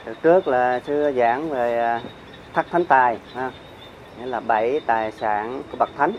Từ trước là sư giảng về thất thánh tài, nghĩa là 7 tài sản của bậc thánh.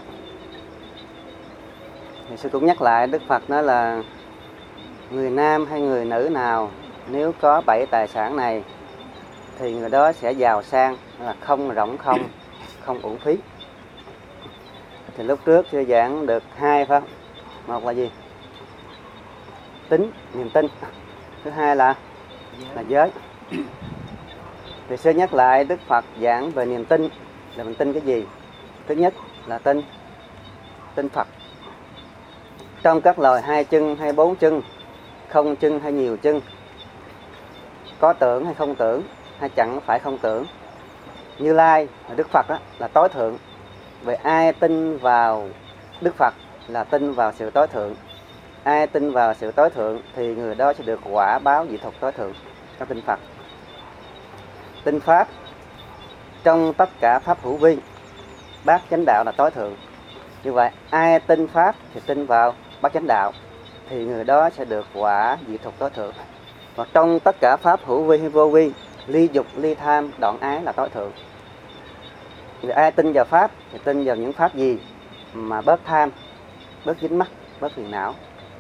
Thì sư cũng nhắc lại Đức Phật nói là người nam hay người nữ nào nếu có 7 tài sản này thì người đó sẽ giàu sang, là không rỗng không, không uổng phí. Thì lúc trước sư giảng được 2 phải không? Một là gì? Tính, niềm tin. Thứ hai là giới. Thì sư nhắc lại Đức Phật giảng về niềm tin là mình tin cái gì? Thứ nhất là tin Phật. Trong các loài 2 chân hay 4 chân, không chân hay nhiều chân, có tưởng hay không tưởng, hay chẳng phải không tưởng, Như Lai là Đức Phật là tối thượng. Vậy ai tin vào Đức Phật là tin vào sự tối thượng. Ai tin vào sự tối thượng thì người đó sẽ được quả báo dị thục tối thượng. Trong tin Phật. Tin Pháp, trong tất cả Pháp hữu vi, bát chánh đạo là tối thượng. Như vậy ai tin Pháp thì tin vào bát chánh đạo thì người đó sẽ được quả dị thục tối thượng. Và trong tất cả Pháp hữu vi hay vô vi, ly dục, ly tham, đoạn ái là tối thượng. Vì ai tin vào Pháp thì tin vào những Pháp gì mà bớt tham, bớt dính mắc, bớt phiền não.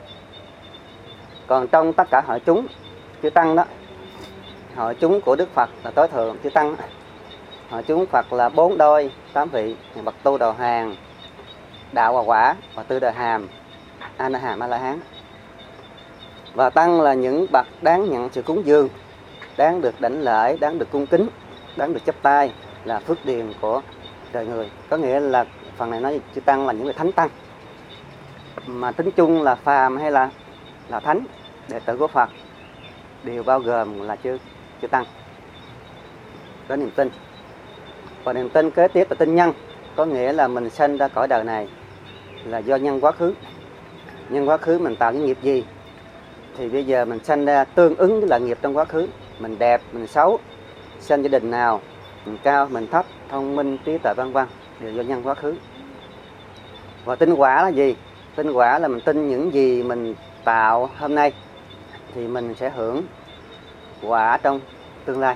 Còn trong tất cả hội chúng, chư Tăng đó, hội chúng của Đức Phật là tối thượng. Chư Tăng, hội chúng Phật là 4 đôi 8 vị, bậc tu đầu hàng, đạo và quả và tư đời hàm, A-na-hàm, A-la-hán. Và Tăng là những bậc đáng nhận sự cúng dường, đáng được đảnh lễ, đáng được cung kính, đáng được chắp tay, là phước điền của đời người. Có nghĩa là phần này nói chư Tăng là những người thánh tăng. Mà tính chung là phàm hay là thánh, đệ tử của Phật đều bao gồm là chư Tăng. Có niềm tin. Và niềm tin kế tiếp là tin nhân. Có nghĩa là mình sinh ra cõi đời này là do nhân quá khứ. Nhân quá khứ mình tạo những nghiệp gì thì bây giờ mình sinh ra tương ứng với là nghiệp trong quá khứ. Mình đẹp, mình xấu, sinh gia đình nào, mình cao, mình thấp, thông minh, trí tuệ vân vân, đều do nhân quá khứ. Và tin quả là gì? Tin quả là mình tin những gì mình tạo hôm nay thì mình sẽ hưởng quả trong tương lai.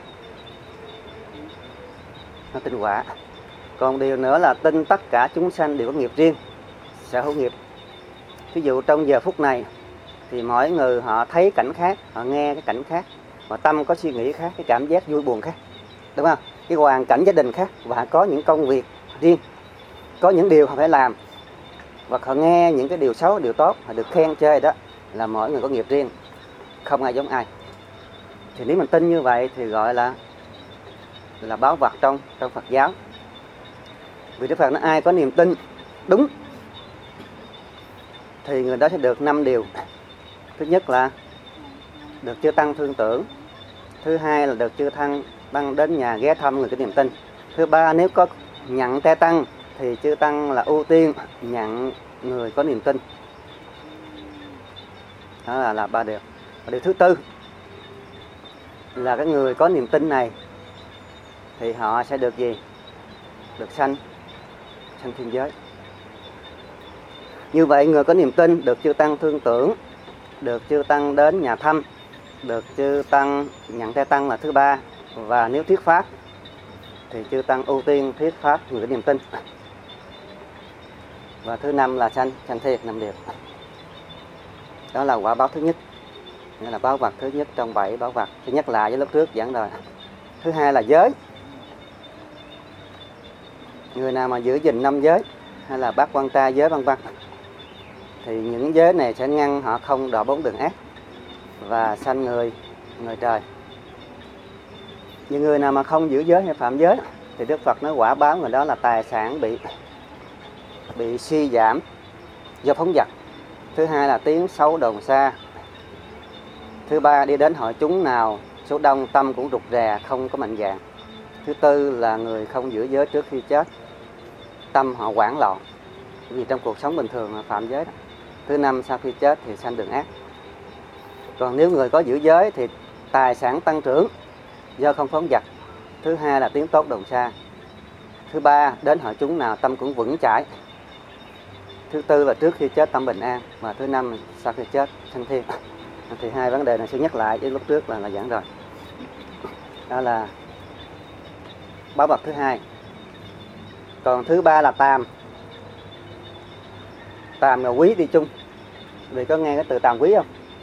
Nó tin quả. Còn điều nữa là tin tất cả chúng sanh đều có nghiệp riêng, sở hữu nghiệp. Ví dụ trong giờ phút này thì mỗi người họ thấy cảnh khác, họ nghe cái cảnh khác, mà tâm có suy nghĩ khác, cái cảm giác vui buồn khác, đúng không? Cái hoàn cảnh gia đình khác, và họ có những công việc riêng, có những điều họ phải làm, và họ nghe những cái điều xấu, điều tốt, họ được khen chê đó, là mỗi người có nghiệp riêng, không ai giống ai. Thì nếu mình tin như vậy thì gọi là báu vật trong Phật giáo. Vì Đức Phật nói ai có niềm tin đúng thì người đó sẽ được 5 điều. Thứ nhất là được chư Tăng thương tưởng. Thứ hai là được chư Tăng đến nhà ghé thăm người có niềm tin. Thứ ba, nếu có nhận te Tăng thì chư Tăng là ưu tiên nhận người có niềm tin. Đó là 3 điều. Và điều thứ tư là cái người có niềm tin này thì họ sẽ được gì? Được sanh thiên giới. Như vậy người có niềm tin được chư Tăng thương tưởng, được chư Tăng đến nhà thăm, được chư Tăng nhận te Tăng là thứ ba. Và nếu thuyết pháp thì chư Tăng ưu tiên thuyết pháp người có niềm tin. Và thứ năm là sanh thiên, 5 điều. Đó là quả báo thứ nhất, nghĩa là báo vật thứ nhất trong 7 báo vật. Thứ nhất là với lúc trước giảng rồi. Thứ hai là giới. Người nào mà giữ gìn 5 giới hay là bát quan trai giới vân vân thì những giới này sẽ ngăn họ không đọa 4 đường ác và sanh người trời. Những người nào mà không giữ giới hay phạm giới thì Đức Phật nói quả báo người đó là tài sản bị suy giảm do phóng dật. Thứ hai là tiếng xấu đồn xa. Thứ ba, đi đến hội chúng nào số đông tâm cũng rụt rè, không có mạnh dạn. Thứ tư là người không giữ giới trước khi chết, tâm họ hoảng loạn vì trong cuộc sống bình thường họ phạm giới đó. Thứ năm, sau khi chết thì sanh đường ác. Còn nếu người có giữ giới thì tài sản tăng trưởng do không phóng dật. Thứ hai là tiếng tốt đồn xa. Thứ ba, đến hội chúng nào tâm cũng vững chãi. Thứ tư là trước khi chết tâm bình an. Và thứ năm, sau khi chết sanh thiên. Thì 2 vấn đề này sẽ nhắc lại với lúc trước là giảng rồi. Đó là báu vật thứ hai. Còn thứ ba là tàm. Tàm là quý đi chung. Vì có nghe cái từ tàm quý không?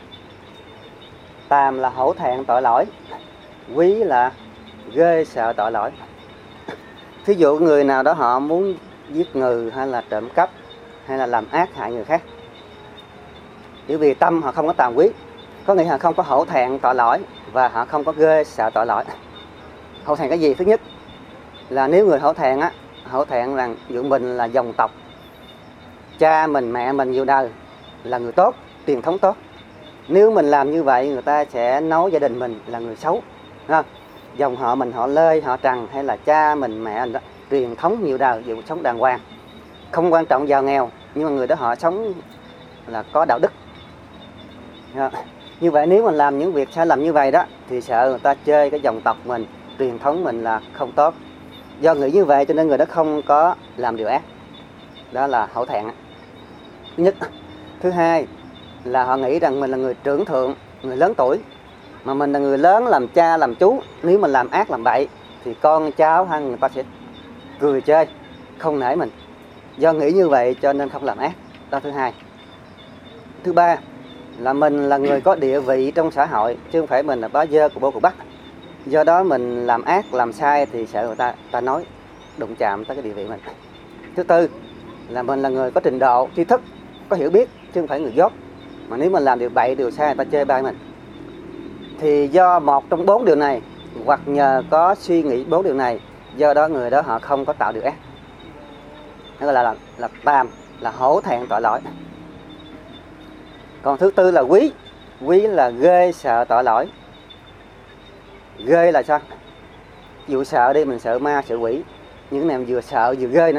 Tàm là hổ thẹn tội lỗi, quý là ghê sợ tội lỗi. Thí dụ người nào đó họ muốn giết người hay là trộm cắp hay là làm ác hại người khác, bởi vì tâm họ không có tàm quý, có nghĩa là không có hổ thẹn tội lỗi và họ không có ghê sợ tội lỗi. Hổ thẹn cái gì? Thứ nhất là nếu người hổ thẹn á, hổ thẹn rằng ví dụ mình là dòng tộc, cha mình mẹ mình nhiều đời là người tốt, truyền thống tốt. Nếu mình làm như vậy, người ta sẽ nói gia đình mình là người xấu. Dòng họ mình họ Lê, họ Trần hay là cha mình mẹ mình đó, truyền thống nhiều đời, dù sống đàng hoàng, không quan trọng giàu nghèo, nhưng mà người đó họ sống là có đạo đức. Như vậy nếu mình làm những việc sai lầm như vậy đó, thì sợ người ta chơi cái dòng tộc mình, truyền thống mình là không tốt. Do nghĩ như vậy cho nên người đó không có làm điều ác. Đó là hổ thẹn. Thứ nhất. Thứ hai là họ nghĩ rằng mình là người trưởng thượng, người lớn tuổi, mà mình là người lớn làm cha làm chú, nếu mình làm ác làm bậy thì con cháu hay người ta sẽ cười chơi, không nể mình. Do nghĩ như vậy cho nên không làm ác. Đó thứ hai. Thứ ba là mình là người có địa vị trong xã hội, chứ không phải mình là bá dơ của bố của bác. Do đó mình làm ác làm sai thì sợ người ta nói, đụng chạm tới cái địa vị mình. Thứ tư là mình là người có trình độ, tri thức, có hiểu biết, chứ không phải người dốt. Mà nếu mình làm điều bậy, điều sai, người ta chê bai mình. Thì do một trong 4 điều này, hoặc nhờ có suy nghĩ 4 điều này, do đó người đó họ không có tạo điều ác. Đó là tàm, là hổ thẹn tội lỗi. Còn thứ tư là quý. Quý là ghê sợ tội lỗi. Ghê là sao? Ví dụ sợ đi, mình sợ ma, sợ quỷ. Những này mình vừa sợ vừa ghê nữa.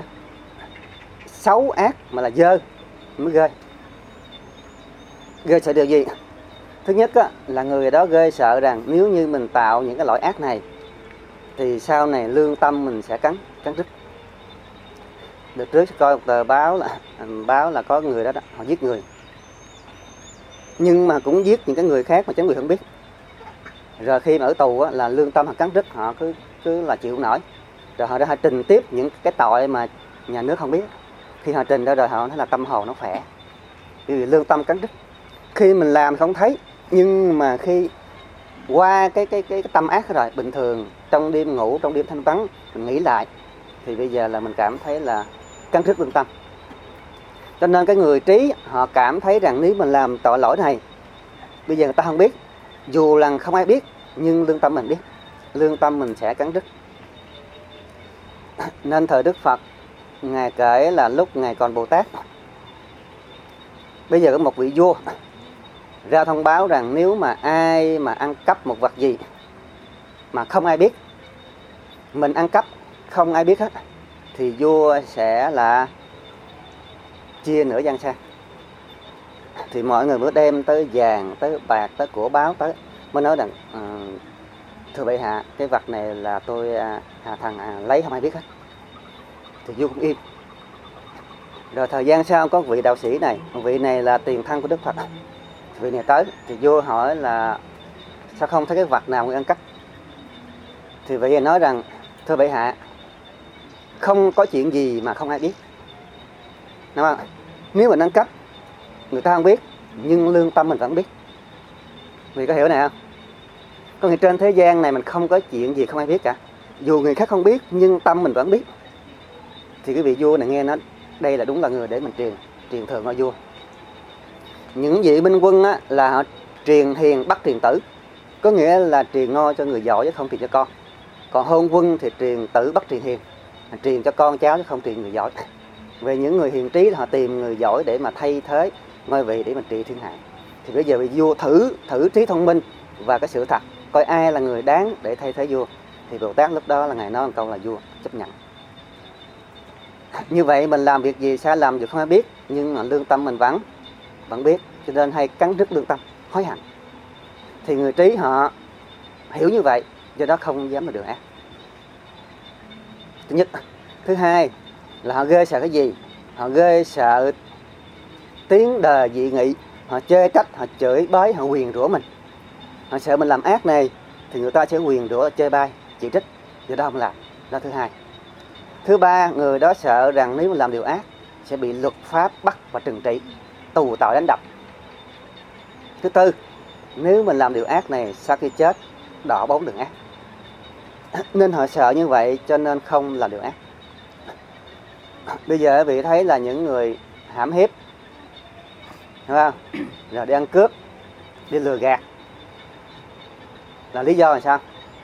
Xấu ác mà là dơ mới ghê. Ghê sợ điều gì? Thứ nhất á, là người đó ghê sợ rằng nếu như mình tạo những cái lỗi ác này thì sau này lương tâm mình sẽ cắn rứt. Đợt trước coi một tờ báo là có người đó, họ giết người, nhưng mà cũng giết những cái người khác mà chẳng người không biết. Rồi khi mà ở tù á, là lương tâm họ cắn rứt, họ cứ là chịu không nổi. Rồi họ đã trình tiếp những cái tội mà nhà nước không biết. Khi họ trình ra rồi họ thấy là tâm hồn nó khỏe, vì lương tâm cắn rứt. Khi mình làm không thấy, nhưng mà khi qua cái tâm ác rồi, bình thường trong đêm ngủ, trong đêm thanh vắng mình nghĩ lại thì bây giờ là mình cảm thấy là cắn rứt lương tâm. Cho nên cái người trí họ cảm thấy rằng nếu mình làm tội lỗi này, bây giờ người ta không biết, dù là không ai biết, nhưng lương tâm mình biết, lương tâm mình sẽ cắn rứt. Nên thời Đức Phật Ngài kể là lúc Ngài còn Bồ Tát, bây giờ có một vị vua ra thông báo rằng nếu mà ai mà ăn cắp một vật gì mà không ai biết, mình ăn cắp không ai biết hết, thì vua sẽ là chia nửa gian sang. Thì mọi người mới đem tới vàng, tới bạc, tới của báo tới, mới nói rằng thưa bệ hạ, cái vật này là tôi lấy không ai biết hết. Thì vua cũng im. Rồi thời gian sau có vị đạo sĩ này, vị này là tiền thân của Đức Phật. Vị này tới thì vua hỏi là sao không thấy cái vật nào người ăn cắp. Thì vị này nói rằng thưa bệ hạ, không có chuyện gì mà không ai biết. Đúng không? Nếu mình ăn cắp, người ta không biết, nhưng lương tâm mình vẫn biết. Vì có hiểu này không? Có nghĩa trên thế gian này mình không có chuyện gì không ai biết cả. Dù người khác không biết, nhưng tâm mình vẫn biết. Thì cái vị vua này nghe nói, đây là đúng là người để mình truyền thượng ngôi vua. Những vị binh quân á, là họ truyền hiền bắt truyền tử. Có nghĩa là truyền ngôi cho người giỏi chứ không truyền cho con. Còn hôn quân thì truyền tử bắt truyền hiền, truyền cho con cháu chứ không truyền người giỏi. Về những người hiền trí họ tìm người giỏi để mà thay thế ngôi vị để mà trị thiên hạ. Thì bây giờ vị vua thử trí thông minh và cái sự thật, coi ai là người đáng để thay thế vua. Thì Bồ Tát lúc đó là Ngài nói một câu là vua chấp nhận. Như vậy mình làm việc gì sai lầm dù không ai biết, nhưng mà lương tâm mình vẫn biết, cho nên hay cắn rứt lương tâm, hối hận. Thì người trí họ hiểu như vậy, do đó không dám làm điều ác. Thứ nhất. Thứ hai là họ ghê sợ cái gì? Họ ghê sợ tiếng đời dị nghị, họ chê trách, họ chửi bới, họ nguyền rủa mình. Họ sợ mình làm ác này thì người ta sẽ nguyền rủa, chê bai, chỉ trích, do đó không làm. Đó thứ hai. Thứ ba, người đó sợ rằng nếu mà làm điều ác sẽ bị luật pháp bắt và trừng trị, tù tội, đánh đập. Thứ tư, nếu mình làm điều ác này sau khi chết đọa 4 đường ác, nên họ sợ như vậy cho nên không làm điều ác. Bây giờ quý vị thấy là những người hãm hiếp, đúng không? Rồi đi ăn cướp, đi lừa gạt, là lý do là sao?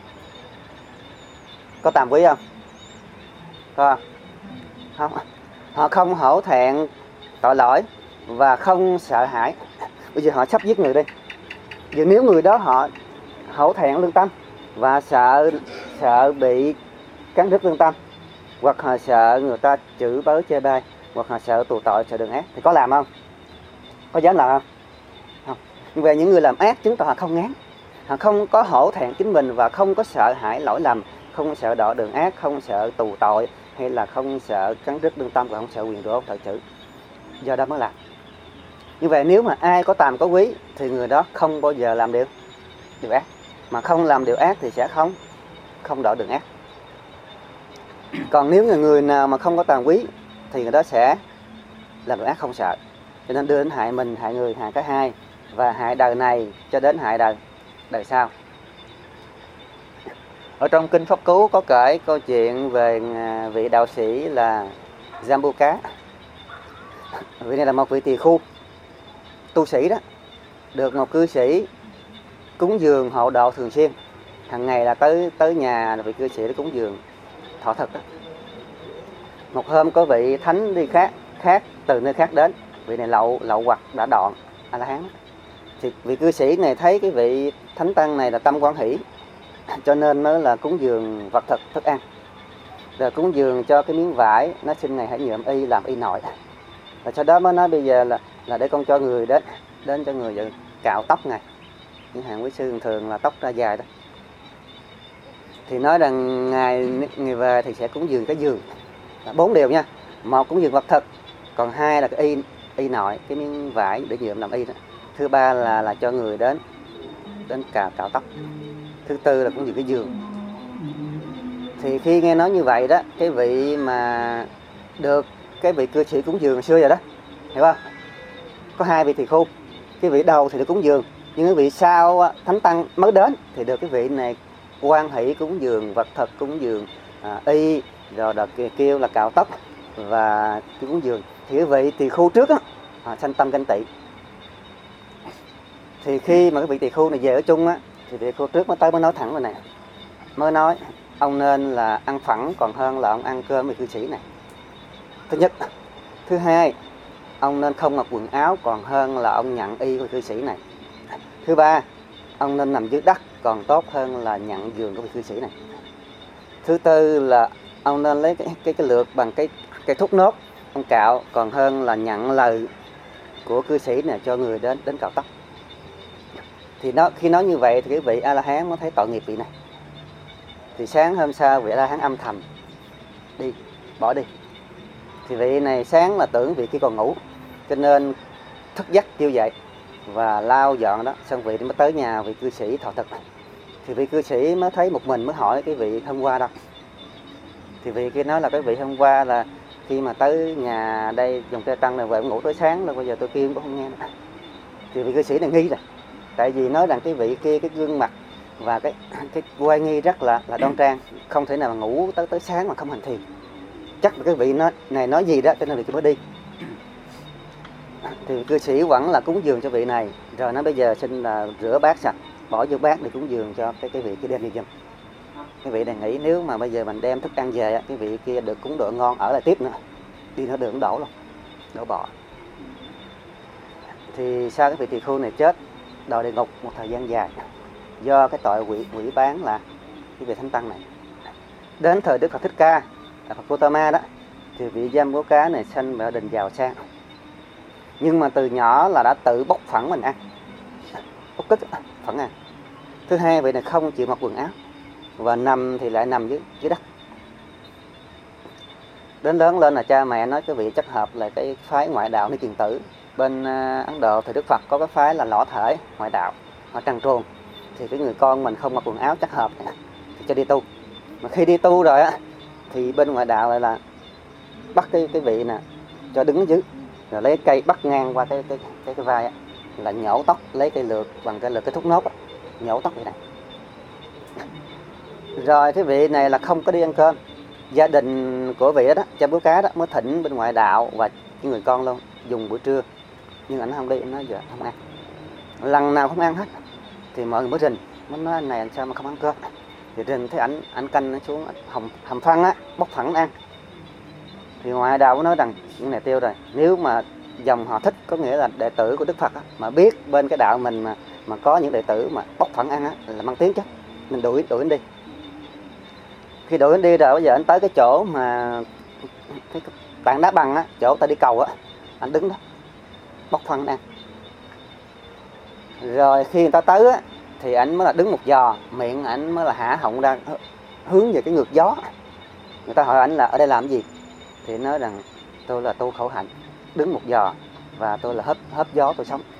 Có tàm quý không? Có không? Họ không hổ thẹn tội lỗi và không sợ hãi. Bây giờ họ sắp giết người đi, giờ nếu người đó họ hổ thẹn lương tâm và sợ bị cắn đứt lương tâm, hoặc họ sợ người ta chửi bới chê bai, hoặc họ sợ tù tội, sợ đường ác, thì có làm không? Có dám làm không? Không. Nhưng về những người làm ác chứng tỏ họ không ngán, họ không có hổ thẹn chính mình và không có sợ hãi lỗi lầm, không sợ đọa đường ác, không sợ tù tội, hay là không sợ cắn đứt lương tâm, và không sợ quyền rủa, sợ chửi. Do đó mới làm. Như vậy nếu mà ai có tàm có quý thì người đó không bao giờ làm điều ác, mà không làm điều ác thì sẽ không đọa đường ác. Còn nếu là người nào mà không có tàm quý thì người đó sẽ làm điều ác không sợ, cho nên đưa đến hại mình, hại người, hại cả hai, và hại đời này cho đến hại đời sau. Ở trong kinh Pháp Cú có kể câu chuyện về vị đạo sĩ là Jambuka. Vị này là một vị tỳ khu tu sĩ đó, được một cư sĩ cúng dường hộ độ thường xuyên, hàng ngày là tới nhà vị cư sĩ để cúng dường thọ thực đó. Một hôm có vị thánh đi khác từ nơi khác đến, vị này lậu hoặc đã đoạn A La Hán, thì vị cư sĩ này thấy cái vị thánh tăng này là tâm hoan hỷ, cho nên mới là cúng dường vật thực thức ăn, rồi cúng dường cho cái miếng vải, nó xin này hãy nhuộm y làm y nội, và sau đó mới nói bây giờ là để con cho người đến cho người cạo tóc này, những hàng quý sư thường là tóc ra dài đó, thì nói rằng ngày về thì sẽ cúng dường cái giường, 4 điều nha. Một, cúng dường vật thực, còn hai là cái y nội, cái miếng vải để nhuộm làm y đó. Thứ ba là cho người đến cạo tóc. Thứ tư là cúng dường cái giường. Thì khi nghe nói như vậy đó, cái vị mà được cái vị cư sĩ cúng dường hồi xưa rồi đó, hiểu không? Có hai vị tỳ khu, cái vị đầu thì được cúng dường, nhưng cái vị sau thánh tăng mới đến thì được cái vị này hoan hỷ cúng dường vật thực, cúng dường y, rồi kêu là cạo tóc và cái cúng dường. Thì cái vị tỳ khu trước á sanh tâm ganh tị. Thì khi mà cái vị tỳ khu này về ở chung á, thì vị tỳ khu trước mới nói thẳng rồi nè, mới nói ông nên là ăn phẳng còn hơn là ông ăn cơm với cư sĩ này. Thứ nhất. Thứ hai, ông nên không mặc quần áo còn hơn là ông nhận y của cư sĩ này. Thứ ba, ông nên nằm dưới đất còn tốt hơn là nhận giường của vị cư sĩ này. Thứ tư là ông nên lấy cái lược bằng cái thúc nốt, ông cạo còn hơn là nhận lời của cư sĩ này cho người đến cạo tóc. Thì khi nói như vậy thì cái vị A La Hán mới thấy tội nghiệp vị này. Thì sáng hôm sau vị A La Hán âm thầm bỏ đi. Thì vị này sáng là tưởng vị kia còn ngủ, cho nên thức giấc kêu dậy và lau dọn đó, xong vị mới tới nhà vị cư sĩ thọ thực. Thì vị cư sĩ mới thấy một mình, mới hỏi cái vị hôm qua đâu. Thì vị kia nói là cái vị hôm qua là khi mà tới nhà đây dùng tre tăng này về ngủ tới sáng rồi, bây giờ tôi kêu cũng không nghe nữa. Thì vị cư sĩ này nghi rồi, tại vì nói rằng cái vị kia cái gương mặt và cái quay nghi rất là đoan trang, không thể nào mà ngủ tới sáng mà không hành thiền. Chắc là cái vị này nói gì đó cho nên vị kia mới đi. Thì cư sĩ vẫn là cúng dường cho vị này, rồi nó bây giờ xin là rửa bát sạch, bỏ vô bát để cúng dường cho cái vị kia đem đi giùm. Cái vị này nghĩ nếu mà bây giờ mình đem thức ăn về, cái vị kia được cúng đồ ngon ở lại tiếp nữa, đi nữa đường đổ luôn, đổ bỏ. Thì sau cái vị tỳ khu này chết, đọa địa ngục một thời gian dài do cái tội quỷ bán là cái vị thánh tăng này. Đến thời Đức Phật Thích Ca ở Phật Gautama đó, thì vị Jambuka này sanh ở đình giàu sang, nhưng mà từ nhỏ là đã tự bốc phẳng mình ăn, bốc cất phẳng ăn. Thứ hai, vị này không chịu mặc quần áo và nằm thì lại nằm dưới đất. Đến lớn lên là cha mẹ nói cái vị chắc hợp là cái phái ngoại đạo Ni Kiền Tử. Bên Ấn Độ thì Đức Phật có cái phái là Lõa Thể ngoại đạo, họ trăng truồng. thì cái người con mình không mặc quần áo chắc hợp thì cho đi tu. Mà khi đi tu rồi á thì bên ngoại đạo lại là bắt cái vị nè cho đứng ở dưới, rồi lấy cây bắt ngang qua cái vai á, là nhổ tóc, lấy cây lược bằng cái lược cái thúc nốt á, nhổ tóc vậy này. Rồi cái vị này là không có đi ăn cơm, gia đình của vị đó cha Búa Cá đó mới thỉnh bên ngoại đạo và cái người con luôn dùng buổi trưa, nhưng ảnh không đi, anh nói giờ không ăn, lần nào không ăn hết. Thì mọi người mới rình, mới nói anh này anh sao mà không ăn cơm. Thì rình thấy ảnh canh xuống hầm phân á, bóc phẳng ăn. Thì ngoại đạo có nói rằng chuyện này tiêu rồi, nếu mà dòng họ Thích, có nghĩa là đệ tử của Đức Phật á, mà biết bên cái đạo mình mà có những đệ tử mà bóc phẳng ăn á, là mang tiếng chứ, mình đuổi anh đi. Khi đuổi anh đi rồi bây giờ anh tới cái chỗ mà cái tảng đá bằng á, chỗ ta đi cầu á, anh đứng đó bóc phân ăn. Rồi khi người ta tới á thì ảnh mới là đứng một giò, miệng ảnh mới là hả họng ra hướng về cái ngược gió. Người ta hỏi ảnh là ở đây làm gì, thì nói rằng tôi là tu khổ hạnh, đứng một giò và tôi là hấp gió tôi sống.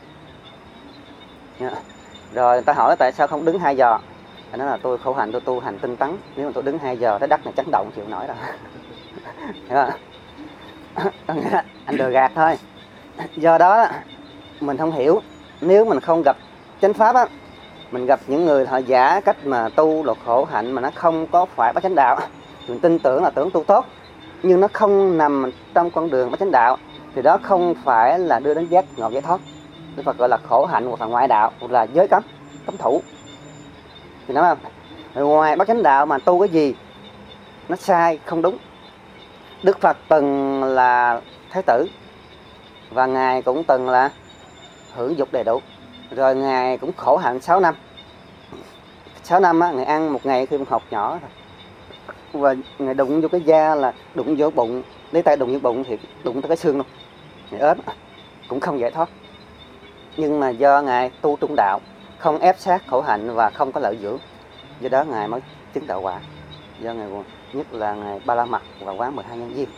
Rồi người ta hỏi tại sao không đứng 2 giò, anh nói là tôi khổ hạnh, tôi tu hành tinh tấn, nếu mà tôi đứng 2 giờ trái đất này chấn động chịu nổi đâu. Hiểu không? Anh lừa gạt thôi. Do đó mình không hiểu, nếu mình không gặp chánh pháp á, mình gặp những người họ giả cách mà tu là khổ hạnh mà nó không có phải bát chánh đạo, mình tin tưởng là tưởng tu tốt nhưng nó không nằm trong con đường bát chánh đạo, thì đó không phải là đưa đến giác ngộ giải thoát. Đức Phật gọi là khổ hạnh hoặc là ngoại đạo, hoặc là giới cấm thủ. Thì nói không, ngoài bát chánh đạo mà tu cái gì nó sai không đúng. Đức Phật từng là thái tử và ngài cũng từng là hưởng dục đầy đủ, rồi ngài cũng khổ hạnh 6 năm. 6 năm á, ngài ăn một ngày khi một hột nhỏ thôi, và ngài đụng vô cái da là đụng vô bụng, lấy tay đụng vô bụng thì đụng tới cái xương luôn, ngài ốm cũng không giải thoát. Nhưng mà do ngài tu trung đạo, không ép sát khổ hạnh và không có lợi dưỡng, do đó ngài mới chứng đạo quả. Do ngài nhất là ngài Ba La Mật và quán 12 nhân duyên.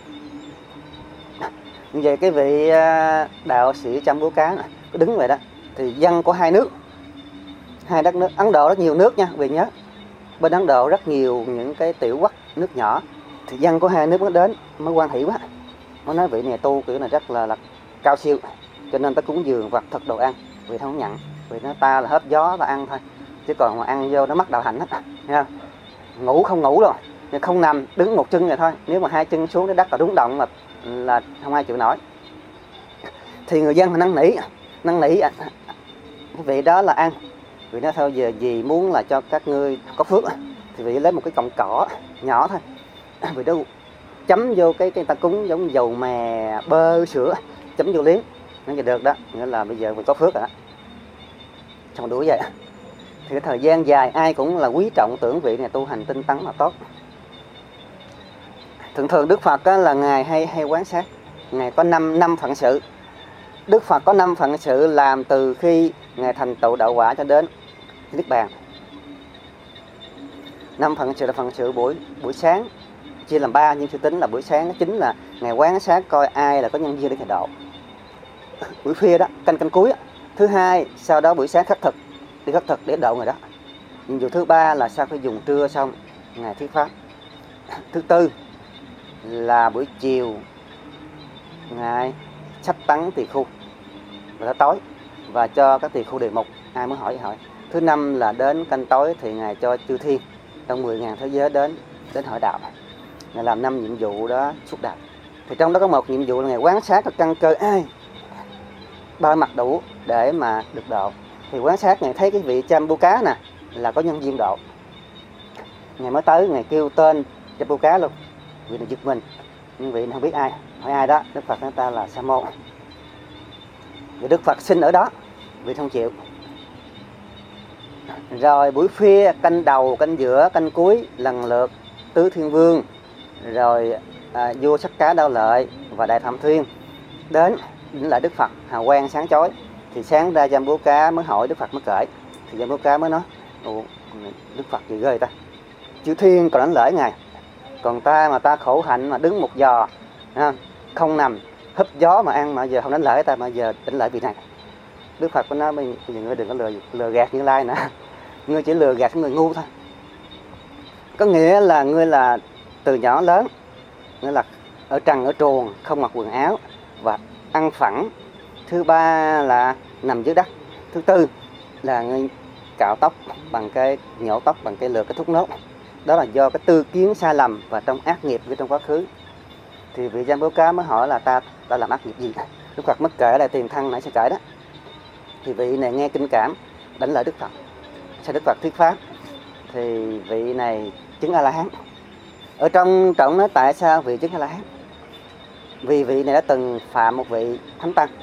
Như vậy cái vị đạo sĩ Trăm Búa Cá này, đứng vậy đó, thì dân của hai nước, hai đất nước, Ấn Độ rất nhiều nước nha, vì nhớ bên Ấn Độ rất nhiều những cái tiểu quốc nước nhỏ, thì dân của hai nước mới đến mới quan hỷ quá, mới nói vị này tu kiểu này rất là cao siêu, cho nên ta cúng dường vật thực đồ ăn, vì không nhận, vì nó ta là hớp gió ta ăn thôi, chứ còn mà ăn vô nó mất đạo hạnh hết, nghe không? Ngủ không ngủ đâu, không nằm, đứng một chân này thôi, nếu mà 2 chân xuống cái đất là rung động là không ai chịu nổi. Thì người dân năn nỉ cái vị đó là ăn. Vì nói thôi giờ gì muốn là cho các ngươi có phước, thì vị lấy một cái cọng cỏ nhỏ thôi, vì đó chấm vô cái ta cúng giống dầu mè bơ sữa, chấm vô liếm nóจะđược đó, nghĩa là bây giờ mình có phước rồi đó. Xong đuổi vậy. Thì cái thời gian dài ai cũng là quý trọng tưởng vị này tu hành tinh tấn là tốt. Thường Đức Phật là ngài hay quán sát, ngài có 5 phận sự. Đức Phật có 5 phận sự làm từ khi ngài thành tựu đạo quả cho đến niết bàn. 5 phận sự là phận sự buổi sáng chia làm 3, nhưng sư tính là buổi sáng chính là ngài quán sát coi ai là có nhân duyên để ngài độ. Buổi khuya đó canh cuối đó. Thứ hai sau đó buổi sáng khắc thực, đi khắc thực để độ người đó. Nhiệm vụ thứ 3 là sau khi dùng trưa xong ngài thuyết pháp. Thứ tư là buổi chiều ngài sách tấn tỳ khu và tối và cho các tỳ khu đề mục, ai muốn hỏi. Thứ 5 là đến canh tối thì ngài cho chư thiên trong 10.000 thế giới đến hỏi đạo. Ngài làm 5 nhiệm vụ đó suốt đời. Thì trong đó có một nhiệm vụ là ngài quán sát căn cơ ai ba mặt đủ để mà được độ. Thì quán sát ngài thấy cái vị Trăm Búa Cá nè là có nhân duyên độ, ngài mới tới ngài kêu tên Trăm Búa Cá luôn. Vị này giật mình, nhưng vị này không biết ai, hỏi ai đó. Đức Phật nói ta là Sa Môn. Vì Đức Phật sinh ở đó, vị không chịu. Rồi buổi khuya canh đầu, canh giữa, canh cuối lần lượt Tứ Thiên Vương, rồi vua Sắc Cá Đao Lợi và Đại Phạm Thuyên đến đảnh lễ Đức Phật hào quang sáng chói. Thì sáng ra Trăm Búa Cá mới hỏi Đức Phật mới kể. Thì Trăm Búa Cá mới nói: ủa, Đức Phật gì ghê ta, chư thiên còn đảnh lễ ngài, còn ta mà ta khổ hạnh mà đứng một giò không nằm húp gió mà ăn, mà giờ không đánh lễ ta, mà giờ đánh lễ vị này. Đức Phật có nói bây giờ ngươi đừng có lừa gạt Như Lai nữa. ngươi chỉ lừa gạt người ngu thôi. Có nghĩa là ngươi là từ nhỏ lớn, nghĩa là ở trần ở truồng, không mặc quần áo và ăn phẳng. Thứ ba là nằm dưới đất. Thứ tư là ngươi cạo tóc bằng cái nhổ tóc bằng cái lược, cái thúc nốt. Đó là do cái tư kiến sai lầm và trong ác nghiệp của trong quá khứ. Thì vị Giang Bố Cá mới hỏi là ta làm ác nghiệp gì? Đức Phật mới kể lại tiền thân nãy sẽ kể đó. Thì vị này nghe kinh cảm đánh lại Đức Phật. Sau Đức Phật thuyết pháp thì vị này chứng A-la-hán. Ở trong trọng nói tại sao vị chứng A-la-hán? Vì vị này đã từng phạm một vị thánh tăng.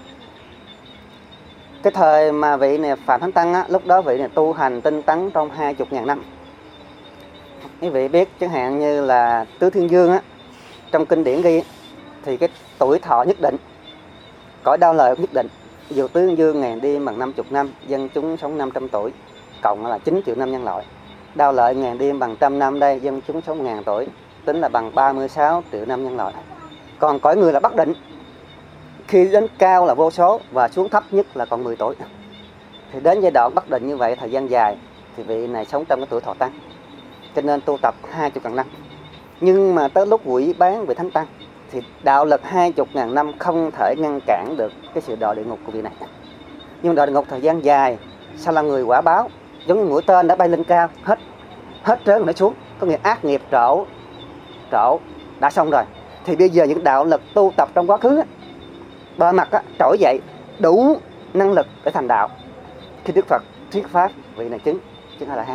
Cái thời mà vị này phạm thánh tăng á, lúc đó vị này tu hành tinh tấn trong 20.000 năm. Quý vị biết chẳng hạn như là Tứ Thiên Dương á, trong kinh điển ghi thì cái tuổi thọ nhất định, cõi đau lợi nhất định. Dù Tứ Thiên Dương ngàn đêm bằng 50 năm, dân chúng sống 500 tuổi, cộng là 9 triệu năm nhân loại. Đau lợi ngàn đêm bằng 100 năm đây, dân chúng sống 1000 tuổi, tính là bằng 36 triệu năm nhân loại. Còn cõi người là bất định, khi đến cao là vô số và xuống thấp nhất là còn 10 tuổi. Thì đến giai đoạn bất định như vậy, thời gian dài, thì vị này sống trong cái tuổi thọ tăng, cho nên tu tập 20.000 năm. Nhưng mà tới lúc quỷ bán vị thánh tăng thì đạo lực 20.000 năm không thể ngăn cản được cái sự đọa địa ngục của vị này. Nhưng đọa địa ngục thời gian dài, sao là người quả báo, giống như mũi tên đã bay lên cao, hết trớn nó xuống, có nghĩa ác nghiệp trổ đã xong rồi. Thì bây giờ những đạo lực tu tập trong quá khứ bề mặt trỗi dậy, đủ năng lực để thành đạo. Khi Đức Phật thuyết pháp, vị này chứng A-la-hán.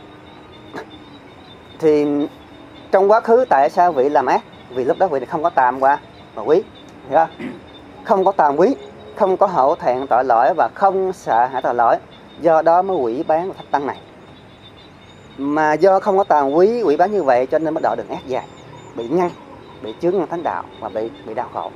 Thì trong quá khứ tại sao vị làm ác? Vì lúc đó vị này không có tàm qua và quý, hiểu không? Không có tàm quý, không có hổ thẹn tội lỗi và không sợ hãi tội lỗi, do đó mới quỷ bán và thánh tăng này. Mà do không có tàm quý, quỷ bán như vậy cho nên mới đọa đường ác dài, bị ngăn, bị chướng ngăn thánh đạo và bị đau khổ.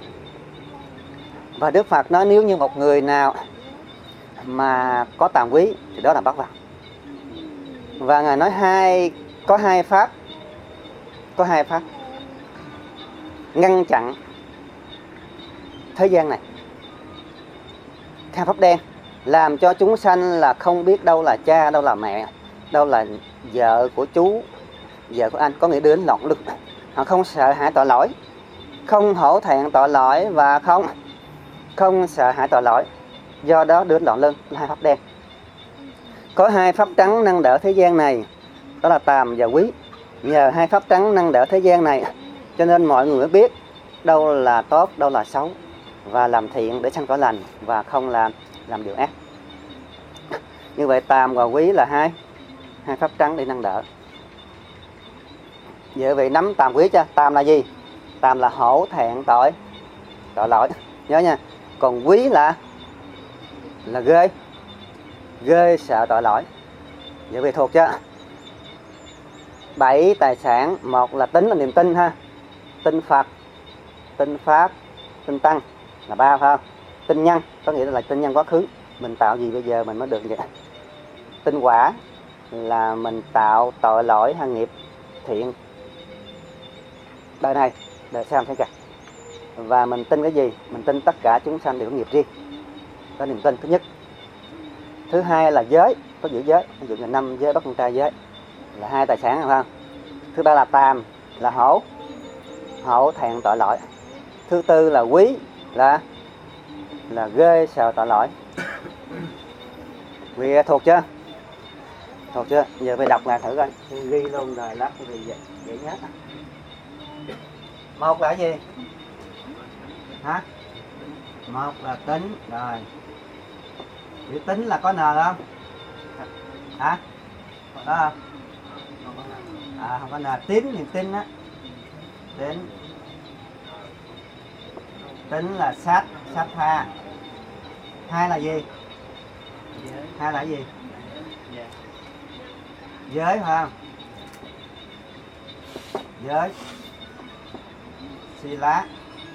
Và Đức Phật nói nếu như một người nào mà có tàm quý thì đó là bắt vào. Và Ngài nói có hai pháp ngăn chặn thế gian này. Hai pháp đen làm cho chúng sanh là không biết đâu là cha, đâu là mẹ, đâu là vợ của chú, vợ của anh, có nghĩa đến lộn lực. Họ không sợ hãi tội lỗi, không hổ thẹn tội lỗi và không sợ hãi tội lỗi, do đó đến loạn lưng. Hai pháp đen. Có hai pháp trắng nâng đỡ thế gian này, đó là tàm và quý. Nhờ hai pháp trắng nâng đỡ thế gian này cho nên mọi người mới biết đâu là tốt, đâu là xấu, và làm thiện để sanh cõi lành và không làm điều ác. Như vậy tàm và quý là hai pháp trắng để nâng đỡ. Vậy vị nắm tàm quý chưa? Tàm là gì? Tàm là hổ thẹn tội lỗi, nhớ nha. Còn quý là ghê sợ tội lỗi. Vậy vị thuộc chưa? 7 tài sản, một là tính là niềm tin ha, tin Phật, tin Pháp, tin Tăng là 3 phải không? Tin nhân có nghĩa là tin nhân quá khứ, mình tạo gì bây giờ mình mới được vậy. Tin quả là mình tạo tội lỗi hay nghiệp thiện đời này, đời sau sẽ gặp. Và mình tin cái gì? Mình tin tất cả chúng sanh đều có nghiệp riêng. Đó là niềm tin thứ nhất. Thứ hai là giới, có giữ giới, ví dụ như 5 giới bất con trai giới là 2 tài sản, phải không? Thứ ba là tàm, là hổ thẹn tội lỗi. Thứ tư là quý, là ghê sợ tội lỗi. Vì thuộc chưa? Thuộc chưa? Giờ phải đọc lại thử coi, ghi luôn rồi lát thì dễ nhớ. Một là gì? Hả? Một là tính, rồi. Chữ tính là có n không? Hả? Có không? Không có n. Tín thì tin á. Tính là sát tha. Hai là gì? Hai là gì? Giới phải không? Giới. Sila.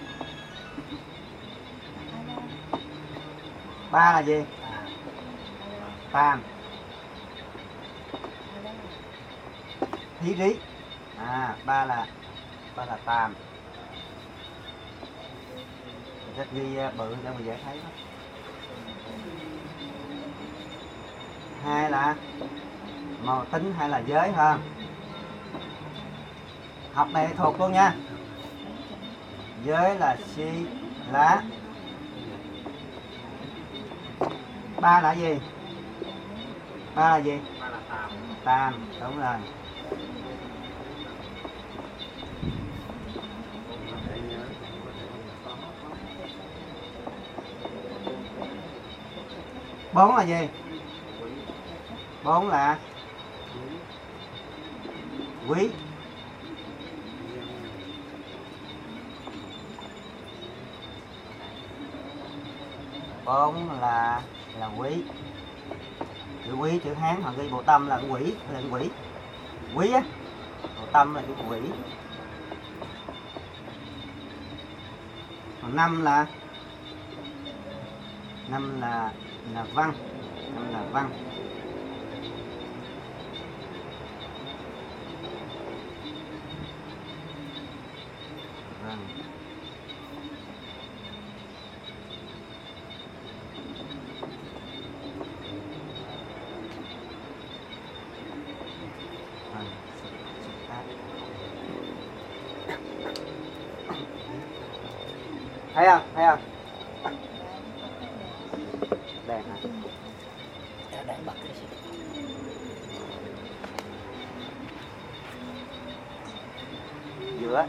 Ba là gì? Tàm. Thí rí. Ba là tàm. Rất ghi bự để mà dễ thấy đó. hai là màu tính hay là giới ha. Học này thuộc luôn nha. Giới là si lá. Ba là gì? Ba là gì? Tam, đúng rồi. Bốn là gì? Bốn là quý. Bốn là quý. Chữ quý, chữ Hán họ ghi bộ tâm là quỷ, là quỷ. Quý á, bộ tâm là chữ quỷ. Còn năm là văn. Năm là văn. Văn. Thấy không? Thấy không? Đèn hả? Đèn bật cái gì? Giữa.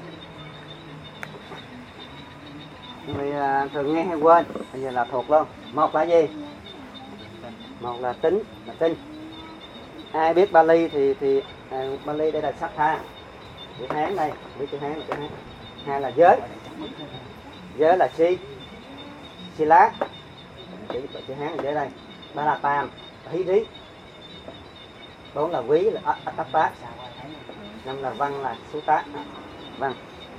Vì thường nghe hay quên, bây giờ là thuộc luôn. Một là gì? Một là tính, là tinh. Ai biết Bali thì Bali đây là sắc tha. Chữ Hán đây, biết chữ Hán là chữ Hán. Hai là giới. Giới là si lá. Chữ Hán là giới đây. Ba là tam, hí rí. Bốn là quý là ấp tá. Năm là văn là số tá. Văn.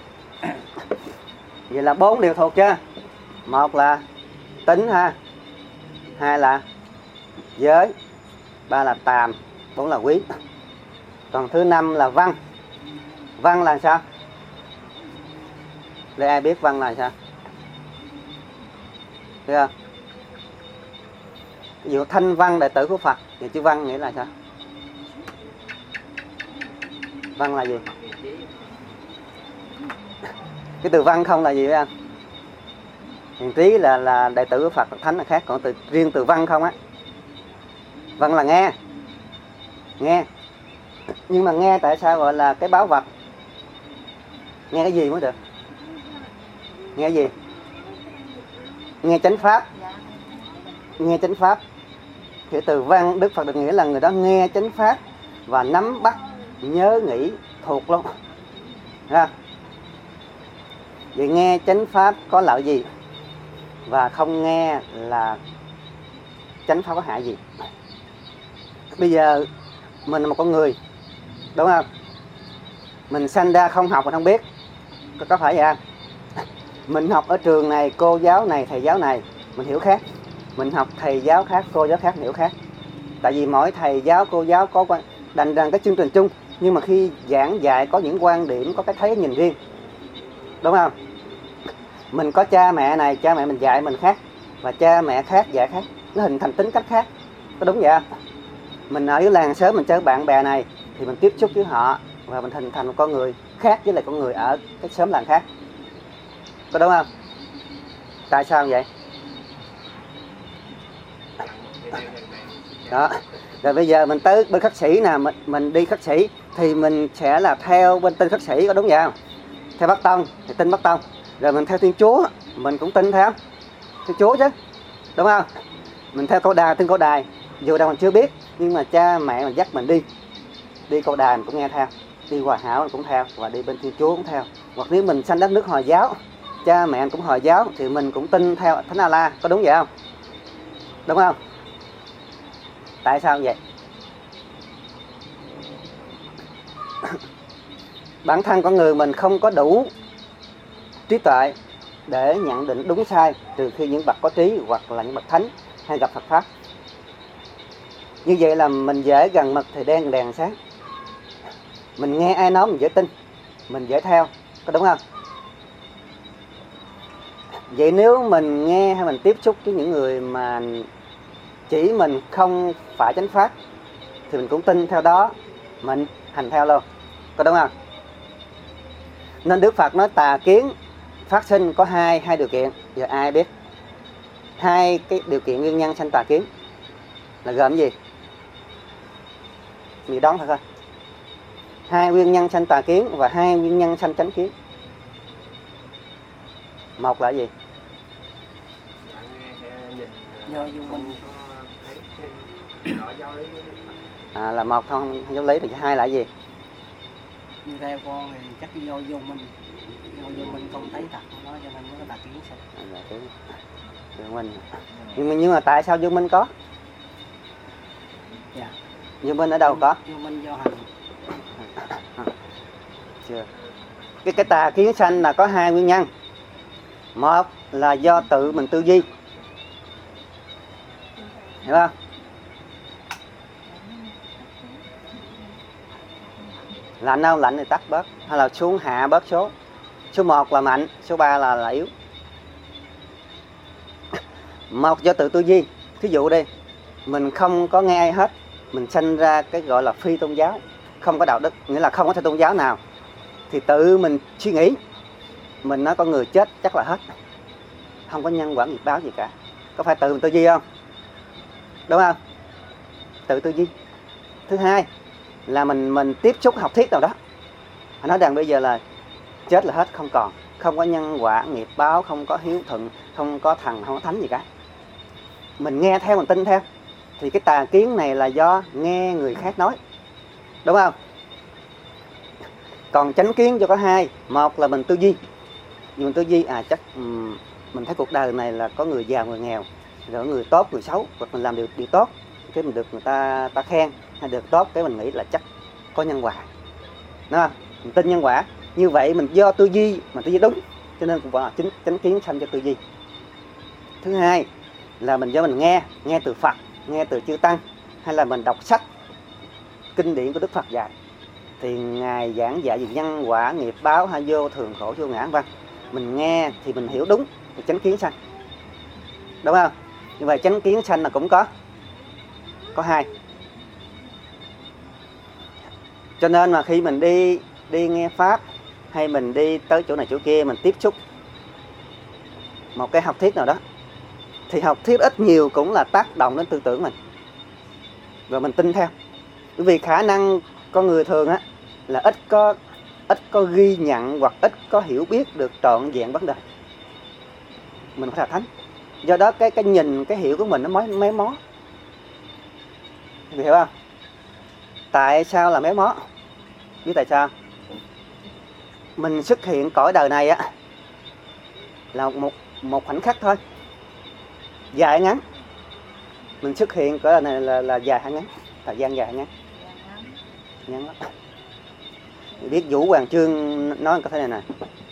Vậy là bốn điều thuộc chưa? Một là tính ha. Hai là giới. Ba là tàm. Bốn là quý. Còn thứ năm là văn. Văn là sao? Để ai biết văn là sao? Thấy không? Ví dụ thanh văn đệ tử của Phật thì chữ văn nghĩa là sao? Văn là gì? Cái từ văn không là gì vậy anh? Hiền trí là đệ tử của Phật Thánh là khác. Còn riêng từ văn không á, văn là nghe. Nghe. Nhưng mà nghe tại sao gọi là cái báu vật? Nghe cái gì mới được? Nghe gì? Nghe chánh pháp. Nghe chánh pháp. Cái từ văn Đức Phật được nghĩa là người đó nghe chánh pháp và nắm bắt, nhớ nghĩ thuộc luôn. Ha. Vậy nghe chánh pháp có lợi gì? Và không nghe là chánh pháp có hại gì? Bây giờ mình là một con người, đúng không? Mình sanh ra không học mình không biết. Có phải vậy không? Mình học ở trường này, cô giáo này, thầy giáo này, mình hiểu khác. Mình học thầy giáo khác, cô giáo khác, mình hiểu khác. Tại vì mỗi thầy giáo, cô giáo có đành rằng cái chương trình chung, nhưng mà khi giảng dạy có những quan điểm, có cái thấy nhìn riêng. Đúng không? Mình có cha mẹ này, cha mẹ mình dạy mình khác, và cha mẹ khác dạy khác, nó hình thành tính cách khác. Có đúng vậy không? Mình ở cái làng xóm mình chơi bạn bè này thì mình tiếp xúc với họ và mình hình thành một con người khác với lại con người ở cái xóm làng khác. Có đúng không? Tại sao vậy? Đó. Rồi bây giờ mình tới bên khất sĩ nè, mình đi khất sĩ thì mình sẽ là theo bên tin khất sĩ, có đúng vậy không? Theo Bắc Tông thì tin Bắc Tông. Rồi mình theo Thiên Chúa mình cũng tin theo Thiên Chúa chứ, đúng không? Mình theo Câu Đài tin Câu Đài, dù đâu mình chưa biết, nhưng mà cha mẹ mình dắt mình đi Câu Đài mình cũng nghe theo, đi Hòa Hảo mình cũng theo, và đi bên Thiên Chúa cũng theo. Hoặc nếu mình sanh đất nước Hồi giáo, cha mẹ mình cũng Hồi giáo thì mình cũng tin theo Thánh A-la, có đúng vậy không? Đúng không? Tại sao vậy? Bản thân con người mình không có đủ trí tuệ để nhận định đúng sai, trừ khi những bậc có trí hoặc là những bậc thánh hay gặp Phật pháp. Như vậy là mình dễ gần mực thì đen đèn sáng. Mình nghe ai nói mình dễ tin, mình dễ theo, có đúng không? Vậy nếu mình nghe hay mình tiếp xúc với những người mà chỉ mình không phải chánh pháp thì mình cũng tin theo đó, mình hành theo luôn, có đúng không? Nên Đức Phật nói tà kiến phát sinh có hai điều kiện. Giờ ai biết hai cái điều kiện nguyên nhân sanh tà kiến là gồm gì? Mình đoán thôi coi. Hai nguyên nhân sanh tà kiến và hai nguyên nhân sanh chánh kiến. Một là gì? do vô minh. Là một không giáo lý, thì hai là gì? Như theo con thì chắc do vô minh. Do vô minh con thấy thật nó cho nên nó tà kiến sinh. Là cái vô minh. Nhưng mà tại sao vô minh có? Dạ. Vô minh ở đâu có? Vô minh do hành. Chưa. Cái tà kiến sanh là có hai nguyên nhân. Một là do tự mình tư duy, hiểu không? Lạnh không? Lạnh thì tắt bớt, hay là xuống hạ bớt số. Số 1 là mạnh, số 3 là yếu. Một do tự tư duy. Thí dụ đi, mình không có nghe ai hết, mình sanh ra cái gọi là phi tôn giáo, không có đạo đức, nghĩa là không có theo tôn giáo nào, thì tự mình suy nghĩ, mình nói con người chết chắc là hết, không có nhân quả nghiệp báo gì cả. Có phải tự mình tư duy không? Đúng không? Tự tư duy. Thứ hai là mình tiếp xúc học thuyết nào đó, họ nói rằng bây giờ là chết là hết, không còn, không có nhân quả nghiệp báo, không có hiếu thuận, không có thần, không có thánh gì cả. Mình nghe theo, mình tin theo, thì cái tà kiến này là do nghe người khác nói, đúng không? Còn chánh kiến cho có hai. Một là mình tư duy, mình tư duy chắc mình thấy cuộc đời này là có người giàu người nghèo, rồi người tốt người xấu, hoặc mình làm điều tốt cái mình được người ta khen, hay được tốt cái mình nghĩ là chắc có nhân quả, đúng không? Mình tin nhân quả. Như vậy mình do tư duy mà tư duy đúng, cho nên cũng gọi là chánh kiến sanh cho tư duy. Thứ hai là mình do mình nghe từ Phật, nghe từ chư tăng, hay là mình đọc sách kinh điển của Đức Phật dạy, thì ngài giảng dạy về nhân quả nghiệp báo hay vô thường khổ vô ngã vân, mình nghe thì mình hiểu đúng thì chánh kiến sanh, đúng không? Như vậy chánh kiến sanh là cũng có hai. Cho nên mà khi mình đi nghe pháp, hay mình đi tới chỗ này chỗ kia, mình tiếp xúc một cái học thuyết nào đó, thì học thuyết ít nhiều cũng là tác động đến tư tưởng mình, rồi mình tin theo. Bởi vì khả năng con người thường á là ít có ghi nhận hoặc ít có hiểu biết được trọn vẹn vấn đề. Mình phải là thánh. Do đó cái nhìn, cái hiểu của mình nó méo mó. Hiểu không? Tại sao là méo mó? Biết tại sao? Mình xuất hiện cõi đời này á là một khoảnh khắc thôi, dài ngắn. Mình xuất hiện cõi đời này là dài hay ngắn? Thời gian dài hay ngắn? Ngắn lắm. Biết Vũ Hoàng Chương nói cái thế này nè: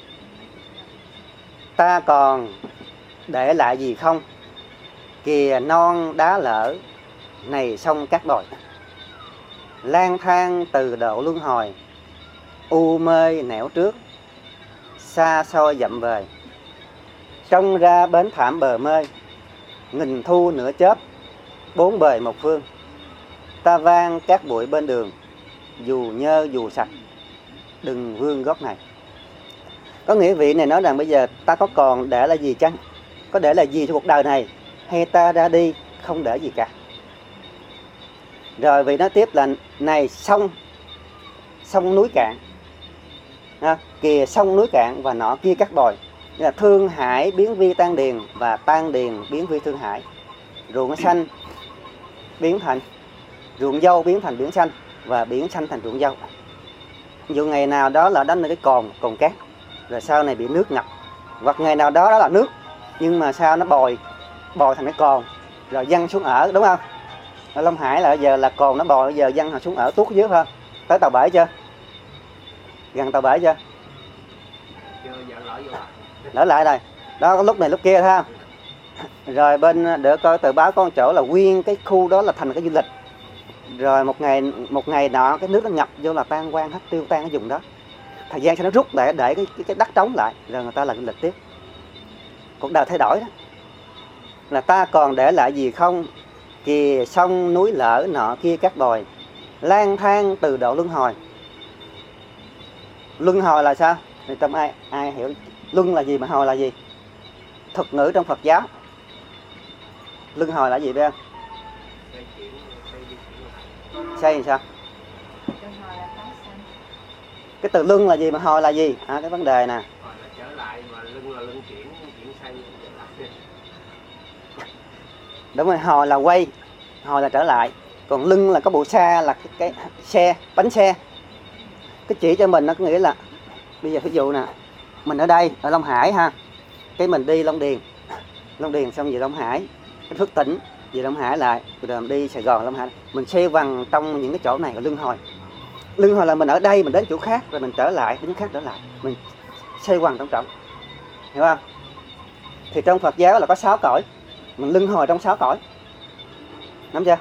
ta còn để lại gì không, kìa non đá lở này sông cát bồi, lang thang từ độ luân hồi, u mê nẻo trước, xa xôi dặm về, trông ra bến thảm bờ mê, nghìn thu nửa chớp, bốn bề một phương, ta vang cát bụi bên đường, dù nhơ dù sạch, đừng vương gót này. Có nghĩa vị này nói rằng bây giờ ta có còn để lại gì chăng? Có để lại gì cho cuộc đời này, hay ta ra đi không để gì cả? Rồi vị nói tiếp là: này sông núi cạn, kìa sông núi cạn và nọ kia cát bồi, là thương hải biến vi tan điền và tan điền biến vi thương hải, ruộng xanh biến thành ruộng dâu, biến thành biển xanh, và biển xanh thành ruộng dâu. Dù ngày nào đó là đánh cái cồn cát, rồi sau này bị nước ngập, hoặc ngày nào đó là nước nhưng mà sao nó bồi thành cái cồn rồi văng xuống ở, đúng không? Ở Long Hải là giờ là cồn nó bồi, giờ văng xuống ở tuốt dưới, phải không? Tới tàu bể chưa? Gần tàu bể chưa? Lỡ lại rồi đó, lúc này lúc kia thấy không? Rồi bên đỡ coi tờ báo con chỗ là nguyên cái khu đó là thành cái du lịch, rồi một ngày nọ cái nước nó ngập vô là tan quang hết, tiêu tan cái vùng đó. Thời gian cho nó rút để cái đất trống lại, rồi người ta làm du lịch tiếp. Cuộc đời thay đổi đó. Là ta còn để lại gì không, kìa sông núi lở nọ kia các bồi, lang thang từ độ luân hồi. Luân hồi là sao? Thì trong ai hiểu luân là gì mà hồi là gì? Thuật ngữ trong Phật giáo. Luân hồi là gì biết không? Xây làm sao? Cái từ luân là gì mà hồi là gì? Cái vấn đề nè. Hồi là trở lại, mà luân là luân chuyển xây trở lại. Đúng rồi, hồi là quay, hồi là trở lại. Còn lưng là có bộ xe, là cái xe, bánh xe. Cái chỉ cho mình nó có nghĩa là bây giờ ví dụ nè, mình ở đây ở Long Hải ha, cái mình đi Long Điền, Long Điền xong về Long Hải, cái Phước Tỉnh về Long Hải lại, rồi mình đi Sài Gòn Long Hải, mình xoay vòng trong những cái chỗ này là luân hồi. Luân hồi là mình ở đây mình đến chỗ khác rồi mình trở lại đến chỗ khác trở lại, mình xoay vòng trong trọng, hiểu không? Thì trong Phật giáo là có 6 cõi, mình luân hồi trong 6 cõi, nắm chưa?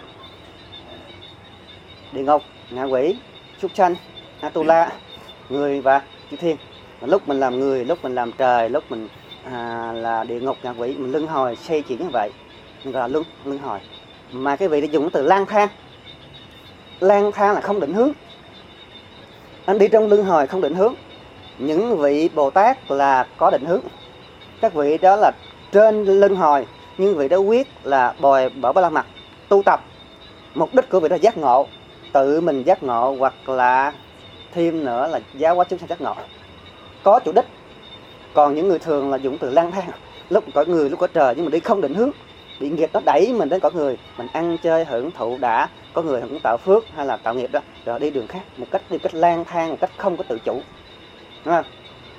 Địa ngục, ngạ quỷ, súc sanh, Atula, người và chư thiên. Lúc mình làm người, lúc mình làm trời, lúc mình là địa ngục, ngạ quỷ, mình luân hồi xoay chuyển như vậy, mình gọi là luân hồi. Mà cái vị đã dùng từ lang thang. Lang thang là không định hướng. Anh đi trong luân hồi không định hướng. Những vị Bồ Tát là có định hướng. Các vị đó là trên luân hồi, nhưng vị đó quyết là bồi bỏ ba la mật, tu tập. Mục đích của vị đó giác ngộ, tự mình giác ngộ, hoặc là thêm nữa là giáo hóa chúng sanh giác ngộ, có chủ đích. Còn những người thường là dùng từ lang thang, lúc cõi người lúc cõi trời, nhưng mà đi không định hướng, bị nghiệp nó đẩy mình đến cõi người, mình ăn chơi hưởng thụ đã, có người cũng tạo phước hay là tạo nghiệp đó, rồi đi đường khác, một cách lang thang, một cách không có tự chủ, đúng không?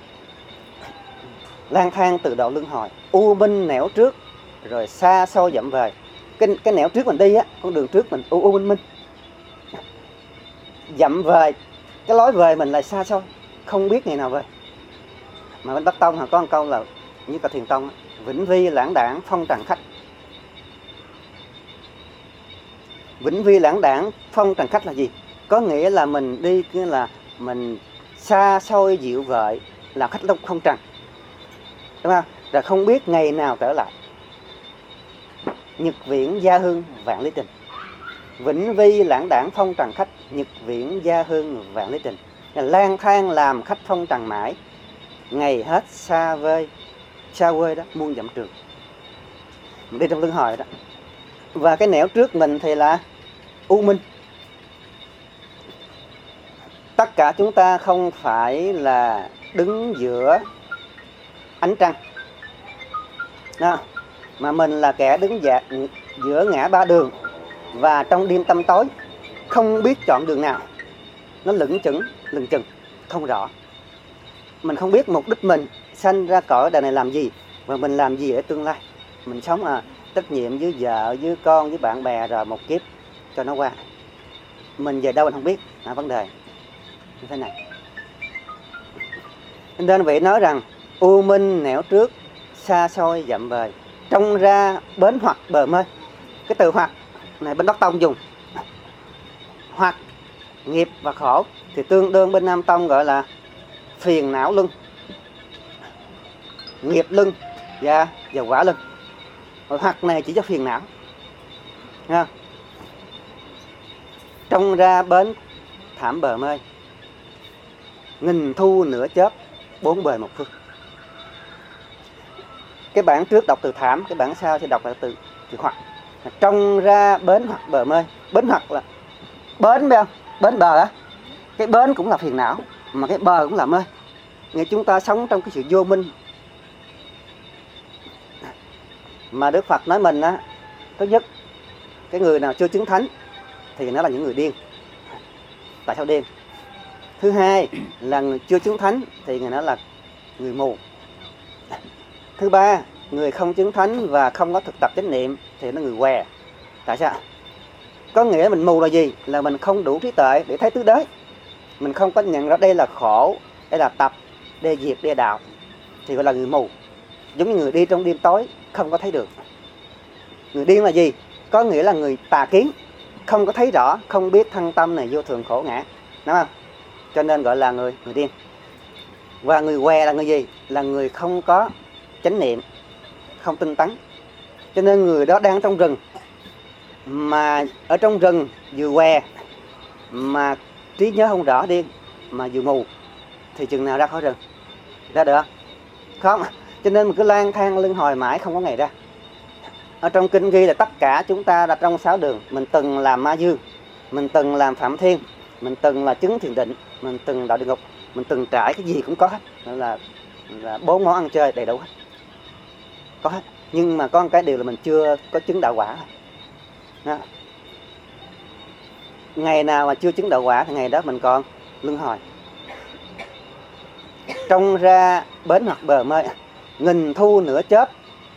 Lang thang từ độ luân hồi, u minh nẻo trước rồi xa xôi dặm về. Cái nẻo trước mình đi á, con đường trước mình u minh minh, dặm về, cái lối về mình là xa xôi, không biết ngày nào về. Mà bên Bắc Tông có một câu là như cả Thiền Tông, vĩnh vi lãng đảng phong trần khách. Vĩnh vi lãng đảng phong trần khách là gì? Có nghĩa là mình đi là mình xa xôi dịu vợi, là khách đông không trần, đúng không? Rồi không biết ngày nào trở lại. Nhật viễn gia hương vạn lý trình. Vĩnh vi lãng đảng phong trần khách, nhật viễn gia hương vạn lý trình. Lang thang làm khách phong trần mãi, ngày hết xa vơi đó, muôn dặm trường. Mình đi trong luân hồi đó. Và cái nẻo trước mình thì là u minh. Tất cả chúng ta không phải là đứng giữa ánh trăng đó, mà mình là kẻ đứng giữa ngã ba đường, và trong đêm tăm tối không biết chọn đường nào, nó lững chừng không rõ. Mình không biết mục đích mình sanh ra cõi đời này làm gì, và mình làm gì ở tương lai. Mình sống trách nhiệm với vợ, với con, với bạn bè, rồi một kiếp cho nó qua. Mình về đâu mình không biết, vấn đề như thế này. Nên vị nói rằng u minh nẻo trước, xa xôi dặm về, trông ra bến hoặc bờ mê. Cái từ hoặc này bên Bắc Tông dùng, hoặc nghiệp và khổ, thì tương đương bên Nam Tông gọi là phiền não luân, nghiệp luân và quả luân. Hoặc này chỉ cho phiền não, nghe không? Trông ra bến thảm bờ mê, nghìn thu nửa chớp, bốn bề một phương. Cái bản trước đọc từ thảm, cái bản sau sẽ đọc là từ hoặc. Trông ra bến hoặc bờ mê. Bến hoặc là bến, biết không? Bến bờ á, cái bến cũng là phiền não, mà cái bờ cũng là mê. Nghĩa chúng ta sống trong cái sự vô minh. Mà Đức Phật nói mình á, thứ nhất, cái người nào chưa chứng thánh thì nó là những người điên. Tại sao điên? Thứ hai là người chưa chứng thánh thì người đó là người mù. Thứ ba, người không chứng thánh và không có thực tập chánh niệm thì nó người què. Tại sao? Có nghĩa mình mù là gì? Là mình không đủ trí tuệ để thấy tứ đế. Mình không có nhận ra đây là khổ, đây là tập, đây là diệt, đây là đạo, thì gọi là người mù. Giống như người đi trong đêm tối không có thấy được. Người điên là gì? Có nghĩa là người tà kiến, không có thấy rõ, không biết thân tâm này vô thường khổ ngã, đúng không? Cho nên gọi là người điên. Và người què là người gì? Là người không có chánh niệm, không tinh tấn. Cho nên người đó đang trong rừng, mà ở trong rừng vừa què mà trí nhớ không rõ đi, mà vừa mù thì chừng nào ra khỏi rừng? Ra được không? Cho nên mình cứ lang thang luân hồi mãi không có ngày ra. Ở trong kinh ghi là tất cả chúng ta là trong 6 đường. Mình từng làm ma dương, mình từng làm phạm thiên, mình từng là chứng thiền định, mình từng đọa địa ngục, mình từng trải cái gì cũng có hết. Đó là 4 món ăn chơi đầy đủ hết, có hết. Nhưng mà có một cái điều là mình chưa có chứng đạo quả. Đó. Ngày nào mà chưa chứng đạo quả thì ngày đó mình còn luân hồi. Trong ra bến hoặc bờ mây, nghìn thu nửa chớp,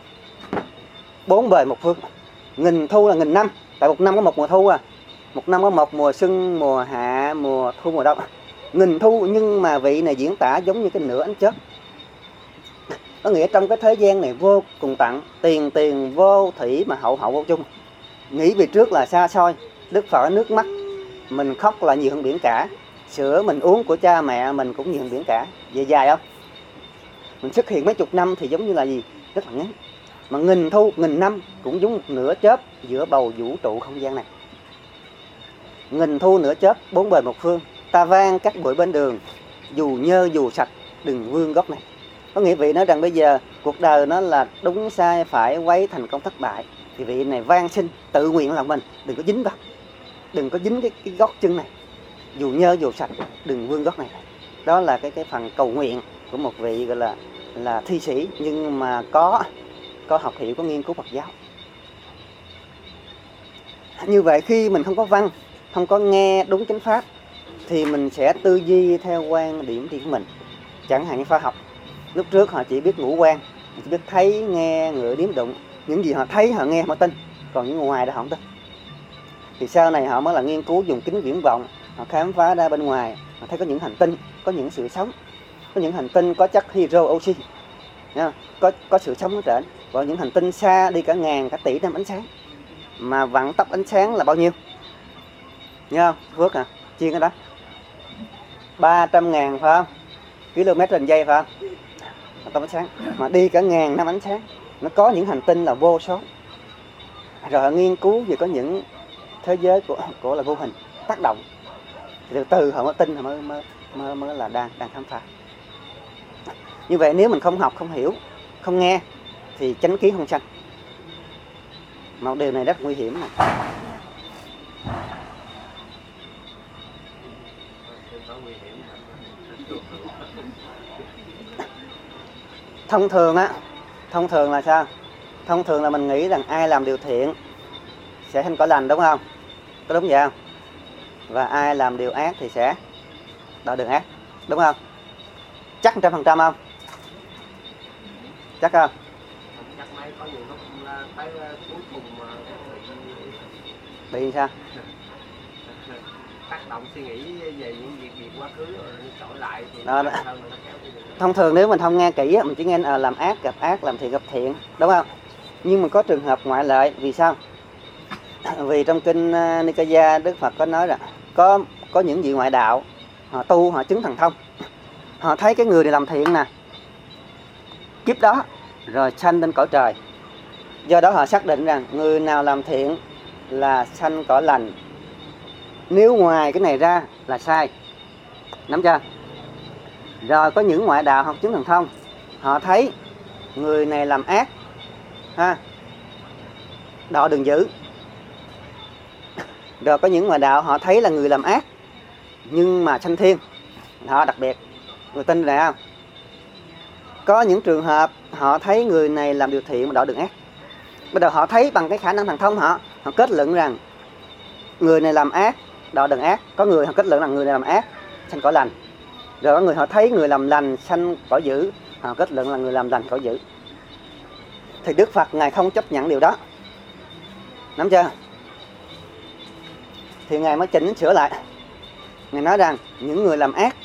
4 bề một phương. Nghìn thu là nghìn năm, tại một năm có một mùa thu à. Một năm có một mùa xuân, mùa hạ, mùa thu, mùa đông. Nghìn thu nhưng mà vị này diễn tả giống như cái nửa ánh chớp. Có nghĩa trong cái thế gian này vô cùng tặng, tiền tiền vô thủy mà hậu hậu vô chung. Nghĩ về trước là xa xôi, Đức Phật nước mắt mình khóc là nhiều hơn biển cả. Sữa mình uống của cha mẹ mình cũng nhiều hơn biển cả. Về dài không? Mình xuất hiện mấy chục năm thì giống như là gì? Rất là ngắn. Mà nghìn thu, nghìn năm cũng giống một nửa chớp giữa bầu vũ trụ không gian này. Nghìn thu nửa chớp, 4 bề một phương. Ta vang các bụi bên đường, dù nhơ dù sạch, đừng vương gốc này. Có nghĩa vị nói rằng bây giờ cuộc đời nó là đúng sai phải quấy, thành công thất bại, thì vị này van xin tự nguyện lòng mình, đừng có dính vào, đừng có dính cái gót chân này, dù nhơ dù sạch, đừng vương gốc này. Đó là cái phần cầu nguyện của một vị gọi là thi sĩ, nhưng mà có học hiểu, có nghiên cứu Phật giáo. Như vậy khi mình không có văn, không có nghe đúng chánh pháp, thì mình sẽ tư duy theo quan điểm riêng của mình. Chẳng hạn như khoa học, lúc trước họ chỉ biết ngũ quan, chỉ biết thấy, nghe, ngửi, nếm, đụng. Những gì họ thấy, họ nghe, họ tin. Còn những ngoài đó họ không tin. Thì sau này họ mới là nghiên cứu dùng kính viễn vọng, họ khám phá ra bên ngoài, họ thấy có những hành tinh, có những sự sống, có những hành tinh có chất hydro oxy, có sự sống ở trên. Và những hành tinh xa đi cả ngàn, cả tỷ năm ánh sáng, mà vận tốc ánh sáng là bao nhiêu? Nhớ không? Phước à? Chiên cái đó 300.000 phải không? km/giây phải không? Tốc ánh sáng mà đi cả ngàn năm ánh sáng. Nó có những hành tinh là vô số. Rồi họ nghiên cứu về có những thế giới của là vô hình tác động. Thì từ họ mới tin, họ mới là đang khám phá. Như vậy nếu mình không học, không hiểu, không nghe thì chánh kiến không sanh. Một điều này rất nguy hiểm này. Thông thường là sao? Thông thường là mình nghĩ rằng ai làm điều thiện sẽ thành cõi lành, đúng không? Có đúng vậy không? Và ai làm điều ác thì sẽ đọa đường ác, đúng không? Chắc 100% không? Chắc không? Chắc mấy có nhiều lúc tới cuối cùng Bị sao? tác động suy nghĩ về những việc quá khứ rồi trở lại thì đó. Thông thường nếu mình không nghe kỹ, mình chỉ nghe làm ác gặp ác, làm thiện gặp thiện, đúng không? Nhưng mà có trường hợp ngoại lệ. Vì sao? Vì trong kinh Nikaya, Đức Phật có nói rằng có những vị ngoại đạo, họ tu, họ chứng thần thông, họ thấy cái người này làm thiện nè, kiếp đó rồi sanh lên cõi trời. Do đó họ xác định rằng người nào làm thiện là sanh cõi lành, nếu ngoài cái này ra là sai. Nắm chưa? Rồi có những ngoại đạo học chứng thần thông, họ thấy người này làm ác đọa đường dữ. Rồi có những ngoại đạo họ thấy là người làm ác nhưng mà sanh thiên. Họ đặc biệt, người tin này không? Có những trường hợp họ thấy người này làm điều thiện mà đọa đường ác. Bây giờ họ thấy bằng cái khả năng thần thông họ kết luận rằng người này làm ác đọa đường ác. Có người họ kết luận rằng người này làm ác sanh cõi lành. Rồi có người họ thấy người làm lành sanh cõi dữ, họ kết luận là người làm lành cõi dữ. Thì Đức Phật Ngài không chấp nhận điều đó. Nắm chưa? Thì Ngài mới chỉnh sửa lại. Ngài nói rằng những người làm ác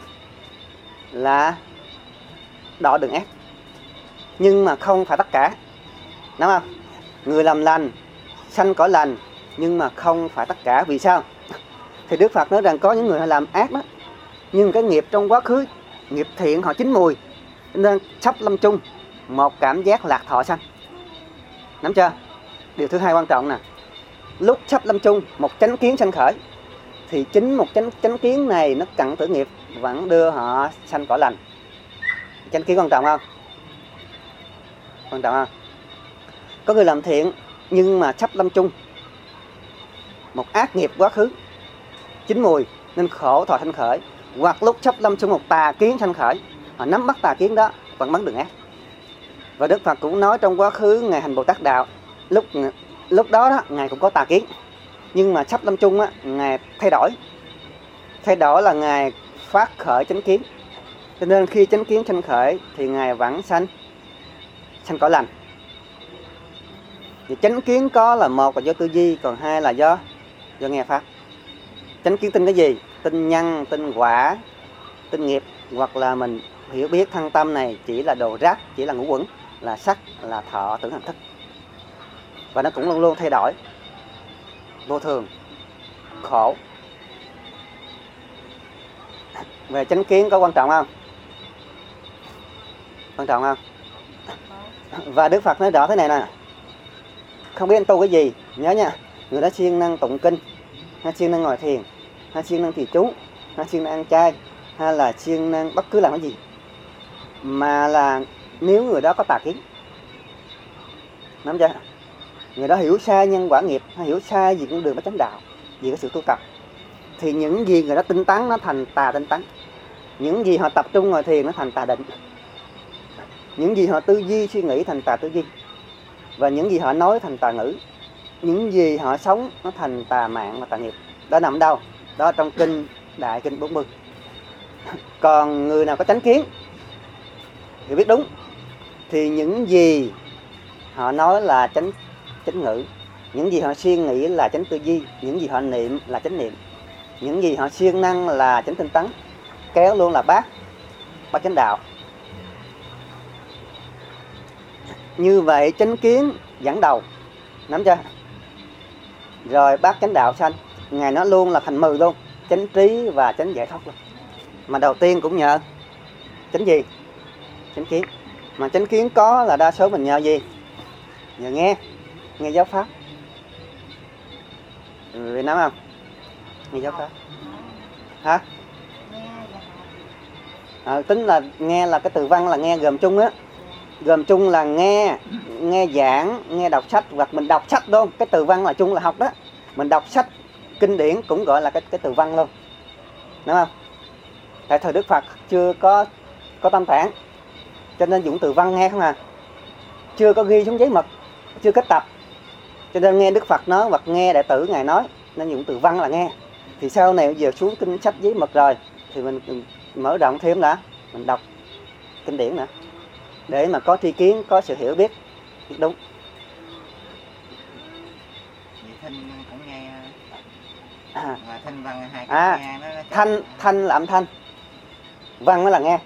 là đọa đường ác, nhưng mà không phải tất cả. Đúng không? Người làm lành sanh cõi lành, nhưng mà không phải tất cả. Vì sao? Thì Đức Phật nói rằng có những người họ làm ác đó, nhưng cái nghiệp trong quá khứ, nghiệp thiện họ chín mùi, nên sắp lâm chung một cảm giác lạc thọ sanh. Nắm chưa? Điều thứ hai quan trọng nè, lúc sắp lâm chung một chánh kiến sanh khởi, thì chính một chánh kiến này nó cận tử nghiệp vẫn đưa họ sanh cõi lành. Chánh kiến quan trọng không? Quan trọng không? Có người làm thiện nhưng mà sắp lâm chung một ác nghiệp quá khứ chín mùi nên khổ thọ sanh khởi, hoặc lúc sắp lâm chung một tà kiến sanh khởi, họ nắm bắt tà kiến đó vẫn bắn đường ác. Và Đức Phật cũng nói trong quá khứ Ngài hành Bồ Tát Đạo, lúc đó Ngài cũng có tà kiến, nhưng mà sắp lâm chung Ngài thay đổi là Ngài phát khởi chánh kiến. Cho nên khi chánh kiến sanh khởi thì Ngài vẫn sanh cõi lành. Thì chánh kiến có là một là do tư duy, còn hai là do nghe pháp. Chánh kiến tin cái gì? Tin nhân, tin quả, tin nghiệp, hoặc là mình hiểu biết thân tâm này chỉ là đồ rác, chỉ là ngũ uẩn, là sắc, là thọ, tưởng, hành, thức. Và nó cũng luôn luôn thay đổi, vô thường, khổ. Về chánh kiến có quan trọng không? Quan trọng không? Và Đức Phật nói rõ thế này nè, không biết anh tu cái gì, nhớ nha, người đó siêng năng tụng kinh, hay siêng năng ngồi thiền, hay siêng năng trì chú, hay siêng năng ăn chay, hay là siêng năng bất cứ làm cái gì, mà là nếu người đó có tà kiến, nắm chưa? Người đó hiểu sai nhân quả nghiệp, hay hiểu sai gì con đường bát chánh đạo, vì cái sự tu tập, thì những gì người đó tinh tấn nó thành tà tinh tấn, những gì họ tập trung ngồi thiền nó thành tà định, những gì họ tư duy suy nghĩ thành tà tư duy, và những gì họ nói thành tà ngữ, những gì họ sống nó thành tà mạng và tà nghiệp. Đó nằm đâu? Đó trong kinh Đại Kinh 40. Còn người nào có chánh kiến, hiểu biết đúng, thì những gì họ nói là chánh ngữ, những gì họ suy nghĩ là chánh tư duy, những gì họ niệm là chánh niệm, những gì họ siêng năng là chánh tinh tấn, kéo luôn là bát chánh đạo. Như vậy chánh kiến dẫn đầu, nắm chưa? Rồi bát chánh đạo sanh, Ngài nói luôn là thành 10 luôn, chánh trí và chánh giải thoát luôn. Mà đầu tiên cũng nhờ chánh gì? Chánh kiến. Mà chánh kiến có là đa số mình nhờ gì? Nhờ nghe giáo pháp. Việt Nam không? Nghe giáo pháp. Hả? Tính là nghe là cái từ văn là nghe gồm chung á. Gồm chung là nghe giảng, nghe đọc sách, hoặc mình đọc sách luôn. Cái từ văn là chung là học đó. Mình đọc sách kinh điển cũng gọi là cái từ văn luôn, đúng không? Tại thời Đức Phật chưa có tâm tạng, cho nên dùng từ văn nghe không à, chưa có ghi xuống giấy mực, chưa kết tập, cho nên nghe Đức Phật nói hoặc nghe đệ tử Ngài nói nên dùng từ văn là nghe. Thì sau này giờ xuống kinh sách giấy mực rồi thì mình mở rộng thêm đã, mình đọc kinh điển nữa để mà có tri kiến, có sự hiểu biết đúng. Thinh cũng nghe, và thinh văn hai cái nghe nó thanh là âm thanh, văn mới là nghe.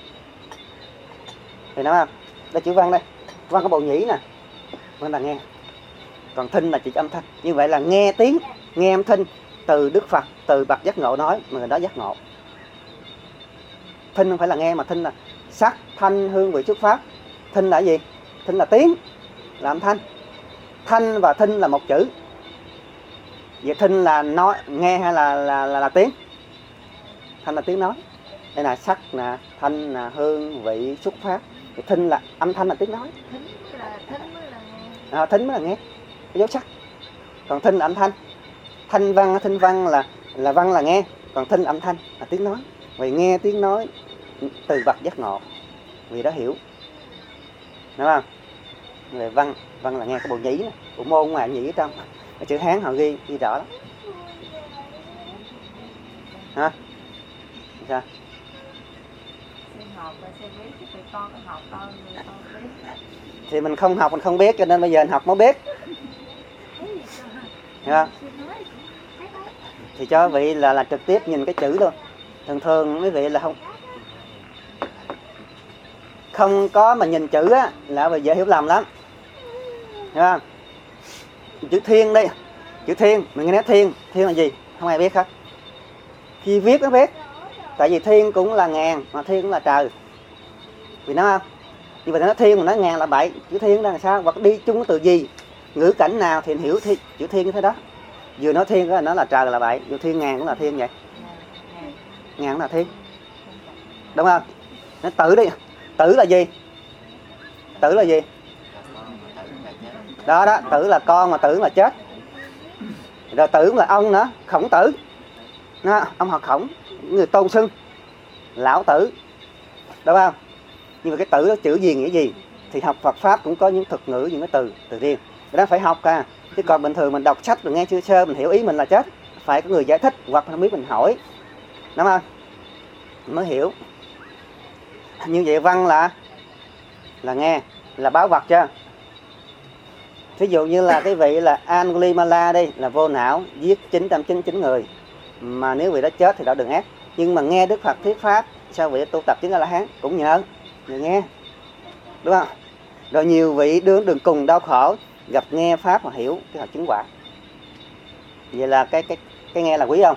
Thì nói không? Đây chữ văn đây, văn có bộ nhĩ nè, văn là nghe. Còn thinh là chỉ âm thanh. Như vậy là nghe tiếng, nghe âm thanh từ Đức Phật, từ bậc giác ngộ nói mà người đó giác ngộ. Thinh không phải là nghe, mà thinh là sắc, thanh, hương, vị, xuất pháp. Thinh là gì? Thinh là tiếng, là âm thanh. Thanh và thinh là một chữ. Vậy thinh là nói, nghe hay là tiếng? Thanh là tiếng nói. Đây là sắc nè, thanh nè, hương, vị, xuất pháp. Vậy thinh là âm thanh là tiếng nói. Thính mới là nghe. Thính mới là nghe, cái dấu sắc. Còn thinh là âm thanh. Thanh văn, thinh văn là văn là nghe. Còn thinh âm thanh là tiếng nói. Vậy nghe tiếng nói từ bậc giác ngộ, vì đó hiểu, đúng không? Về văn là nghe, cái bộ nhĩ, bộ môn ngoài nhĩ ở trong, cái chữ Hán họ ghi rõ lắm. Hả? Sao? Thì mình không học mình không biết, cho nên bây giờ mình học mới biết. Hiểu không? Thì cho vị là trực tiếp nhìn cái chữ luôn. Thường mấy vị là không có mà nhìn chữ á là bây giờ hiểu lầm lắm. Hiểu không? Chữ thiên đây, chữ thiên, mình nghe nói thiên là gì? Không ai biết hết. Khi viết nó biết. Tại vì thiên cũng là ngàn, mà thiên cũng là trời. Vì nói không? Nhưng mà nói thiên mà nói ngàn là bậy, chữ thiên là sao? Hoặc đi chung cái từ gì? ngữ cảnh nào thì hiểu chữ thiên cái thế đó. Vừa nói thiên đó nó là trời là vậy, vừa thiên ngàn cũng là thiên vậy, ngàn cũng là thiên, đúng không? Nó tử đi, tử là gì? Tử là gì? Đó đó, tử là con mà tử là chết. Rồi tử là ông nữa, Khổng Tử. Nó, ông họ Khổng, người tôn xưng lão tử, đúng không? Nhưng mà cái tử đó chữ gì nghĩa gì? Thì học Phật pháp cũng có những thuật ngữ, những cái từ riêng. Cái đó phải học ca. Chứ còn bình thường mình đọc sách rồi nghe sơ mình hiểu ý mình là chết. Phải có người giải thích hoặc không biết mình hỏi, đúng không? Mới hiểu. Như vậy văn là nghe, là báo vật chưa? Ví dụ như là cái vị là Angulimala đây là vô não, giết 999 người. Mà nếu vị đó chết thì đã đừng ác. Nhưng mà nghe Đức Phật thuyết pháp, sao vị tu tập chứng A-la-hán cũng nhờ nghe, đúng không? Rồi nhiều vị đường cùng đau khổ, gặp nghe pháp mà hiểu cái họ chứng quả. Vậy là cái nghe là quý không?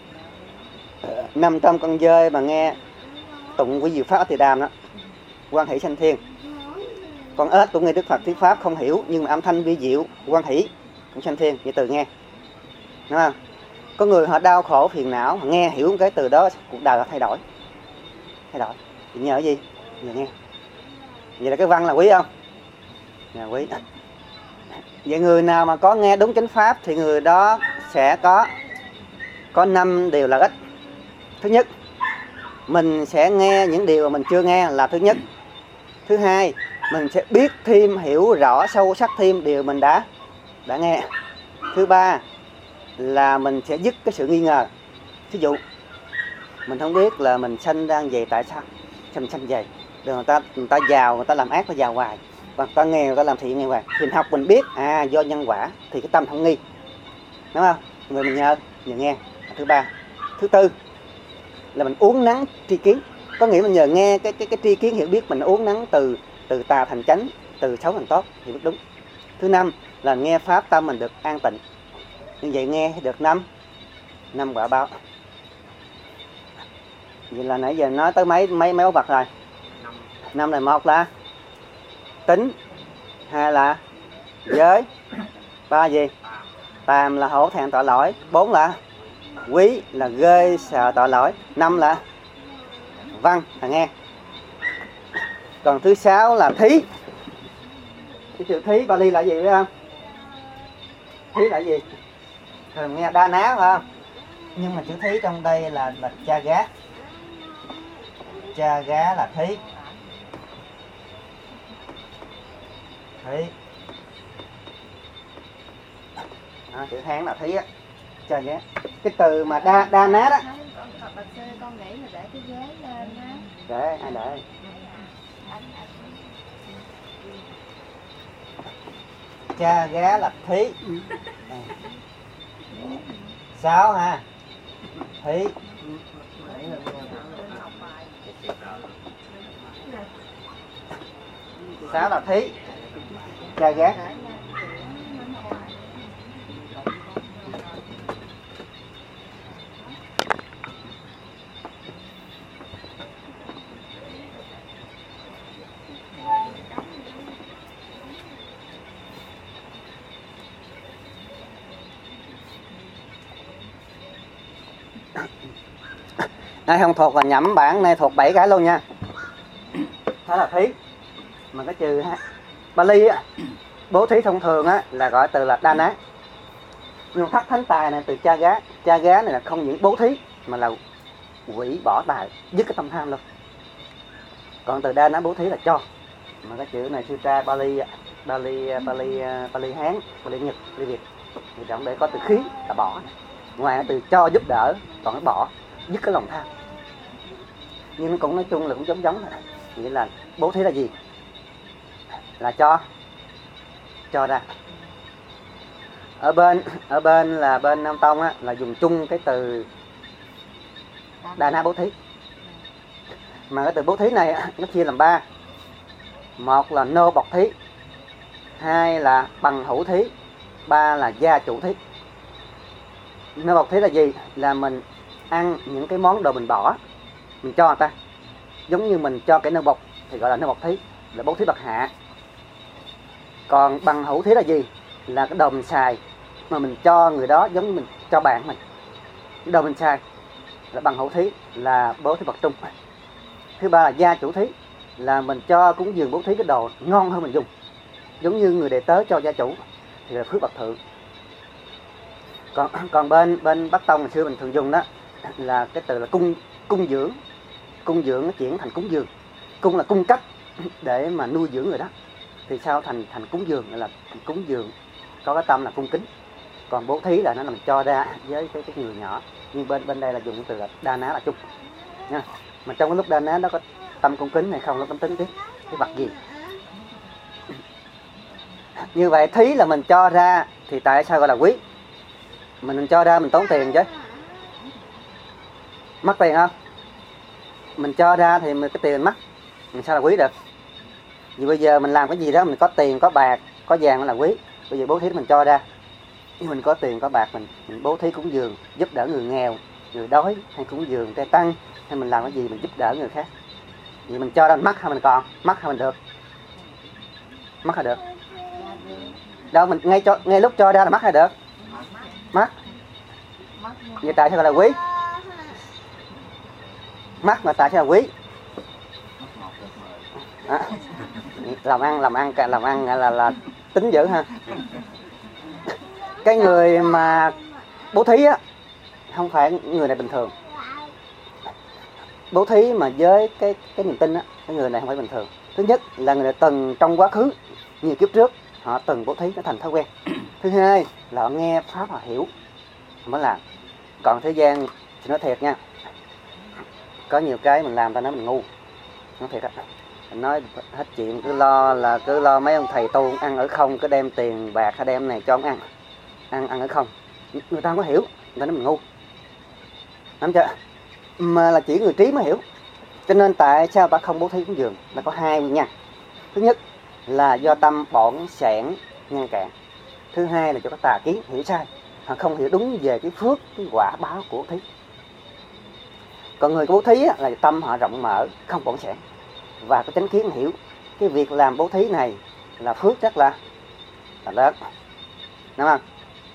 500 con dơi mà nghe tụng quý diệu pháp thì đàm đó, hoan hỷ sanh thiên. Con ếch cũng nghe Đức Phật thuyết pháp không hiểu, nhưng mà âm thanh vi diệu, hoan hỷ cũng sanh thiên, vậy từ nghe, đúng không? Có người họ đau khổ phiền não, họ nghe hiểu cái từ đó cuộc đời họ thay đổi. Thì nhờ cái gì? Nhờ nghe. Vậy là cái văn là quý không? Là quý. Vậy người nào mà có nghe đúng chánh pháp thì người đó sẽ có 5 điều lợi ích. Thứ nhất, mình sẽ nghe những điều mà mình chưa nghe là thứ nhất. Thứ hai, mình sẽ biết thêm, hiểu rõ sâu sắc thêm điều mình đã nghe. Thứ ba là mình sẽ dứt cái sự nghi ngờ. Ví dụ mình không biết là mình sanh ra vậy, tại sao sanh vậy, rồi người ta giàu, người ta làm ác, người ta giàu hoài, và người ta nghèo, người ta làm thiện nghèo hoài. Thì mình học mình biết do nhân quả thì cái tâm không nghi, đúng không? Người mình nhờ nghe. Thứ ba. Thứ tư là mình uốn nắn tri kiến, có nghĩa mình nhờ nghe cái tri kiến hiểu biết, mình uốn nắn từ tà thành chánh, từ xấu thành tốt thì biết đúng. Thứ năm là nghe pháp tâm mình được an tịnh. Như vậy nghe được 5 quả báo. Vậy là nãy giờ nói tới mấy báu vật rồi. 5 là một là tính, 2 là giới, 3 gì? Tàm là hổ thẹn tội lỗi, 4 là quý là ghê sợ tội lỗi, 5 là văn là nghe. Còn thứ 6 là thí. Cái chữ thí Bali là gì biết không? Thí là gì? Thường nghe đa ná phải không? Nhưng mà chữ thí trong đây là cha gá. Cha gá là thí. Chữ Hán là thí á, cha gá. Cái từ mà đa ná đó. Con nghĩ là để cái ghế lên á. Để ai để? Cha gá là thí. 6 ha. Thí. 6 là thí. Cha gá. Ai không thuộc là nhẩm bản này thuộc 7 cái luôn nha. Đó là thí. Mà cái chữ Bali á, bố thí thông thường á là gọi từ là đa ná. Nhưng thất thánh tài này từ cha gá. Cha gá này là không những bố thí mà là quỷ bỏ tài, dứt cái tâm tham luôn. Còn từ đa ná bố thí là cho. Mà cái chữ này sutra Bali Hán, Bali Nhật, Bali Việt thì trong để có từ khí là bỏ. Ngoài từ cho giúp đỡ, còn cái bỏ, dứt cái lòng tham. Nhưng nó cũng nói chung là cũng giống thôi. Nghĩa là bố thí là gì? Là cho ra. Ở bên là bên Nam Tông á là dùng chung cái từ đa ná bố thí. Mà cái từ bố thí này nó chia làm 3. Một là nô bộc thí, 2 là bằng hữu thí, 3 là gia chủ thí. Nô bộc thí là gì? Là mình ăn những cái món đồ mình bỏ, mình cho người ta. Giống như mình cho cái nô bộc thì gọi là nô bộc thí, là bố thí bậc hạ. Còn bằng hữu thí là gì? là cái đồ mình xài mà mình cho người đó giống như mình cho bạn mình. Cái đồ mình xài là bằng hữu thí, là bố thí vật trung. Thứ ba là gia chủ thí, là mình cho cúng dường bố thí cái đồ ngon hơn mình dùng, giống như người đệ tớ cho gia chủ thì là phước bậc thượng. Còn bên Bắc Tông ngày xưa mình thường dùng đó là cái từ là cung dưỡng. Cung dưỡng nó chuyển thành cúng dường. Cung là cung cấp để mà nuôi dưỡng người đó, thì sao thành cúng dường, là cúng dường có cái tâm là cung kính. Còn bố thí là nó làm cho ra với cái người nhỏ. Nhưng bên đây là dùng cái từ là đa ná là chung nha. Mà trong cái lúc đa ná đó có tâm cung kính hay không, nó tâm tính cái vật gì. Như vậy thí là mình cho ra, thì tại sao gọi là quý? Mình cho ra mình tốn tiền chứ, mất tiền không? Mình cho ra thì cái tiền mình mất, mình sao là quý được? Vì bây giờ mình làm cái gì đó mình có tiền, có bạc, có vàng nó là quý. Bây giờ bố thí mình cho ra, nhưng mình có tiền, có bạc, mình bố thí cúng dường, giúp đỡ người nghèo, người đói, hay cúng dường trai tăng, hay mình làm cái gì mình giúp đỡ người khác. Vì mình cho ra mình mất hay mình còn, mất hay mình được? Mất hay được? Đâu, mình ngay lúc cho ra là mất hay được? Mất. Vậy tại sao gọi là quý? Mất mà tại sao là quý? Làm ăn là tính dữ ha. Cái người mà bố thí á, không phải người này bình thường. Bố thí mà với cái niềm tin á, cái người này không phải bình thường. Thứ nhất là người này từng trong quá khứ nhiều kiếp trước họ từng bố thí, nó thành thói quen. Thứ hai là họ nghe pháp họ hiểu mới làm. Còn thế gian thì nói thiệt nha, có nhiều cái mình làm ta nói mình ngu, nói thiệt á. Mình nói hết chuyện cứ lo mấy ông thầy tu ăn ở không, cứ đem tiền bạc hay đem này cho ông ăn ở không. Người ta không có hiểu, người ta nói mình ngu, nắm chưa? Mà là chỉ người trí mới hiểu. Cho nên tại sao ta không bố thí cúng dường là có hai nguyên nhân. Thứ nhất là do tâm bỏn sẻn ngăn cản. Thứ hai là do cái tà kiến hiểu sai, họ không hiểu đúng về cái phước, cái quả báo của thí. Còn người bố thí là tâm họ rộng mở, không bỏn sẻn và có chánh kiến hiểu cái việc làm bố thí này là phước rất là lớn, đúng không?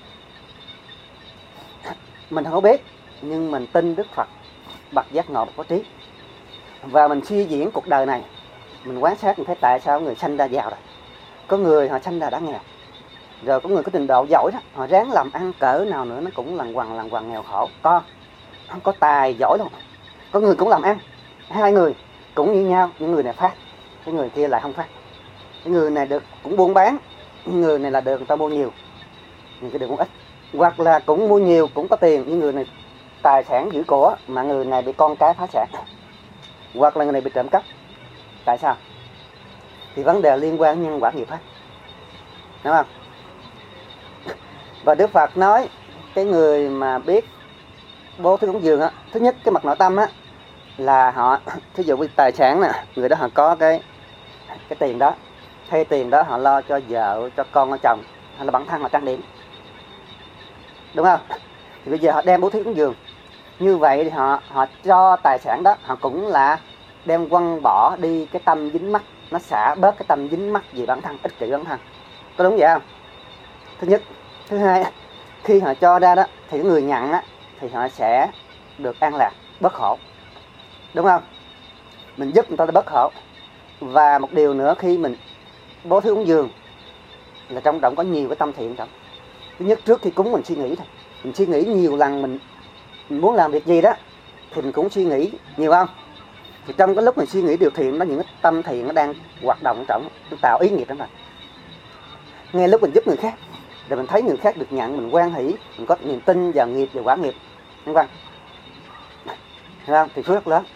Mình không biết, nhưng mình tin Đức Phật bậc giác ngộ, bậc có trí, và mình suy diễn cuộc đời này, mình quan sát mình thấy tại sao người sanh ra giàu rồi, có người họ sanh ra đã nghèo, rồi có người có trình độ giỏi đó, họ ráng làm ăn cỡ nào nữa nó cũng lằng quằng nghèo khổ. Có tài giỏi luôn, có người cũng làm ăn, hai người cũng như nhau, những người này phát, cái người kia lại không phát. Cái người này được cũng buôn bán, người này là được người ta mua nhiều, người kia được cũng ít. Hoặc là cũng mua nhiều, cũng có tiền, nhưng người này tài sản giữ của, mà người này bị con cái phá sản. Hoặc là người này bị trộm cắp. Tại sao? Thì vấn đề liên quan nhân quả nghiệp hết, đúng không? Và Đức Phật nói cái người mà biết bố thí cúng dường á, thứ nhất cái mặt nội tâm á là họ, thí dụ với tài sản nè, người đó họ có cái tiền đó, thay tiền đó họ lo cho vợ, cho con, cho chồng, hay là bản thân họ trang điểm, đúng không? Thì bây giờ họ đem bố thí cúng dường, như vậy thì họ cho tài sản đó, họ cũng là đem quăng bỏ đi cái tâm dính mắc, nó xả bớt cái tâm dính mắc về bản thân, ích kỷ bản thân, có đúng vậy không? Thứ nhất. Thứ hai, khi họ cho ra đó thì cái người nhận á thì họ sẽ được an lạc, bớt khổ, đúng không? Mình giúp người ta bớt khổ. Và một điều nữa, khi mình bố thí cúng dường là trong động có nhiều cái tâm thiện trong. Thứ nhất, trước khi cúng mình suy nghĩ thôi, mình suy nghĩ nhiều lần, mình muốn làm việc gì đó thì mình cũng suy nghĩ nhiều không? Thì trong cái lúc mình suy nghĩ điều thiện đó, những cái tâm thiện nó đang hoạt động trong, nó tạo ý nghiệp trong rồi. Ngay lúc mình giúp người khác, rồi mình thấy người khác được nhận, mình hoan hỷ, mình có niềm tin vào nghiệp và quả nghiệp, đúng không? Thì phước lớn.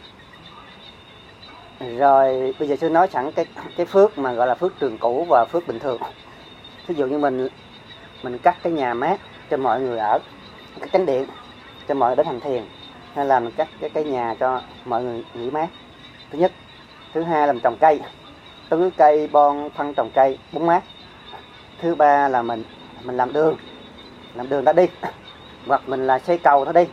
Rồi bây giờ sư nói sẵn cái phước mà gọi là phước trường cửu và phước bình thường. Ví dụ như mình cắt cái nhà mát cho mọi người ở, cái chánh điện cho mọi người đến hành thiền, hay là mình cắt cái nhà cho mọi người nghỉ mát. Thứ nhất. Thứ hai là mình trồng cây, tưới cây, bón phân, trồng cây, bón mát. Thứ ba là mình làm đường ta đi, hoặc mình là xây cầu ta đi.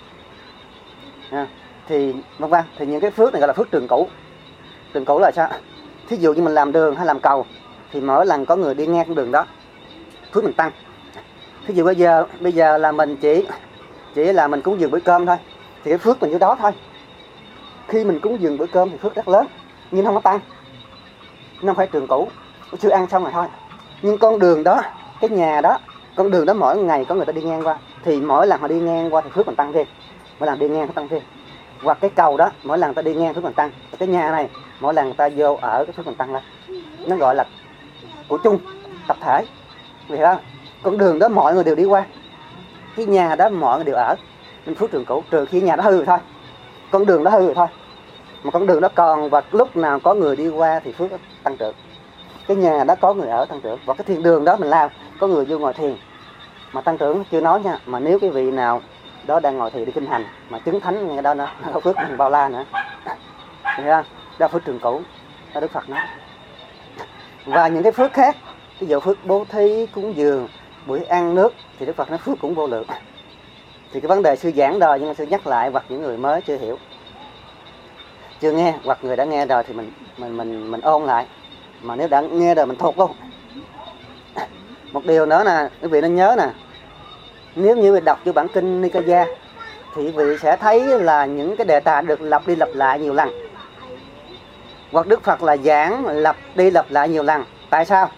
Thì vân vân, thì những cái phước này gọi là phước trường cửu. Trường cửu là sao? Thí dụ như mình làm đường hay làm cầu thì mỗi lần có người đi ngang con đường đó phước mình tăng. Ví dụ bây giờ là mình chỉ là mình cúng dường bữa cơm thôi, thì cái phước mình như đó thôi. Khi mình cúng dường bữa cơm thì phước rất lớn, nhưng không có tăng, nó không phải trường cũ, chưa ăn xong rồi thôi. Nhưng con đường đó, cái nhà đó, con đường đó mỗi ngày có người ta đi ngang qua, thì mỗi lần họ đi ngang qua thì phước mình tăng thêm, mỗi lần đi ngang nó tăng thêm. Hoặc cái cầu đó, mỗi lần ta đi ngang phước mình tăng. Cái nhà này, mỗi lần ta vô ở cái phước mình tăng lên. Nó gọi là của chung, tập thể, hiểu không? Con đường đó mọi người đều đi qua, cái nhà đó mọi người đều ở, nên phước trường cũ. Trừ khi nhà đó hư rồi thôi, con đường đó hư rồi thôi, mà con đường đó còn và lúc nào có người đi qua thì phước tăng trưởng. Cái nhà đó có người ở tăng trưởng, và cái thiền đường đó mình làm có người vô ngồi thiền mà tăng trưởng chưa nói nha. Mà nếu cái vị nào đó đang ngồi thiền đi kinh hành mà chứng thánh ngay đó nữa, nó có phước bằng bao la nữa, hiểu không? Đó phước trường cũ, đó Đức Phật nói. Và những cái phước khác, ví dụ phước bố thí, cúng dường, buổi ăn nước, thì Đức Phật nói phước cũng vô lượng. Thì cái vấn đề sư giảng đời, nhưng mà sư nhắc lại hoặc những người mới chưa hiểu, chưa nghe, hoặc người đã nghe rồi thì mình ôn lại. Mà nếu đã nghe rồi mình thuộc luôn. Một điều nữa nè, quý vị nên nhớ nè, nếu như vị đọc vô bản kinh Nikaya thì quý vị sẽ thấy là những cái đề tài được lặp đi lặp lại nhiều lần, hoặc Đức Phật là giảng lặp đi lặp lại nhiều lần. Tại sao?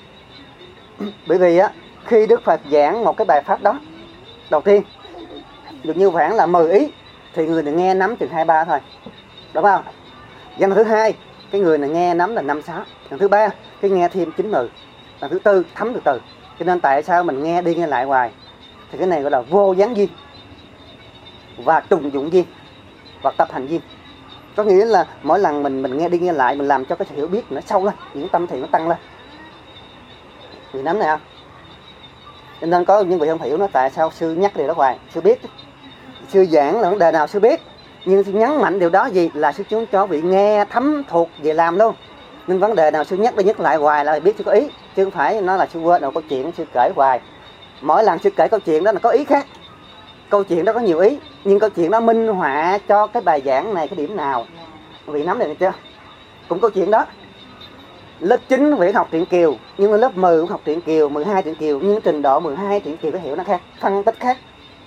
Bởi vì á, khi Đức Phật giảng một cái bài pháp đó, đầu tiên được như khoảng là 10 ý, thì người này nghe nắm chừng 2-3 thôi, đúng không? Lần thứ hai, cái người này nghe nắm là 5-6. Lần thứ ba, cái nghe thêm 9-10. Lần thứ tư, thấm từ từ. Cho nên tại sao mình nghe đi nghe lại hoài? Thì cái này gọi là vô gián duyên và trùng dụng duyên và tập hành duyên. Có nghĩa là mỗi lần mình nghe đi nghe lại, mình làm cho cái sự hiểu biết nó sâu lên, những tâm thì nó tăng lên. Vì nắm này không? Cho nên có những vị không hiểu nó tại sao sư nhắc điều đó hoài. Sư biết, sư giảng là vấn đề nào sư biết, nhưng sư nhấn mạnh điều đó gì là sư muốn cho vị nghe thấm thuộc về làm luôn. Nên vấn đề nào sư nhắc đi nhắc lại hoài là biết sư có ý, chứ không phải nó là sư quên đâu câu chuyện sư kể hoài. Mỗi lần sư kể câu chuyện đó là có ý khác, câu chuyện đó có nhiều ý, nhưng câu chuyện đó minh họa cho cái bài giảng này cái điểm nào, vị nắm được chưa? Cũng câu chuyện đó. Lớp 9 vị học truyện Kiều, nhưng lớp 10 cũng học truyện Kiều, 12 truyện Kiều, nhưng trình độ 12 truyện Kiều có hiểu nó khác, phân tích khác,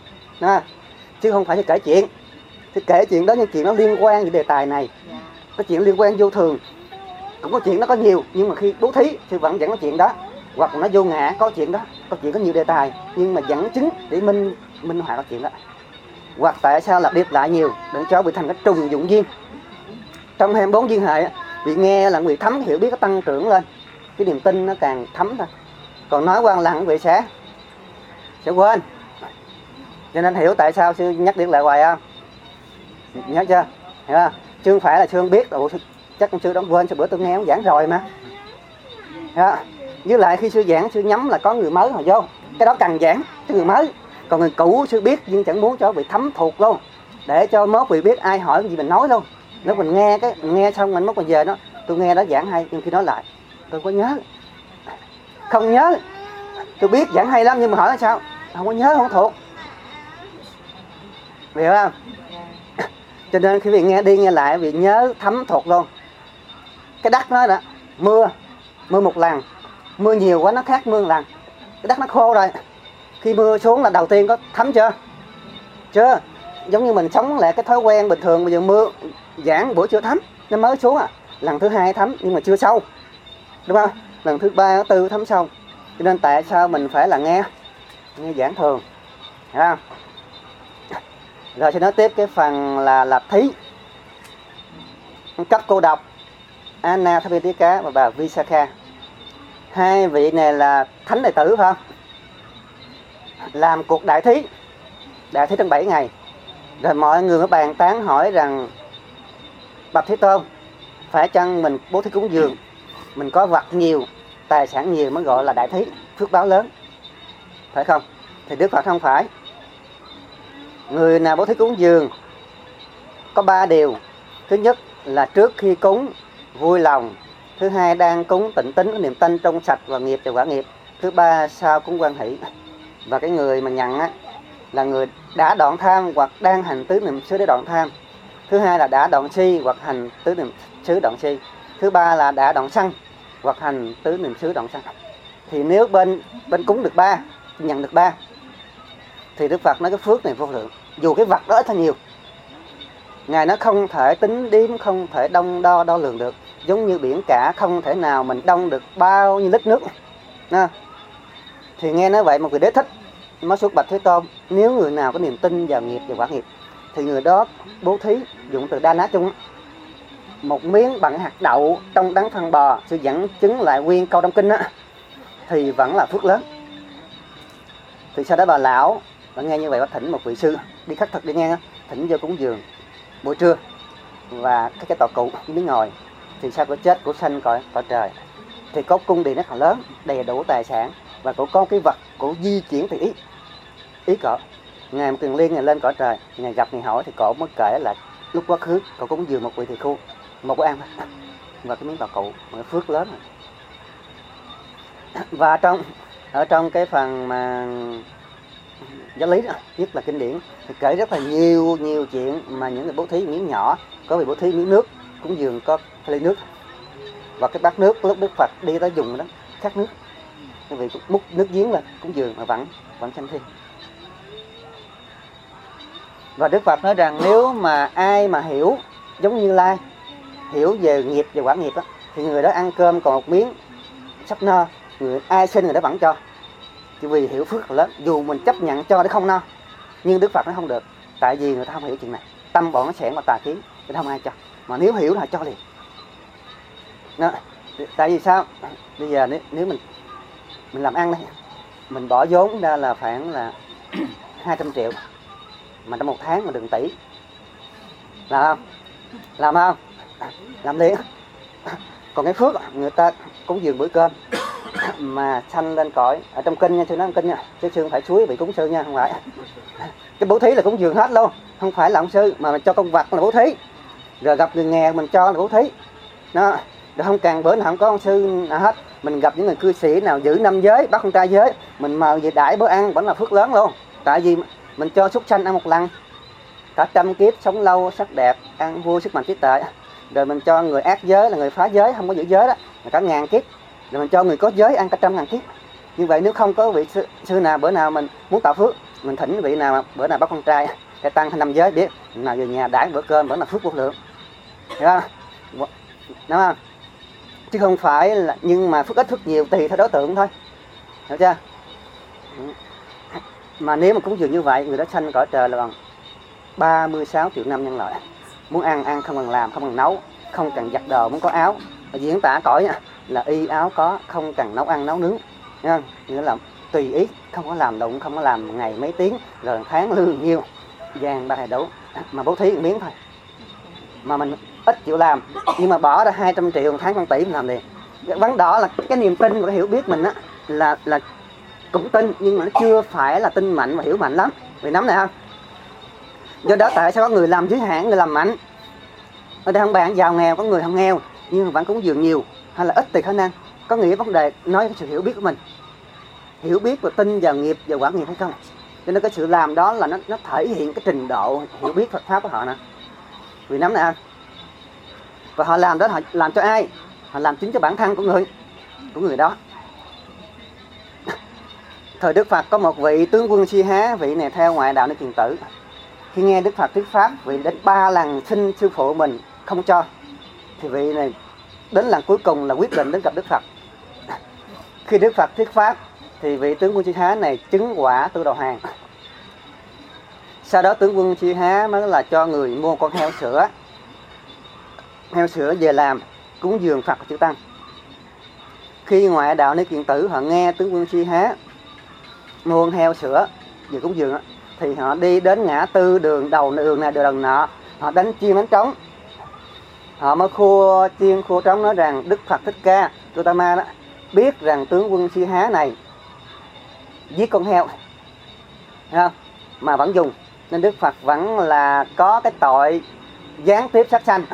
chứ không phải sư kể chuyện. Sư kể chuyện đó, nhưng chuyện nó liên quan với đề tài này, có chuyện liên quan vô thường, cũng có chuyện nó có nhiều, nhưng mà khi bố thí thì vẫn có chuyện đó, hoặc nó vô ngã có chuyện đó, có chuyện có nhiều đề tài, nhưng mà dẫn chứng để minh họa có chuyện đó. Hoặc tại sao lặp đi lại nhiều để cho bị thành cái trùng dụng duyên. Trong 24 duyên hệ, bị nghe là người thấm hiểu biết có tăng trưởng lên, cái niềm tin nó càng thấm thôi. Còn nói qua lần vị sẽ quên. Cho nên hiểu tại sao sư nhắc đi lại hoài không? Nhớ chưa? Hiểu không? Chứ không phải là sư không biết, chắc sư đóng quên, sư bữa tôi nghe ông giảng rồi mà. Đó. Với lại khi sư giảng, sư nhắm là có người mới họ vô, cái đó cần giảng cái người mới. Còn người cũ sư biết nhưng chẳng muốn cho vị thấm thuộc luôn, để cho mốt vị biết ai hỏi cái gì mình nói luôn. Nếu mình nghe xong mình mốt mình về nó, tôi nghe đó giảng hay, nhưng khi nói lại tôi có nhớ, không nhớ. Tôi biết giảng hay lắm nhưng mà hỏi là sao, không có nhớ, không có thuộc, hiểu không? Cho nên khi vị nghe đi nghe lại, vị nhớ thấm thuộc luôn. Cái đất nó đó, mưa một lần, mưa nhiều quá nó khác mưa một lần. Cái đất nó khô rồi, khi mưa xuống là đầu tiên có thấm chưa? Giống như mình sống lại cái thói quen bình thường, bây giờ mưa giảng buổi chưa thấm, nó mới xuống lần thứ hai thấm nhưng mà chưa sâu, đúng không? Lần thứ ba, thứ tư thấm sâu. Cho nên tại sao mình phải là nghe giảng thường, hiểu không? Rồi sẽ nói tiếp cái phần là thí. Cấp cô độc Anathapindika và bà Visakha, hai vị này là thánh đệ tử phải không? Làm cuộc đại thí trong 7 ngày. Rồi mọi người mới bàn tán hỏi rằng bạch Thế Tôn, phải chăng mình bố thí cúng dường, mình có vật nhiều, tài sản nhiều mới gọi là đại thí, phước báo lớn, phải không? Thì Đức Phật không phải. Người nào bố thí cúng dường có 3 điều. Thứ nhất là trước khi cúng vui lòng. Thứ hai đang cúng tịnh tín, có niềm tin trong sạch và nghiệp và quả nghiệp. Thứ ba sau cúng quan hỷ. Và cái người mà nhận là người đã đoạn tham hoặc đang hành tứ niệm xứ để đoạn tham. Thứ hai là đã đoạn si hoặc hành tứ niệm xứ đoạn si. Thứ ba là đã đoạn sân hoặc hành tứ niệm xứ đoạn sân. Thì nếu bên cúng được 3, nhận được 3, thì Đức Phật nói cái phước này vô lượng. Dù cái vật đó ít hay nhiều, Ngài nó không thể tính điếm, không thể đong đo lường được. Giống như biển cả, không thể nào mình đong được bao nhiêu lít nước. Thì nghe nói vậy một người Đế Thích mới xuất bạch Thế Tôn: nếu người nào có niềm tin vào nghiệp và quả nghiệp, thì người đó bố thí, dụng từ đa ná chung, một miếng bằng hạt đậu trong đắng phân bò, sự dẫn chứng lại nguyên câu trong kinh á, thì vẫn là phước lớn. Thì sau đó bà lão, bà nghe như vậy, bà thỉnh một vị sư đi khất thực đi nghe, thỉnh vô cúng dường buổi trưa, và cái tọa cụ miếng ngồi. Thì sau cổ chết, cổ sanh cõi trời, thì có cung điện rất là lớn, đầy đủ tài sản, và cổ có cái vật, cổ di chuyển tùy ý cỡ. Ngày một Kiền Liên, Ngài lên cõi trời, Ngài gặp, Ngài hỏi, thì cổ mới kể lại lúc quá khứ cổ cúng dường một vị tỳ khu, một bữa ăn và cái miếng tọa cụ, một cái phước lớn rồi. Và ở trong cái phần mà giáo lý đó, nhất là kinh điển, thì kể rất là nhiều chuyện mà những người bố thí miếng nhỏ, có vị bố thí miếng nước, cúng dường có ly nước, và cái bát nước lúc Đức Phật đi tới dùng đó khát nước, cái vị múc nước giếng lên cúng dường mà vẫn sanh thiên. Và Đức Phật nói rằng nếu mà ai mà hiểu giống Như Lai, hiểu về nghiệp và quả nghiệp đó, thì người đó ăn cơm còn một miếng sắp no, ai xin người đó vẫn cho. Chỉ vì hiểu phước là lớn, dù mình chấp nhận cho để không no, nhưng Đức Phật nó không được, tại vì người ta không hiểu chuyện này, tâm bọn nó xẻn vào tà kiến, người ta không ai cho. Mà nếu hiểu là cho liền đó. Tại vì sao? Bây giờ nếu mình làm ăn đây, mình bỏ vốn ra là khoảng là 200 triệu, mà trong một tháng mình được 1 tỷ, làm không? Làm liền. Còn cái phước, người ta cúng dường bữa cơm mà sanh lên cõi, ở trong kinh nha, sư nói trong kinh nha, chứ sư không phải suối bị cúng sư nha, không phải. Cái bố thí là cúng dường hết luôn, không phải là ông sư, mà mình cho công vật là bố thí. Rồi gặp người nghèo mình cho là bố thí đó. Rồi không càng bữa nào không có ông sư nào hết. Mình gặp những người cư sĩ nào giữ 5 giới, bắt con trai giới, mình mời về đãi bữa ăn vẫn là phước lớn luôn. Tại vì mình cho súc sanh ăn một lần, cả 100 kiếp sống lâu sắc đẹp, ăn vui sức mạnh trí tuệ. Rồi mình cho người ác giới là người phá giới, không có giữ giới đó, là cả 1000 kiếp. Rồi mình cho người có giới ăn cả 100.000 kiếp. Như vậy nếu không có vị sư nào bữa nào mình muốn tạo phước, mình thỉnh vị nào bữa nào bắt con trai cái tăng 5 giới, biết nào về nhà đãi bữa cơm vẫn là phước vô lượng, hiểu không? Đúng không? Chứ không phải là, nhưng mà phước ít phước nhiều tùy theo đối tượng thôi, hiểu chưa? Mà nếu mà cúng dường như vậy, người đó sanh cõi trời là bằng 36 triệu năm nhân loại. Muốn ăn không cần làm, không cần nấu, không cần giặt đồ, muốn có áo, diễn tả cõi là y áo có, không cần nấu ăn nấu nướng, nha. Nghĩa là tùy ý, không có làm đụng, không có làm ngày mấy tiếng, rồi tháng lương nhiêu, vàng bạc đầy đủ, mà bố thí một miếng thôi. Mà mình ít chịu làm, nhưng mà bỏ ra 200 triệu một tháng 1 tỷ mình làm liền. Vấn đó là cái niềm tin và cái hiểu biết mình á, là cũng tin, nhưng mà nó chưa phải là tin mạnh và hiểu mạnh lắm. Vì nắm này không? Do đó tại sao có người làm dưới hạn, người làm mạnh. Ở đây không bàn giàu nghèo, có người không nghèo nhưng mà vẫn cúng dường nhiều hay là ít tùy khả năng. Có nghĩa vấn đề nói cái sự hiểu biết của mình, hiểu biết và tin vào nghiệp và quả nghiệp hay không. Cho nên cái sự làm đó là nó thể hiện cái trình độ hiểu biết Phật pháp của họ nè. Vì nắm này không? Và họ làm đó, họ làm cho ai? Họ làm chính cho bản thân của người đó. Thời Đức Phật có một vị tướng quân Si Há, vị này theo ngoại đạo Ni Kiền Tử. Khi nghe Đức Phật thuyết pháp, vị đến 3 lần xin sư phụ mình không cho, thì vị này đến lần cuối cùng là quyết định đến gặp Đức Phật. Khi Đức Phật thuyết pháp thì vị tướng quân Si Há này chứng quả Tu Đầu Hàng. Sau đó tướng quân Si Há mới là cho người mua con heo sữa về làm cúng dường Phật và chư tăng. Khi ngoại đạo Ni Kiền Tử họ nghe tướng quân Si Há mua heo sữa về cúng dường, thì họ đi đến ngã tư đường đầu đường này đường nọ, họ đánh chiên đánh trống, họ mới khua chiên khua trống nói rằng Đức Phật Thích Ca Gautama đó biết rằng tướng quân Si Há này giết con heo, không? Mà vẫn dùng, nên Đức Phật vẫn là có cái tội gián tiếp sát sanh.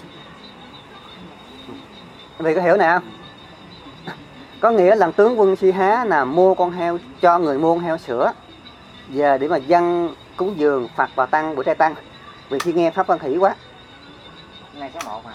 Vì có hiểu này không? Có nghĩa là tướng quân Si Há là mua con heo, cho người mua con heo sữa về để mà dâng cúng dường Phật và tăng buổi trai tăng. Vì khi nghe pháp quan hỷ quá. Ngày số 1 mà.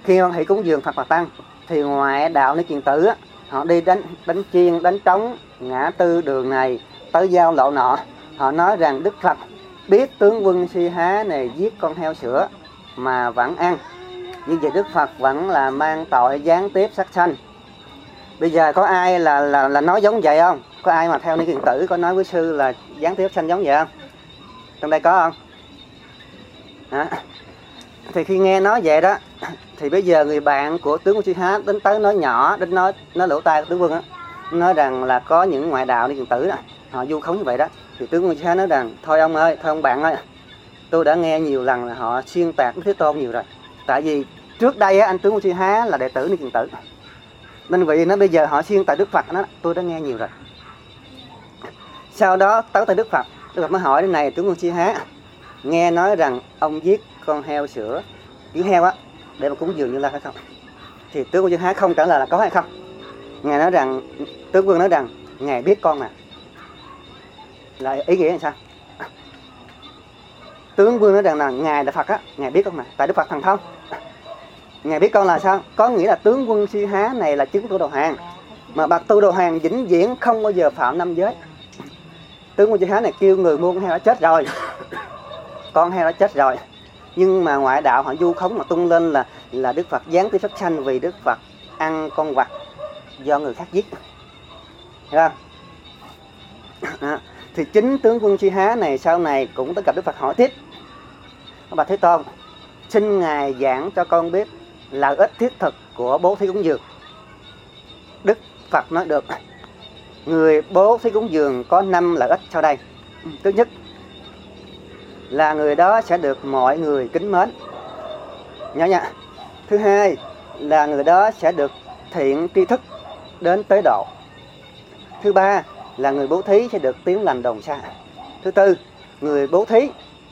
Khi hoan hỷ cúng dường Phật và Tăng thì ngoại đạo Ni Kiền Tử á, họ đi đánh chiên, đánh trống ngã tư đường này tới giao lộ nọ. Họ nói rằng Đức Phật biết tướng quân Si Há này giết con heo sữa mà vẫn ăn, như vậy Đức Phật vẫn là mang tội gián tiếp sát sanh. Bây giờ có ai là nói giống vậy không? Có ai mà theo Ni Kiền Tử có nói với sư là gián tiếp sanh giống vậy không? Trong đây có không? Đó. Thì khi nghe nói vậy đó, thì bây giờ người bạn của tướng quân Si Há đến tới nói nhỏ, đến nói lỗ tai của tướng quân á, nói rằng là có những ngoại đạo Ni Kiền Tử đó, họ vu khống như vậy đó. Thì tướng quân Si Há nói rằng thôi ông ơi, thôi ông bạn ơi, tôi đã nghe nhiều lần là họ xuyên tạc Đức Thế Tôn nhiều rồi. Tại vì trước đây á, anh tướng quân Si Há là đệ tử Ni Kiền Tử, nên vì nó bây giờ họ xuyên tạc Đức Phật đó, tôi đã nghe nhiều rồi. Sau đó tới tay Đức Phật mới hỏi đến này tướng quân Si Há, nghe nói rằng ông giết con heo sữa, kiểu heo á, để mà cúng dường Như Lai phải không? Thì tướng quân Si Há không trả lời là có hay không. Ngài nói rằng, tướng quân nói rằng ngài biết con mà. Là ý nghĩa là sao? Tướng quân nói rằng là ngài là Phật á, ngài biết con mà, tại Đức Phật thần thông. Ngài biết con là sao? Có nghĩa là tướng quân Si Há này là chứng tu đồ hàng, mà bậc tu đồ hàng vĩnh viễn không bao giờ phạm năm giới. Tướng quân Si Há này kêu người mua con heo đã chết rồi, con heo đã chết rồi, nhưng mà ngoại đạo họ vu khống mà tung lên là Đức Phật giáng tiếp sát sanh vì Đức Phật ăn con vật do người khác giết, hiểu không? Đó. Thì chính tướng quân Si Há này sau này cũng tới gặp Đức Phật hỏi tiếp: bạch Thế Tôn, xin ngài giảng cho con biết lợi ích thiết thực của bố thí cúng dường. Đức Phật nói được, người bố thí cúng dường có 5 lợi ích sau đây. Thứ nhất là người đó sẽ được mọi người kính mến, nhớ nha. Thứ hai là người đó sẽ được thiện tri thức đến tế độ. Thứ ba là người bố thí sẽ được tiếng lành đồn xa. Thứ tư, người bố thí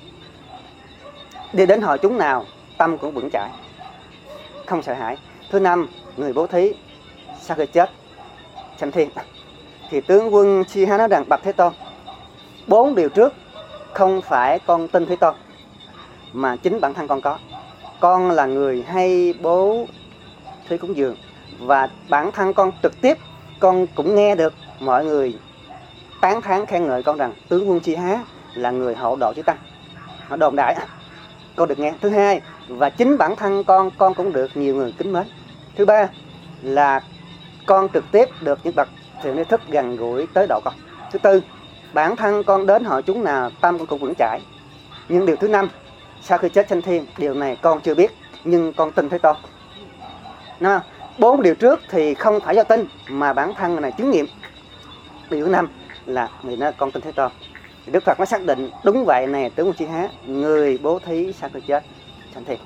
đi đến hội chúng nào tâm cũng vững chãi, không sợ hãi. Thứ năm, người bố thí sau khi chết sanh thiên. Thì tướng quân Si Há nói rằng bạch Thế Tôn, 4 điều trước không phải con tin Thế Tôn, mà chính bản thân con có. Con là người hay bố thí cúng dường, và bản thân con trực tiếp con cũng nghe được mọi người tán thán khen ngợi con rằng tướng quân Si Há là người hộ độ chư tăng. Họ đồn đại, con được nghe. Thứ hai, và chính bản thân con cũng được nhiều người kính mến. Thứ ba là con trực tiếp được những bậc thiện tri thức gần gũi tới độ con. Thứ tư, bản thân con đến hội chúng nào tâm con cũng vững chãi. Nhưng điều thứ năm, sau khi chết sanh thiên, điều này con chưa biết nhưng con tin Thế Tôn. Nó 4 điều trước thì không phải do tin mà bản thân này chứng nghiệm. Điều thứ năm là người nói con tin Thế Tôn. Đức Phật nó xác định đúng vậy nè tướng quân Si Há, người bố thí sau khi chết sanh thiên.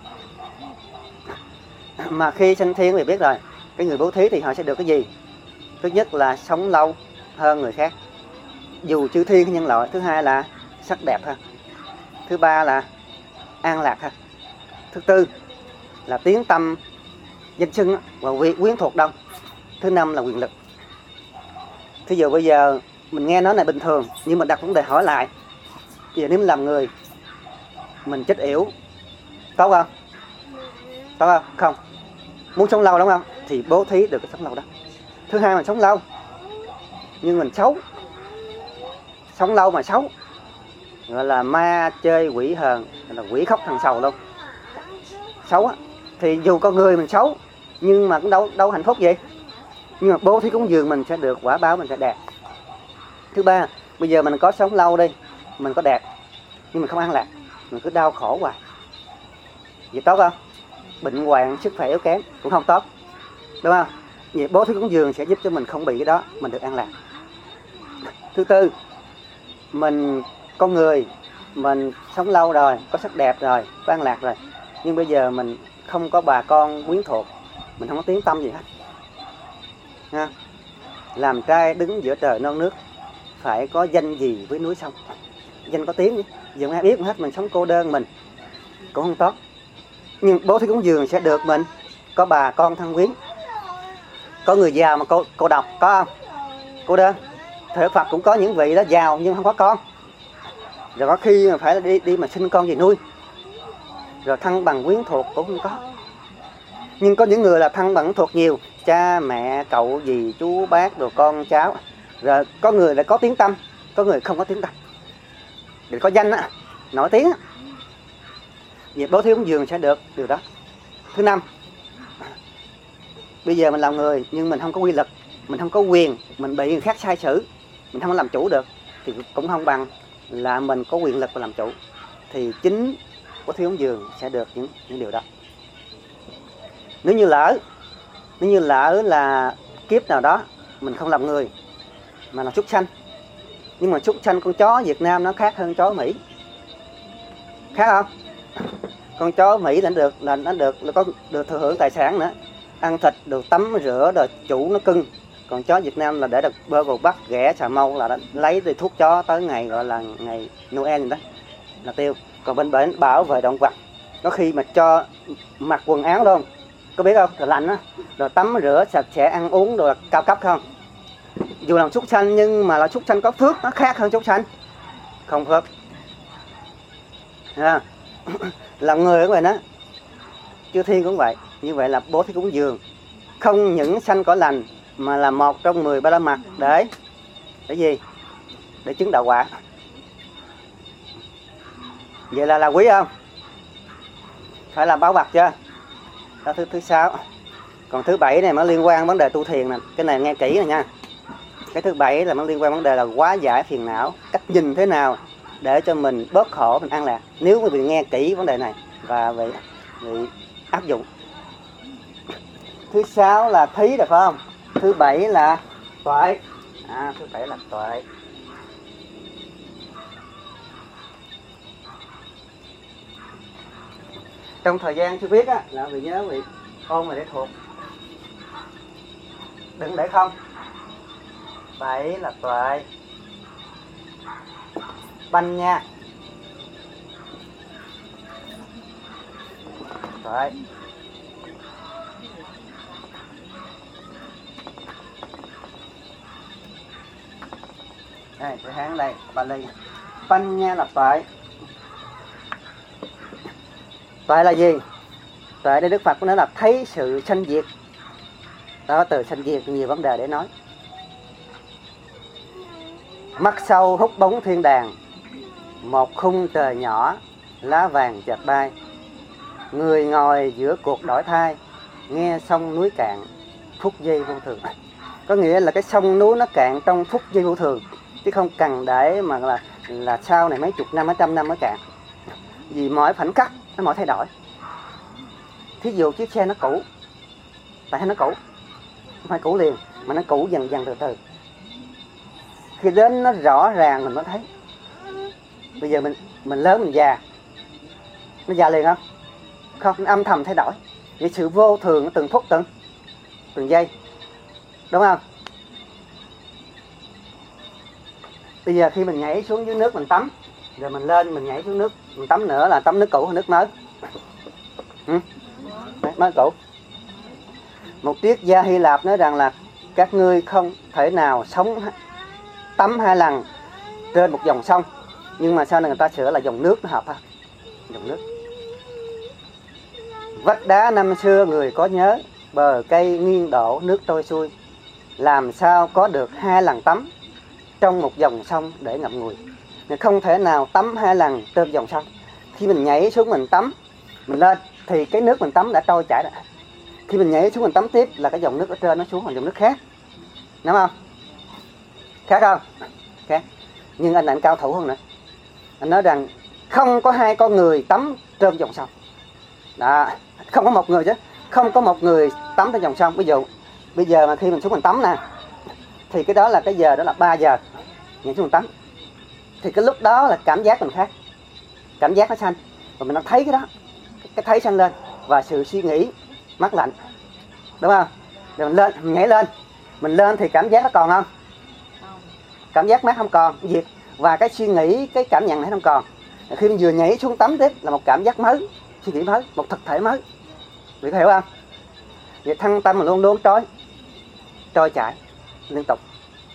Mà khi sanh thiên thì biết rồi, cái người bố thí thì họ sẽ được cái gì? Thứ nhất là sống lâu hơn người khác, dù chư thiên hay nhân loại. Thứ hai là sắc đẹp hơn. Thứ ba là an lạc hơn. Thứ tư là tiếng tâm danh xưng và quyến thuộc đông. Thứ năm là quyền lực. Thí dụ bây giờ mình nghe nói này bình thường, nhưng mình đặt vấn đề hỏi lại, giờ nếu mình làm người mình chết yểu, tốt không? Tốt không? Không. Muốn sống lâu đúng không? Thì bố thí được cái sống lâu đó. Thứ hai, mình sống lâu nhưng mình xấu, sống lâu mà xấu, gọi là ma chơi quỷ hờn, là quỷ khóc thằng sầu luôn. Xấu á, thì dù con người mình xấu nhưng mà cũng đâu hạnh phúc gì. Nhưng mà bố thí cúng dường mình sẽ được quả báo, mình sẽ đẹp. Thứ ba, bây giờ mình có sống lâu đi, mình có đẹp nhưng mình không an lạc, mình cứ đau khổ hoài, vậy tốt không? Bệnh hoạn, sức khỏe yếu kém cũng không tốt, đúng không? Vậy bố thí cúng dường sẽ giúp cho mình không bị cái đó, mình được an lạc. Thứ tư, mình con người mình sống lâu rồi, có sắc đẹp rồi, có an lạc rồi, nhưng bây giờ mình không có bà con quyến thuộc, mình không có tiếng tâm gì hết ha. Làm trai đứng giữa trời non nước, phải có danh gì với núi sông, danh có tiếng, giờ ai biết hết, mình sống cô đơn mình cũng không tốt. Nhưng bố thí cúng dường sẽ được mình có bà con thân quyến. Có người giàu mà cô độc, có không? Cô đơn. Thời Phật cũng có những vị đó giàu nhưng không có con, rồi có khi mà phải đi mà sinh con về nuôi, rồi thân bằng quyến thuộc cũng không có. Nhưng có những người là thân bằng thuộc nhiều, cha mẹ cậu dì chú bác đồ con cháu. Rồi có người là có tiếng tâm, có người không có tiếng tâm, để có danh á, nổi tiếng á. Việc bố thí cúng dường sẽ được điều đó. Thứ năm, bây giờ mình làm người nhưng mình không có quy lực, mình không có quyền, mình bị người khác sai xử, mình không có làm chủ được, thì cũng không bằng là mình có quyền lực và làm chủ. Thì chính bố thí cúng dường sẽ được những điều đó. Nếu như lỡ là kiếp nào đó mình không làm người mà là súc sanh, nhưng mà súc sanh con chó Việt Nam nó khác hơn chó Mỹ, khác không? Con chó Mỹ là nó có được thừa hưởng tài sản nữa, ăn thịt được tắm rửa rồi chủ nó cưng. Còn chó Việt Nam là để được bơ bột bắt ghẻ xà mâu là lấy từ thuốc chó tới ngày gọi là ngày Noel gì đó là tiêu. Còn bên bển bảo vệ động vật, có khi mà cho mặc quần áo đâu có biết không, rồi lạnh á, rồi tắm rửa sạch sẽ, ăn uống rồi cao cấp không. Dù là súc sanh nhưng mà là súc sanh có phước, nó khác hơn súc sanh không phước. Làm người cũng vậy đó, chư thiên cũng vậy. Như vậy là bố thí cúng dường không những sanh cõi lành mà là một trong 10 ba la mật để gì? Để chứng đạo quả. Vậy là quý không? Phải là báo bạc chưa? Đó thứ 6. Còn thứ 7 này nó liên quan vấn đề tu thiền nè. Cái này nghe kỹ này nha. Cái thứ 7 là nó liên quan vấn đề là hóa giải phiền não, cách nhìn thế nào để cho mình bớt khổ, mình an lạc. Nếu quý vị nghe kỹ vấn đề này và vị áp dụng. Thứ 6 là thí được phải không? Thứ 7 là tuệ. Thứ 7 là tuệ. Trong thời gian chưa biết á, là vị nhớ vị ôn mà để thuộc. Đừng để không. 7 là tuệ. Banh nha. Tuệ. Đây, chữ Hán đây, Bali. Banh nha là tuệ. Tuệ là gì? Tuệ đây Đức Phật cũng nói là thấy sự sanh diệt. Đó, từ sanh diệt nhiều vấn đề để nói. Mắt sâu hút bóng thiên đàng, một khung trời nhỏ, lá vàng chợt bay. Người ngồi giữa cuộc đổi thay, nghe sông núi cạn, phút giây vô thường. Có nghĩa là cái sông núi nó cạn trong phút giây vô thường, chứ không cần để mà là sau này mấy chục năm, mấy trăm năm mới cạn. Vì mọi khoảnh khắc nó mọi thay đổi. Thí dụ chiếc xe nó cũ, tại sao nó cũ? Không phải cũ liền, mà nó cũ dần dần từ từ. Khi đến nó rõ ràng mình mới thấy. Bây giờ mình lớn mình già, nó già liền không? Không, nó âm thầm thay đổi. Vậy sự vô thường nó từng phút từng giây, đúng không? Bây giờ khi mình nhảy xuống dưới nước mình tắm, rồi mình lên mình nhảy xuống nước mình tắm nữa là tắm nước cũ hay nước mới? Mới cũ. Một triết gia Hy Lạp nói rằng là các ngươi không thể nào tắm 2 lần trên một dòng sông, nhưng mà sau này người ta sửa là dòng nước nó hợp ha, dòng nước. Vách đá năm xưa người có nhớ, bờ cây nghiêng đổ nước trôi xuôi, làm sao có được 2 lần tắm trong một dòng sông để ngậm ngùi. Nên không thể nào tắm 2 lần trên dòng sông. Khi mình nhảy xuống mình tắm, mình lên thì cái nước mình tắm đã trôi chảy rồi. Khi mình nhảy xuống mình tắm tiếp là cái dòng nước ở trên nó xuống là dòng nước khác, đúng không? Khác không? Khác. Nhưng anh cao thủ hơn nữa. Anh nói rằng không có 2 con người tắm trên dòng sông. Đó, không có một người chứ, không có một người tắm trên dòng sông. Ví dụ bây giờ mà khi mình xuống mình tắm nè, thì cái đó là cái giờ đó là 3 giờ nhảy xuống mình tắm, thì cái lúc đó là cảm giác mình khác, cảm giác nó sanh, và mình nó thấy cái đó, cái thấy sanh lên và sự suy nghĩ mát lạnh, đúng không? Rồi mình lên, mình nhảy lên, mình lên thì cảm giác nó còn không? Cảm giác mát không còn, diệt, và cái suy nghĩ, cái cảm nhận này không còn. Khi mình vừa nhảy xuống tắm tiếp là một cảm giác mới, suy nghĩ mới, một thực thể mới. Quý vị hiểu không? Vậy thân tâm mình luôn luôn trôi chảy liên tục.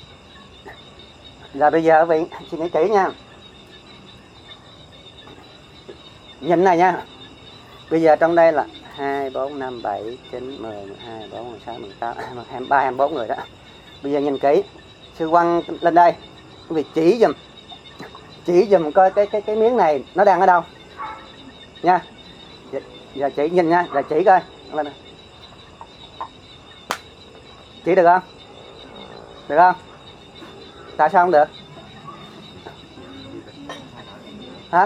Là bây giờ quý vị suy nghĩ kỹ nha. Nhìn này nha. Bây giờ trong đây là 2, 4, 5, 7, 9, 10, 12, 14, 16, 18, 23, 24 người đó. Bây giờ nhìn kỹ, sư quăng lên đây, quý vị chỉ dùm coi cái miếng này nó đang ở đâu nha. Giờ chỉ nhìn nha, giờ chỉ coi lên đây. Chỉ được không? Được không? Tại sao không được? Hả?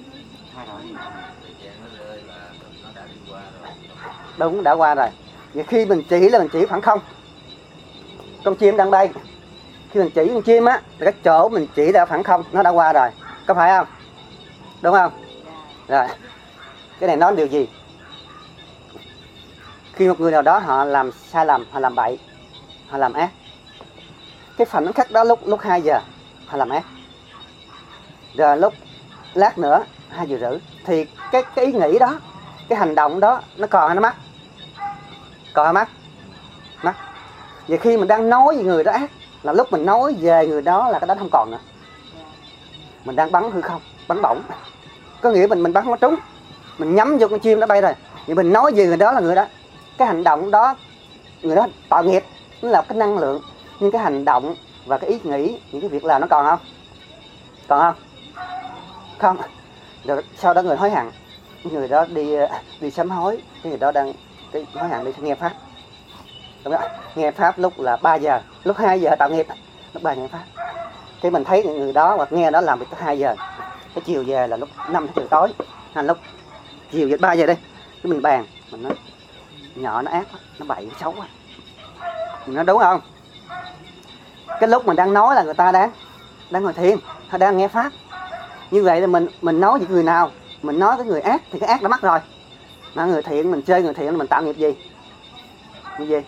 Đúng, đã qua rồi. Vậy khi mình chỉ là mình chỉ khoảng không. Con chim đang bay, khi mình chỉ con chim á, thì cái chỗ mình chỉ là khoảng không, nó đã qua rồi, có phải không? Đúng không? Rồi, cái này nói điều gì? Khi một người nào đó họ làm sai lầm, họ làm bậy, họ làm ác, cái khoảnh khắc đó lúc 2 giờ họ làm ác, rồi lúc lát nữa 2 giờ rưỡi, thì cái ý nghĩ đó, cái hành động đó nó còn hay nó mất? Còn hay mất? Mất. Vậy khi mình đang nói về người đó ác, là lúc mình nói về người đó là cái đó không còn nữa. Mình đang bắn hư không, bắn bổng. Có nghĩa mình bắn nó trúng, mình nhắm vô con chim nó bay rồi. Vậy mình nói về người đó là người đó, cái hành động đó, người đó tội nghiệp, nó là cái năng lượng. Nhưng cái hành động và cái ý nghĩ, những cái việc làm nó còn không? Còn không? Không. Rồi sau đó người hối hận, người đó đi sám hối, cái người đó đang hối hận đi nghe pháp. Đúng không? Nghe pháp lúc là 3 giờ, lúc 2 giờ tạo nghiệp, lúc 3 giờ nghe pháp. Cái mình thấy người đó hoặc nghe đó làm việc tới 2 giờ, cái chiều về là lúc 5 giờ tối, hay lúc chiều về 3 giờ đây, cái mình bàn, mình nói nhỏ nó ác quá, nó bậy, nó xấu quá. Mình nói đúng không? Cái lúc mình đang nói là người ta đang ngồi thiền, hay đang nghe pháp. Như vậy là mình nói với người nào, mình nói cái người ác thì cái ác đã mất rồi. Mà người thiện, mình chơi người thiện, mình tạo nghiệp gì? Như gì?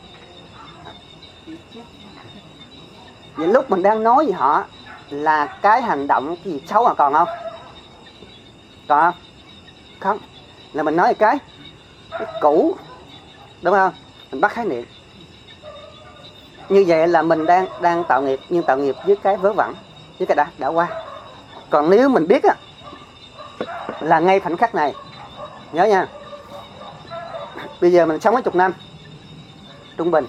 Những lúc mình đang nói với họ là cái hành động cái gì xấu mà còn không? Còn không? Không. Là mình nói cái cũ, đúng không? Mình bắt khái niệm. Như vậy là mình đang tạo nghiệp, nhưng tạo nghiệp với cái vớ vẩn, với cái đã qua. Còn nếu mình biết á, là ngay khoảnh khắc này, nhớ nha, bây giờ mình sống mấy chục năm trung bình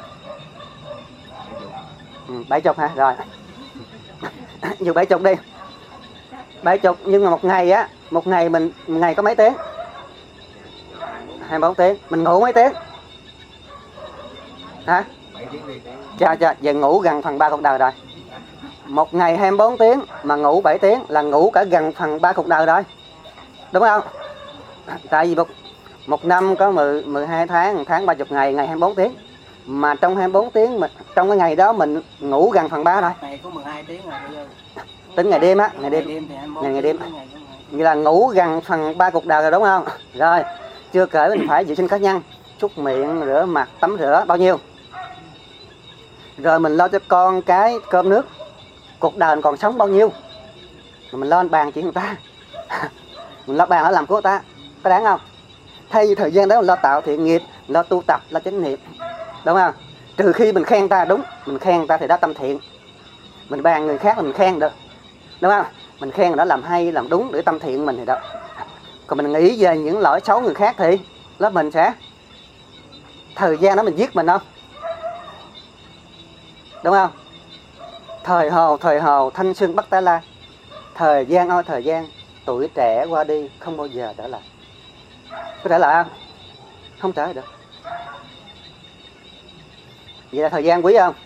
70 hả? Rồi dù 70 đi, 70, nhưng mà một ngày mình ngày có mấy tiếng? 24 tiếng. Mình ngủ mấy tiếng? Hả? Chà, giờ ngủ gần phần 3 cuộc đời rồi. Một ngày 24 tiếng mà ngủ 7 tiếng là ngủ cả gần phần 3 cuộc đời rồi. Đúng không? Tại vì một năm có 12 tháng, 30 ngày, ngày 24 tiếng. Mà trong 24 tiếng, trong cái ngày đó mình ngủ gần phần 3 rồi. Ngày có 12 tiếng rồi bây giờ. Tính ngày đêm á, ngày đêm. Ngày đêm. Vậy là ngủ gần phần 3 cuộc đời rồi đúng không? Rồi, chưa kể mình phải vệ sinh cá nhân, súc miệng, rửa mặt, tắm rửa, bao nhiêu. Rồi mình lo cho con cái cơm nước, cuộc đời mình còn sống bao nhiêu. Rồi mình lo bàn chuyện người ta. Mình lo bàn ở làm của người ta, có đáng không? Thay vì thời gian đó mình lo tạo thiện nghiệp, lo tu tập, lo chánh niệm, đúng không? Trừ khi mình khen ta, đúng, mình khen ta thì đó tâm thiện. Mình bàn người khác là mình khen được, đúng không? Mình khen nó làm hay, làm đúng để tâm thiện mình thì đó. Còn mình nghĩ về những lỗi xấu người khác thì lớp mình sẽ thời gian đó mình giết mình không? Đúng không? Thời hồ thanh xuân bất tái lai. Thời gian ơi thời gian, tuổi trẻ qua đi không bao giờ trở lại. Có trở lại không? Không trở lại được. Vậy là thời gian quý không?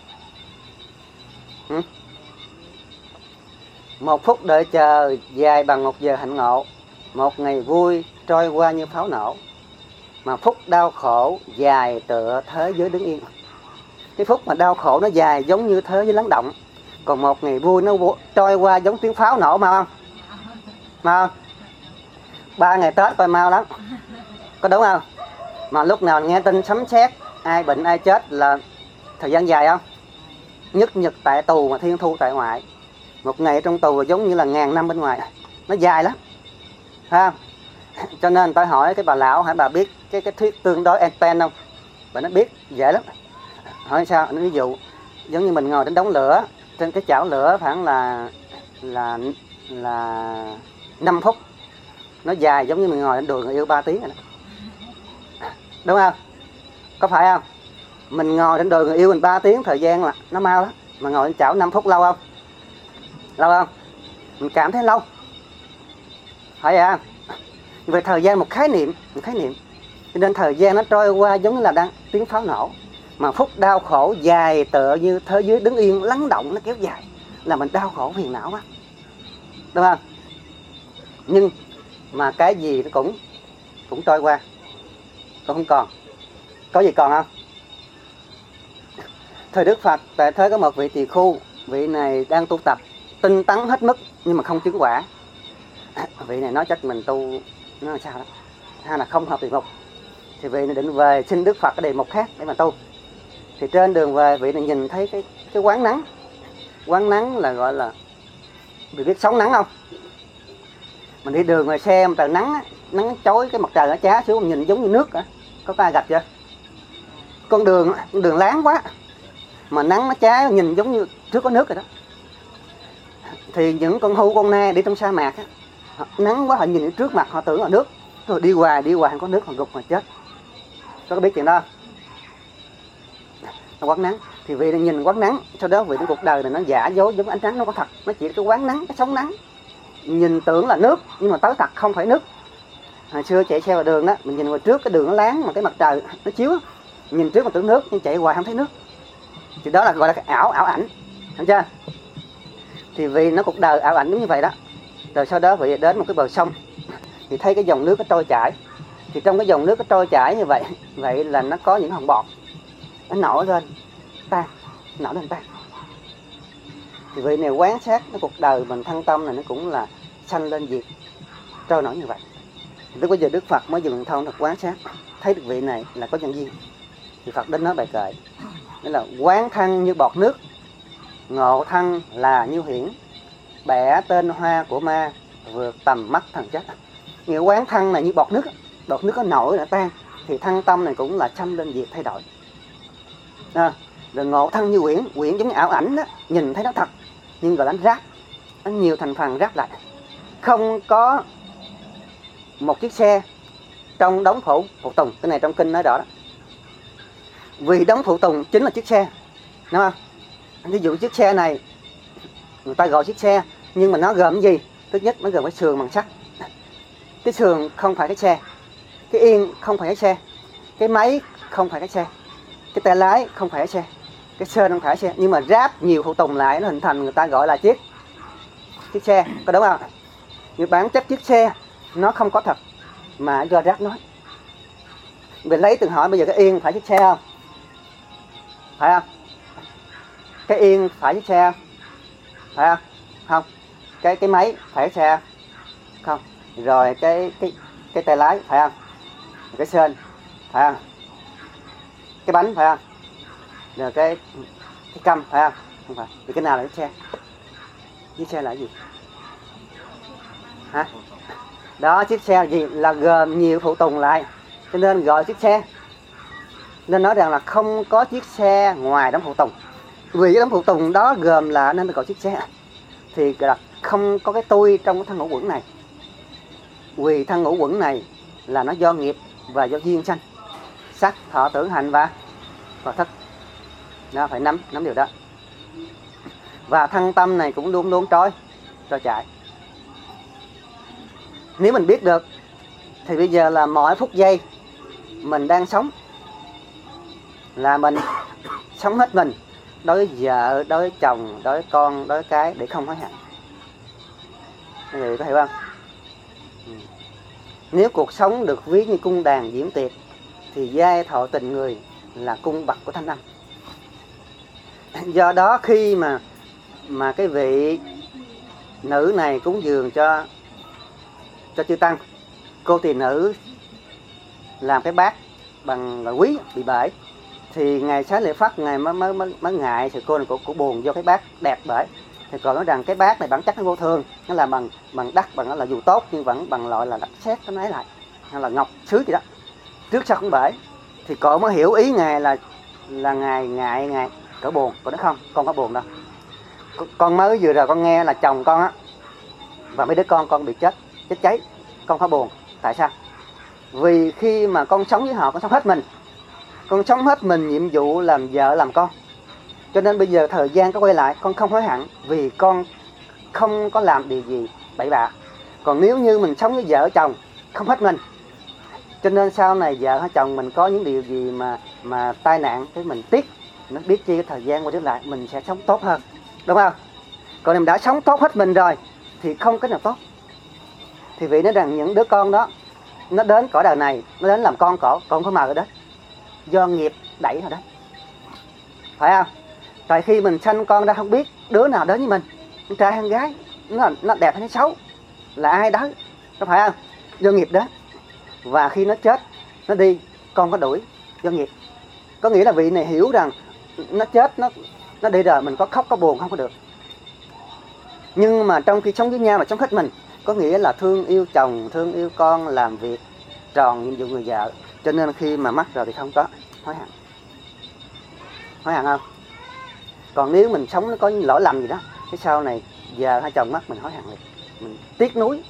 Một phút đợi chờ dài bằng 1 giờ hạnh ngộ. Một ngày vui trôi qua như pháo nổ, mà phút đau khổ dài tựa thế giới đứng yên. Cái phút mà đau khổ nó dài giống như thế giới lắng động. Còn một ngày vui nó trôi qua giống tiếng pháo nổ, mau không? Mau không? 3 ngày Tết coi mau lắm. Có đúng không? Mà lúc nào nghe tin sấm sét, ai bệnh ai chết là thời gian dài không? Nhất nhật tại tù mà thiên thu tại ngoại. Một ngày trong tù giống như là 1000 năm bên ngoài. Nó dài lắm, phải không? Cho nên tôi hỏi cái bà lão, hỏi bà biết cái thuyết tương đối Einstein không? Bà nó biết, dễ lắm. Hỏi sao? Nó ví dụ giống như mình ngồi trên đống lửa, trên cái chảo lửa khoảng là 5 phút. Nó dài giống như mình ngồi trên đùi người yêu 3 tiếng rồi đó. Đúng không? Có phải không? Mình ngồi trên đồi người yêu mình 3 tiếng thời gian là nó mau lắm. Mà ngồi trên chảo 5 phút lâu không? Lâu không? Mình cảm thấy lâu. Phải vậy không? Về thời gian một khái niệm. Cho nên thời gian nó trôi qua giống như là đang tiếng pháo nổ. Mà phút đau khổ dài tựa như thế giới đứng yên lắng động, nó kéo dài là mình đau khổ phiền não quá. Đúng không? Nhưng mà cái gì nó cũng trôi qua, cũng không còn. Có gì còn không? Thời Đức Phật tại thế có một vị tỳ khu, vị này đang tu tập tinh tấn hết mức nhưng mà không chứng quả. Vị này nói chắc mình tu nó là sao đó, hay là không hợp địa mục. Thì vị này định về xin Đức Phật cái đề mục khác để mà tu. Thì trên đường về vị này nhìn thấy cái quán nắng. Quán nắng là gọi là, vì biết sống nắng không? Mình đi đường ngoài xe mà trời nắng á, nắng chói cái mặt trời nó chá xuống, mình nhìn giống như nước á. Có ai gặp chưa? Con đường láng quá mà nắng nó chá nhìn giống như trước có nước rồi đó. Thì những con hưu con nai đi trong sa mạc á, nắng quá họ nhìn trước mặt họ tưởng là nước, rồi đi hoài không có nước họ gục mà chết. Có biết chuyện đó không? Quán nắng thì vị nhìn quán nắng, sau đó vì cái cuộc đời này nó giả dối giống ánh nắng, nó có thật, nó chỉ cái quán nắng, cái sóng nắng, nhìn tưởng là nước nhưng mà tới thật không phải nước. Hồi xưa chạy xe vào đường đó, mình nhìn ngoài trước cái đường nó láng mà cái mặt trời nó chiếu, nhìn trước mà tưởng nước nhưng chạy hoài không thấy nước, thì đó là gọi là cái ảo ảnh, hiểu chưa? Thì vì nó cuộc đời ảo ảnh giống như vậy đó. Rồi sau đó vị đến một cái bờ sông thì thấy cái dòng nước nó trôi chảy. Thì trong cái dòng nước nó trôi chảy như vậy là nó có những hòn bọt nó nổi lên tan. Thì vị này quan sát cái cuộc đời mình thân tâm này nó cũng là sanh lên diệt, trôi nổi như vậy. Lúc bây giờ Đức Phật mới dùng thông thật quan sát, thấy được vị này là có nhân duyên. Thì Phật đến nói bài kệ, đó là quán thân như bọt nước, ngộ thân là như huyễn, bẻ tên hoa của ma, vượt tầm mắt thần chết. Nghĩa quán thân này như bọt nước nó nổi đã tan, thì thân tâm này cũng là sanh lên diệt thay đổi. Rồi ngộ thân như quyển giống như ảo ảnh đó, nhìn thấy nó thật nhưng gọi là rác, nó nhiều thành phần rác lại. Không có một chiếc xe trong đống phụ tùng, cái này trong kinh nói rõ đó. Vì đống phụ tùng chính là chiếc xe, đúng không? Ví dụ chiếc xe này người ta gọi chiếc xe nhưng mà nó gồm cái gì? Thứ nhất nó gồm cái sườn bằng sắt. Cái sườn không phải cái xe, cái yên không phải cái xe, cái máy không phải cái xe, cái tay lái không phải cái xe, cái sên không phải xe, nhưng mà ráp nhiều phụ tùng lại nó hình thành người ta gọi là chiếc xe, có đúng không? Nhưng bản chất chiếc xe nó không có thật mà do ráp nói. Mình lấy từng hỏi bây giờ cái yên phải chiếc xe không? Phải không? Cái yên phải chiếc xe không? Phải không? Không. Cái máy phải chiếc xe không? Rồi cái tay lái phải không? Cái sên phải không? Cái bánh phải không? Rồi cái căm phải không? Không phải. Thì cái nào là chiếc xe? Chiếc xe là gì? Hả? Đó, chiếc xe là gì? Là gồm nhiều phụ tùng lại, cho nên gọi chiếc xe. Nên nói rằng là không có chiếc xe ngoài đống phụ tùng. Vì cái đống phụ tùng đó gồm là nên gọi chiếc xe. Thì là không có cái tôi trong cái thân ngũ uẩn này. Vì thân ngũ uẩn này là nó do nghiệp và do duyên sanh, sắc, thọ, tưởng, hành và thức. Nó phải nắm điều đó. Và thân tâm này cũng luôn luôn trôi chảy. Nếu mình biết được thì bây giờ là mỗi phút giây mình đang sống là mình sống hết mình, đối với vợ, đối với chồng, đối với con, đối với cái, để không hối hận. Các người có hiểu không? Nếu cuộc sống được ví như cung đàn diễn tiệc thì giai thoại tình người là cung bậc của thanh âm. Do đó khi mà cái vị nữ này cúng dường cho chư tăng, cô tỳ nữ làm cái bát bằng quý bị bể, thì ngài Xá Lợi Phất ngài mới ngại sự cô này của buồn do cái bát đẹp bể. Thì còn nói rằng cái bát này bản chất nó vô thường, nó là bằng đất, bằng nó là dù tốt nhưng vẫn bằng loại là đất sét nó ấy lại, hay là ngọc sứ gì đó, trước sau cũng bể. Thì cậu mới hiểu ý ngài là ngài ngại cỡ buồn. Còn nói không, con có buồn đâu. Con mới vừa rồi con nghe là chồng con á và mấy đứa con bị chết cháy, con có buồn. Tại sao? Vì khi mà con sống với họ, con sống hết mình. Con sống hết mình nhiệm vụ làm vợ làm con. Cho nên bây giờ thời gian có quay lại, con không hối hận vì con không có làm điều gì bậy bạ. Còn nếu như mình sống với vợ chồng không hết mình, cho nên sau này vợ hay chồng mình có những điều gì mà tai nạn, thì mình tiếc, nó biết chi cái thời gian quay trở lại mình sẽ sống tốt hơn, đúng không? Còn mình đã sống tốt hết mình rồi thì không cái nào tốt. Thì vì nói rằng những đứa con đó nó đến cõi đời này, nó đến làm con cổ, con có màu ở đó do nghiệp đẩy họ đó, phải không? Tại khi mình sanh con ra không biết đứa nào đến với mình, con trai hay con gái, nó đẹp hay nó xấu, là ai đó, có phải không? Do nghiệp đó. Và khi nó chết, nó đi, con có đuổi do nghiệp. Có nghĩa là vị này hiểu rằng nó chết, nó đi rồi, mình có khóc có buồn không có được. Nhưng mà trong khi sống với nhau mà sống hết mình, có nghĩa là thương yêu chồng, thương yêu con, làm việc tròn nhiệm vụ người vợ. Cho nên khi mà mất rồi thì không có hối hận. Hối hận không? Còn nếu mình sống nó có những lỗi lầm gì đó, cái sau này vợ hay chồng mất mình hối hận, mình tiếc nuối.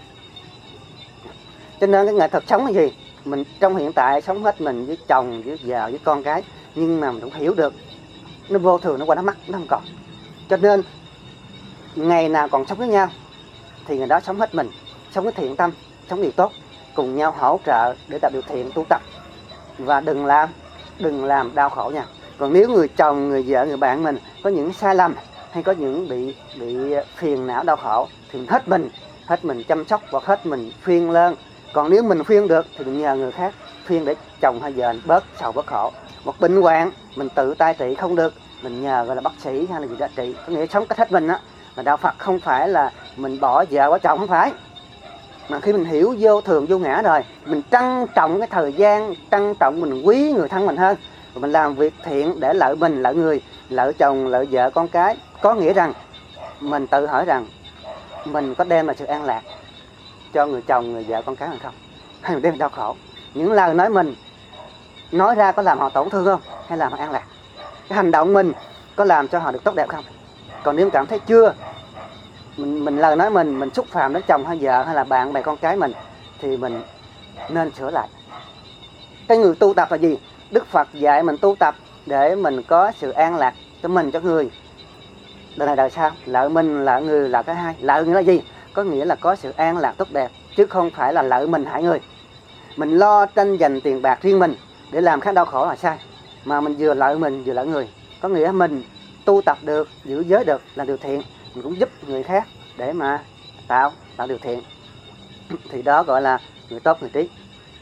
Cho nên cái nghệ thuật sống là gì? Mình trong hiện tại sống hết mình với chồng, với vợ, với con cái, nhưng mà mình cũng hiểu được nó vô thường, nó qua nó mất, nó không còn. Cho nên ngày nào còn sống với nhau thì người đó sống hết mình, sống với thiện tâm, sống điều tốt, cùng nhau hỗ trợ để tạo điều thiện tu tập. Và đừng làm đau khổ nha. Còn nếu người chồng, người vợ, người bạn mình có những sai lầm hay có những bị phiền não đau khổ thì mình hết mình chăm sóc và hết mình khuyên lên. Còn nếu mình khuyên được thì đừng nhờ người khác khuyên để chồng hay vợ bớt sầu bớt khổ. Một bệnh hoạn mình tự tay trị không được, mình nhờ gọi là bác sĩ hay là gì đó trị. Có nghĩa sống cách hết mình á. Mà đạo Phật không phải là mình bỏ vợ bỏ chồng, không phải. Mà khi mình hiểu vô thường vô ngã rồi, mình trân trọng cái thời gian, trân trọng mình quý người thân mình hơn. Và mình làm việc thiện để lợi mình, lợi người, lợi chồng, lợi vợ, con cái. Có nghĩa rằng mình tự hỏi rằng mình có đem lại sự an lạc cho người chồng, người vợ, con cái mình không? Hay mình đem đau khổ? Những lời nói mình nói ra có làm họ tổn thương không? Hay làm họ an lạc? Cái hành động mình có làm cho họ được tốt đẹp không? Còn nếu cảm thấy chưa, mình lời nói mình xúc phạm đến chồng hay vợ hay là bạn bè con cái mình, thì mình nên sửa lại. Cái người tu tập là gì? Đức Phật dạy mình tu tập để mình có sự an lạc cho mình, cho người. Đời này đời sau, lợi mình, lợi người là cái hai. Lợi nghĩa là gì? Có nghĩa là có sự an lạc tốt đẹp, chứ không phải là lợi mình hại người. Mình lo tranh giành tiền bạc riêng mình để làm khác đau khổ là sai. Mà mình vừa lợi mình vừa lợi người. Có nghĩa mình tu tập được, giữ giới được là điều thiện, mình cũng giúp người khác để mà tạo điều thiện. Thì đó gọi là người tốt, người trí.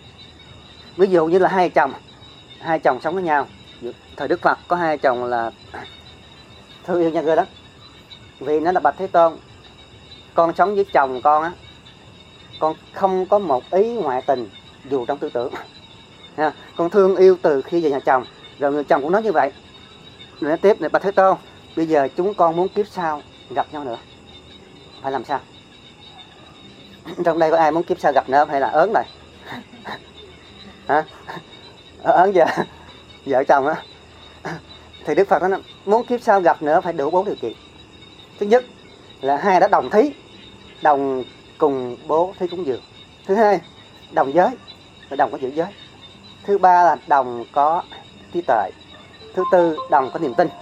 Ví dụ như là hai chồng sống với nhau. Thời Đức Phật có hai chồng là thương yêu nhau ghê đó. Vì nó là Bạch Thế Tôn, con sống với chồng con á, con không có một ý ngoại tình dù trong tư tưởng. Con thương yêu từ khi về nhà chồng. Rồi người chồng cũng nói như vậy. Rồi nói tiếp này, Bạch Thế Tôn, bây giờ chúng con muốn kiếp sau gặp nhau nữa, phải làm sao? Trong đây có ai muốn kiếp sau gặp nữa hay là ớn này? Hả? Ớn vợ chồng á. Thì Đức Phật nói muốn kiếp sau gặp nữa phải đủ 4 điều kiện. Thứ nhất là hai đã đồng thí, đồng cùng bố thí cúng dường. Thứ hai, đồng giới, đồng có giữ giới. Thứ ba là đồng có trí tuệ. Thứ tư, đồng có niềm tin.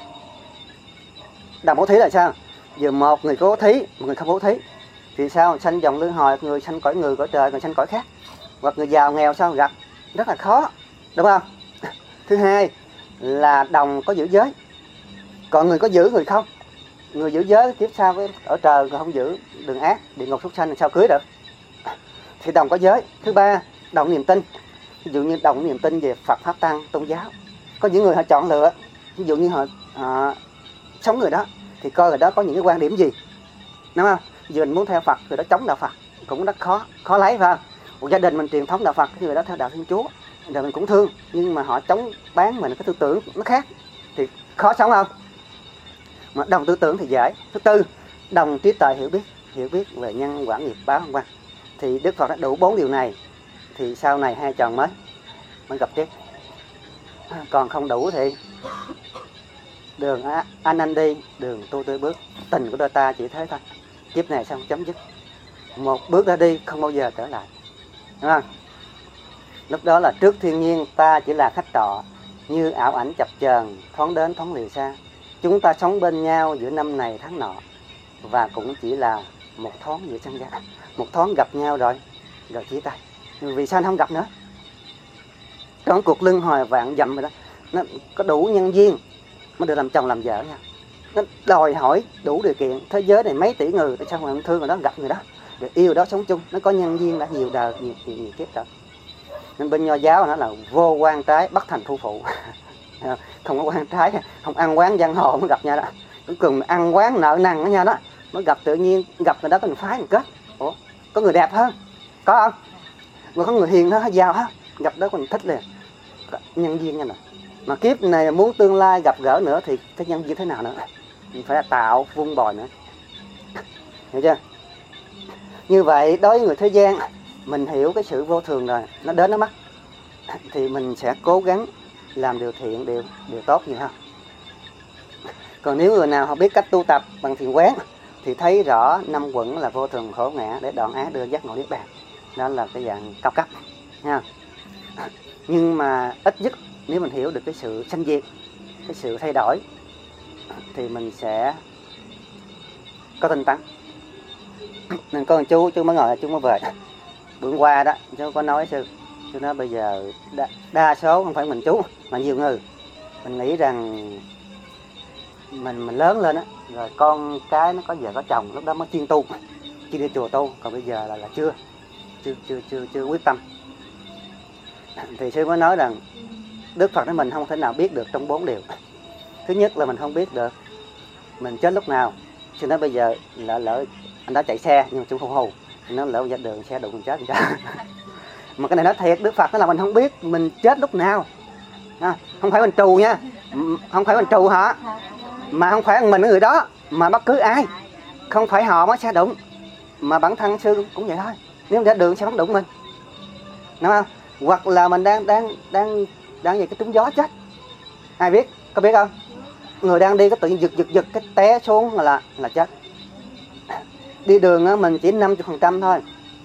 Đồng bố thí là sao? Giờ một người có bố thí, một người không bố thí thì sao? Sanh dòng luân hồi, người sanh cõi người, cõi trời, người sanh cõi khác. Hoặc người giàu nghèo sao gặp rất là khó, đúng không? Thứ hai là đồng có giữ giới. Còn người có giữ, người không. Người giữ giới kiếp sau ở trời, người không giữ đường ác, địa ngục súc sanh sao cưới được? Thì đồng có giới. Thứ ba, đồng niềm tin. Ví dụ như đồng niềm tin về Phật Pháp Tăng, tôn giáo. Có những người họ chọn lựa, ví dụ như họ sống người đó thì coi người đó có những cái quan điểm gì, đúng không? Giờ mình muốn theo Phật, người đó chống đạo Phật cũng rất khó lấy, phải không? Một gia đình mình truyền thống đạo Phật, người đó theo đạo Thiên Chúa, rồi mình cũng thương, nhưng mà họ chống bán mình cái tư tưởng nó khác thì khó sống không? Mà đồng tư tưởng thì dễ. Thứ tư, đồng trí tuệ, hiểu biết về nhân quả nghiệp báo không quan. Thì Đức Phật đã đủ 4 điều này thì sau này hai chồng mới gặp tiếp. Còn không đủ thì đường anh đi, đường tôi bước. Tình của đôi ta chỉ thế thôi. Kiếp này xong chấm dứt. Một bước ra đi không bao giờ trở lại, đúng không? Lúc đó là trước thiên nhiên ta chỉ là khách trọ, như ảo ảnh chập chờn, thoáng đến thoáng lìa xa. Chúng ta sống bên nhau giữa năm này tháng nọ, và cũng chỉ là một thoáng giữa chân gian. Một thoáng gặp nhau rồi chia tay. Nhưng vì sao nó không gặp nữa? Trong cuộc luân hồi vạn dặm rồi đó, nó có đủ nhân duyên mới được làm chồng làm vợ nha. Nó đòi hỏi đủ điều kiện. Thế giới này mấy tỷ người, tại sao mà thương người đó gặp người đó, được yêu đó sống chung, nó có nhân duyên đã nhiều đời, nhiều kiếp rồi. Nên bên Nho giáo nó là vô quan trái bất thành phu phụ. Không có quan trái, không ăn quán giang hồ mới gặp nhau đó. Cuối cùng ăn quán nợ nần với nhau đó mới gặp, tự nhiên gặp người đó có một phái một kết. Ủa, có người đẹp hơn, có không? Mà có người hiền hơn, giàu hơn, gặp đó còn thích liền. Nhân duyên nha nè. Mà kiếp này muốn tương lai gặp gỡ nữa thì cái nhân duyên thế nào nữa? Mình phải là tạo vun bồi nữa. Hiểu chưa? Như vậy đối với người thế gian, mình hiểu cái sự vô thường rồi, nó đến nó mất, thì mình sẽ cố gắng làm điều thiện, điều tốt nhiều hơn. Còn nếu người nào họ biết cách tu tập bằng thiền quán thì thấy rõ năm quẩn là vô thường khổ ngã để đoạn ác đưa giác ngộ niết bàn. Đó là cái dạng cao cấp nha. Nhưng mà ít nhất nếu mình hiểu được cái sự sanh diệt, cái sự thay đổi, thì mình sẽ có tinh tấn. Nên có chú mới ngồi, chú mới về. Bữa qua đó chú có nói sư, chú nói bây giờ đa số không phải mình chú mà nhiều người mình nghĩ rằng mình lớn lên á, rồi con cái nó có vợ có chồng, lúc đó mới chuyên tu, chuyên đi chùa tu. Còn bây giờ là chưa quyết tâm. Thì sư mới nói rằng Đức Phật nói mình không thể nào biết được trong 4 điều. Thứ nhất là mình không biết được mình chết lúc nào. Sư nói bây giờ lỡ anh đó chạy xe nhưng mà chú không hù, nó lỡ ra đường xe đụng mình chết sao? Mà cái này nói thiệt, Đức Phật nói là mình không biết mình chết lúc nào. Không phải mình trù nha, không phải mình trù hả, mà không phải mình người đó, mà bất cứ ai, không phải họ mới xe đụng, mà bản thân sư cũng vậy thôi. Nếu ra đường sẽ không đụng mình, đúng không? Hoặc là mình đang về cái trúng gió chết, ai biết, có biết không? Người đang đi có tự nhiên giật cái té xuống là chết. Đi đường á, mình chỉ 50% thôi.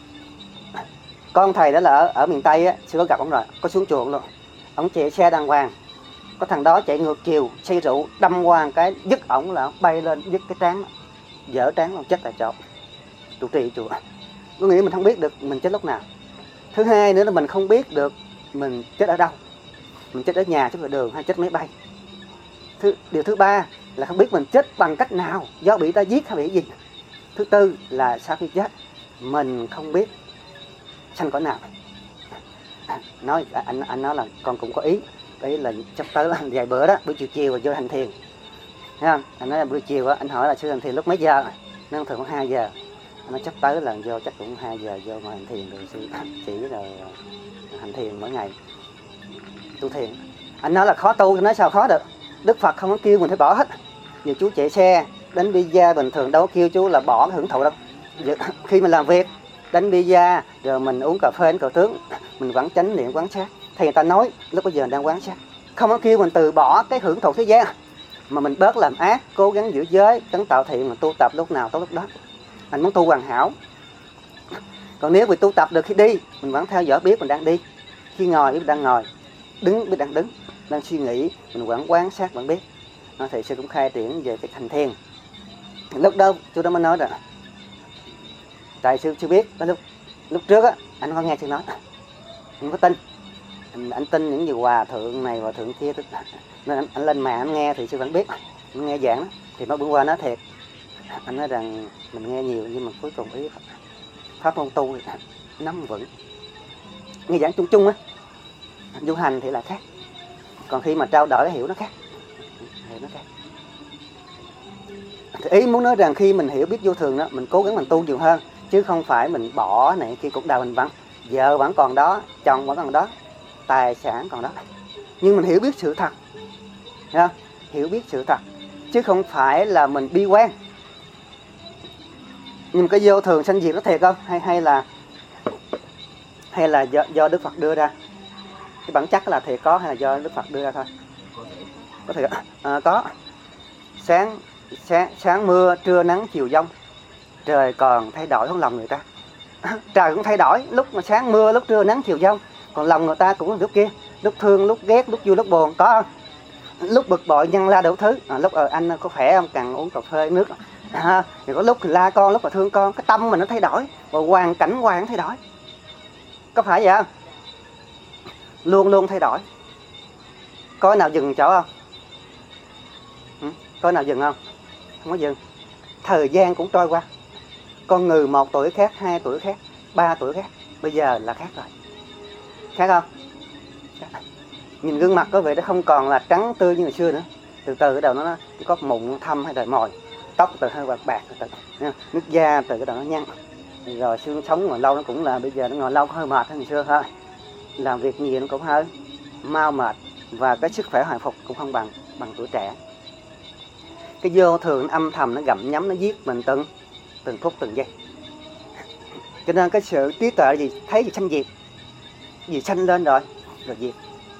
Con thầy đó là ở miền Tây á, sư có gặp ông rồi, có xuống chùa luôn. Ông chạy xe đàng hoàng, có thằng đó chạy ngược chiều, say rượu, đâm qua cái dứt ổng là bay lên dứt cái trán, dở trán ông chết tại chỗ. Trụ trì chùa. Có nghĩa mình không biết được mình chết lúc nào. Thứ hai nữa là mình không biết được mình chết ở đâu, mình chết ở nhà, chết ở đường hay chết máy bay. Điều thứ ba là không biết mình chết bằng cách nào, do bị ta giết hay bị gì. Thứ tư là sau khi chết mình không biết sanh cõi nào. Nói anh nói là con cũng có ý là sắp tới là vài bữa đó, bữa chiều rồi vô hành thiền, thấy không? Anh nói là bữa chiều á, anh hỏi là sư hành thiền lúc mấy giờ, nó thường có 2 giờ. Anh nói sắp tới là vô chắc cũng 2 giờ vô ngồi hành thiền, rồi sư chỉ rồi hành thiền mỗi ngày tu thiền. Anh nói là khó tu, anh nói sao khó được, Đức Phật không có kêu mình phải bỏ hết. Giờ chú chạy xe đánh pizza bình thường đâu có kêu chú là bỏ cái hưởng thụ đâu. Giờ, khi mình làm việc đánh pizza rồi mình uống cà phê, cà tướng, mình vẫn chánh niệm quán sát. Thầy người ta nói lúc bây giờ đang quán sát, không có kêu mình từ bỏ cái hưởng thụ thế gian, mà mình bớt làm ác, cố gắng giữ giới, tấn tạo thiện, mà tu tập lúc nào tốt lúc đó. Anh muốn tu hoàn hảo. Còn nếu mình tu tập được khi đi, mình vẫn theo dõi biết mình đang đi, khi ngồi biết đang ngồi, đứng biết đang đứng, đang suy nghĩ, mình vẫn quan sát vẫn biết. Thì sư cũng khai triển về cái hành thiền. Lúc đó chú đó mới nói rồi, tại sư chưa biết. Lúc trước á, anh có nghe sư nói, anh có tin, anh tin những gì hòa thượng này hòa thượng kia, nên anh lên mạng anh nghe thì sư vẫn biết, anh nghe giảng đó. Thì nó bữa qua nói thiệt, anh nói rằng mình nghe nhiều nhưng mà cuối cùng ý pháp môn tu nắm vững. Nghe giảng chung chung á, du hành thì là khác, còn khi mà trao đổi hiểu nó khác. Thì ý muốn nói rằng khi mình hiểu biết vô thường đó, mình cố gắng mình tu nhiều hơn, chứ không phải mình bỏ này kia. Cuộc đời mình vẫn, vợ vẫn còn đó, chồng vẫn còn đó, tài sản còn đó, nhưng mình hiểu biết sự thật, hiểu biết sự thật, chứ không phải là mình bi quan. Nhưng cái vô thường sanh diệt nó thiệt không, hay là do Đức Phật đưa ra? Cái bản chất là thiệt có hay là do Đức Phật đưa ra thôi? Có thiệt có. Sáng mưa, trưa nắng, chiều giông, trời còn thay đổi trong lòng người ta. Trời cũng thay đổi, lúc mà sáng mưa, lúc trưa nắng, chiều giông. Còn lòng người ta cũng có lúc kia, lúc thương, lúc ghét, lúc vui, lúc buồn, có không? Lúc bực bội nhân la đủ thứ. Lúc anh có khỏe không, cần uống cà phê nước. Thì có lúc thì la con, lúc là thương con. Cái tâm mình nó thay đổi, và hoàn cảnh thay đổi. Có phải vậy không? Luôn luôn thay đổi. Có nào dừng chỗ không? Có nào dừng không? Không có dừng. Thời gian cũng trôi qua. Con người 1 tuổi khác, 2 tuổi khác, 3 tuổi khác. Bây giờ là khác rồi. Khác không? Nhìn gương mặt có vẻ nó không còn là trắng tươi như ngày xưa nữa. Từ từ cái đầu nó có mụn thâm hay đời mồi. Tóc từ hơi bạc, nước da từ cái đầu nó nhăn. Rồi xương sống ngồi lâu nó cũng là bây giờ nó ngồi lâu hơi mệt hơn ngày xưa thôi. Làm việc nhiều nó cũng hơi mau mệt. Và cái sức khỏe hồi phục cũng không bằng tuổi trẻ. Cái vô thường âm thầm nó gặm nhấm, nó giết mình từng phút từng giây. Cho nên cái sự trí tuệ là gì? Thấy gì sanh diệt. Gì sanh lên rồi diệt.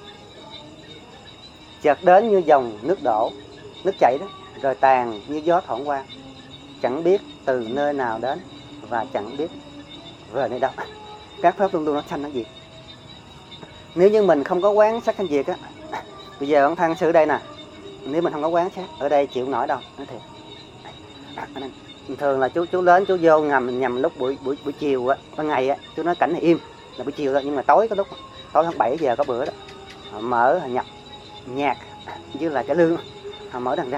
Chợt đến như dòng nước đổ, nước chảy đó, rồi tàn như gió thoảng qua. Chẳng biết từ nơi nào đến và chẳng biết về nơi đâu. Các pháp luôn luôn nó sanh nó diệt. Nếu như mình không có quán sát sanh diệt á, bây giờ ông Thăng sư đây nè, nếu mình không có quán sát ở đây chịu nổi đâu, nói thiệt. Thường là chú lớn chú vô nhầm lúc buổi chiều á, ban ngày á, chú nói cảnh này im là buổi chiều thôi, nhưng mà tối có lúc tối khoảng 7 giờ có bữa đó, họ mở họ nhập nhạc với lại cái lương, họ mở đằng.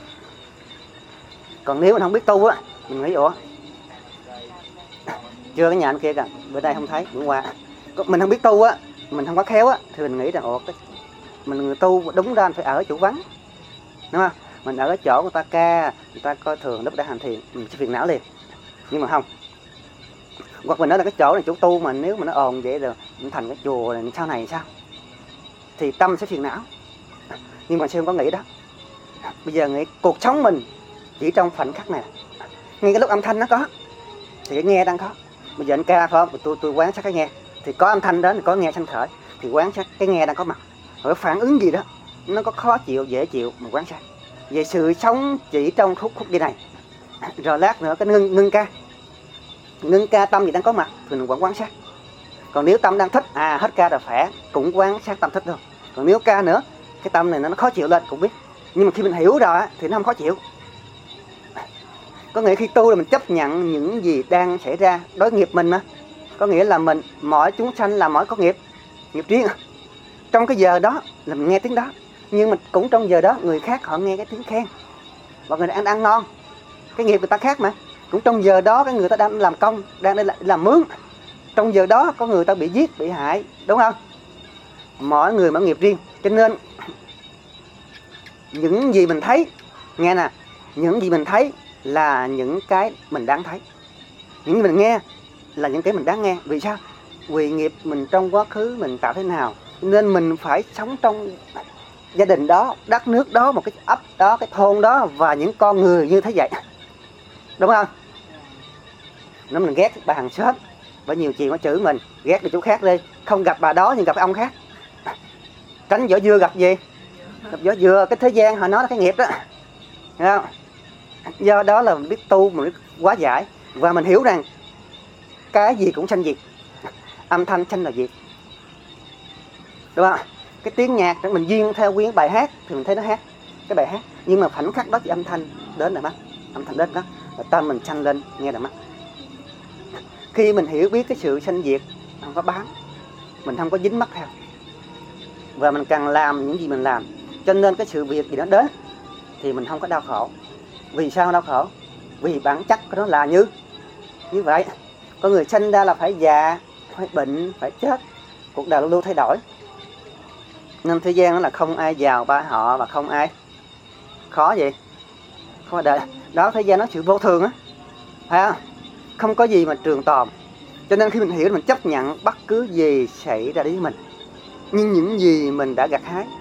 Còn nếu mình không biết tu á, mình nghĩ ủa chưa cái nhà anh kia kìa, bữa nay không thấy, bữa qua mình không biết tu á, mình không có khéo á, thì mình nghĩ rằng ủa mình người tu đúng ra phải ở chỗ vắng, đúng không? Mình ở cái chỗ người ta ca, người ta coi thường lúc đã hành thiền, mình sẽ phiền não liền. Nhưng mà không. Hoặc mình nói là cái chỗ này chỗ tu mà nếu mà nó ồn vậy rồi nó thành cái chùa này sau này sao? Thì tâm sẽ phiền não. Nhưng mà sư không có nghĩ đó. Bây giờ nghĩ cuộc sống mình chỉ trong khoảnh khắc này. Ngay cái lúc âm thanh nó có thì cái nghe đang có. Bây giờ anh ca phải không? Tôi quán sát cái nghe. Thì có âm thanh đến thì có nghe sanh khởi. Thì quán sát cái nghe đang có mặt. Rồi phản ứng gì đó nó có khó chịu, dễ chịu mà quán sát. Về sự sống chỉ trong khúc giây này. Rồi lát nữa cái ngưng ca tâm gì đang có mặt thì mình vẫn quán sát. Còn nếu tâm đang thích, hết ca rồi khỏe, cũng quán sát tâm thích luôn. Còn nếu ca nữa, cái tâm này nó khó chịu lên cũng biết. Nhưng mà khi mình hiểu rồi thì nó không khó chịu. Có nghĩa khi tu là mình chấp nhận những gì đang xảy ra, đối nghiệp mình mà. Có nghĩa là mình, mỗi chúng sanh là mỗi có nghiệp riêng. Trong cái giờ đó là mình nghe tiếng đó. Nhưng mà cũng trong giờ đó người khác họ nghe cái tiếng khen và người đang ăn ngon. Cái nghiệp người ta khác mà. Cũng trong giờ đó cái người ta đang làm công, đang làm mướn. Trong giờ đó có người ta bị giết, bị hại, đúng không? Mỗi người mỗi nghiệp riêng. Cho nên những gì mình thấy, nghe nè, những gì mình thấy là những cái mình đáng thấy. Những gì mình nghe là những cái mình đáng nghe. Vì sao? Vì nghiệp mình trong quá khứ mình tạo thế nào, nên mình phải sống trong gia đình đó, đất nước đó, một cái ấp đó, cái thôn đó và những con người như thế vậy. Đúng không? Nếu mình ghét bà hàng xóm và nhiều chuyện nó chửi mình, ghét đi chỗ khác đi, không gặp bà đó nhưng gặp ông khác. Tránh vỏ dưa gặp gì? Gặp vỏ dừa. Cái thế gian họ nói là cái nghiệp đó. Thấy không? Do đó là mình biết tu, mình biết hóa giải và mình hiểu rằng cái gì cũng sanh diệt. Âm thanh sanh là diệt. Đúng không? Cái tiếng nhạc mình duyên theo quyến bài hát thì mình thấy nó hát cái bài hát, nhưng mà khoảnh khắc đó thì âm thanh đến là mắt, âm thanh đến đó và tâm mình sanh lên nghe là mắt. Khi mình hiểu biết cái sự sanh diệt không có bám, mình không có dính mắc theo và mình cần làm những gì mình làm, cho nên cái sự việc gì đó đến thì mình không có đau khổ. Vì sao đau khổ? Vì bản chất của nó là như vậy. Có người sanh ra là phải già, phải bệnh, phải chết, cuộc đời luôn luôn thay đổi. Nên thế gian đó là không ai giàu ba họ và không ai khó gì, khó đời. Đó, thế gian nó sự vô thường á, phải không? Không có gì mà trường tồn. Cho nên khi mình hiểu, mình chấp nhận bất cứ gì xảy ra đến với mình. Nhưng những gì mình đã gặt hái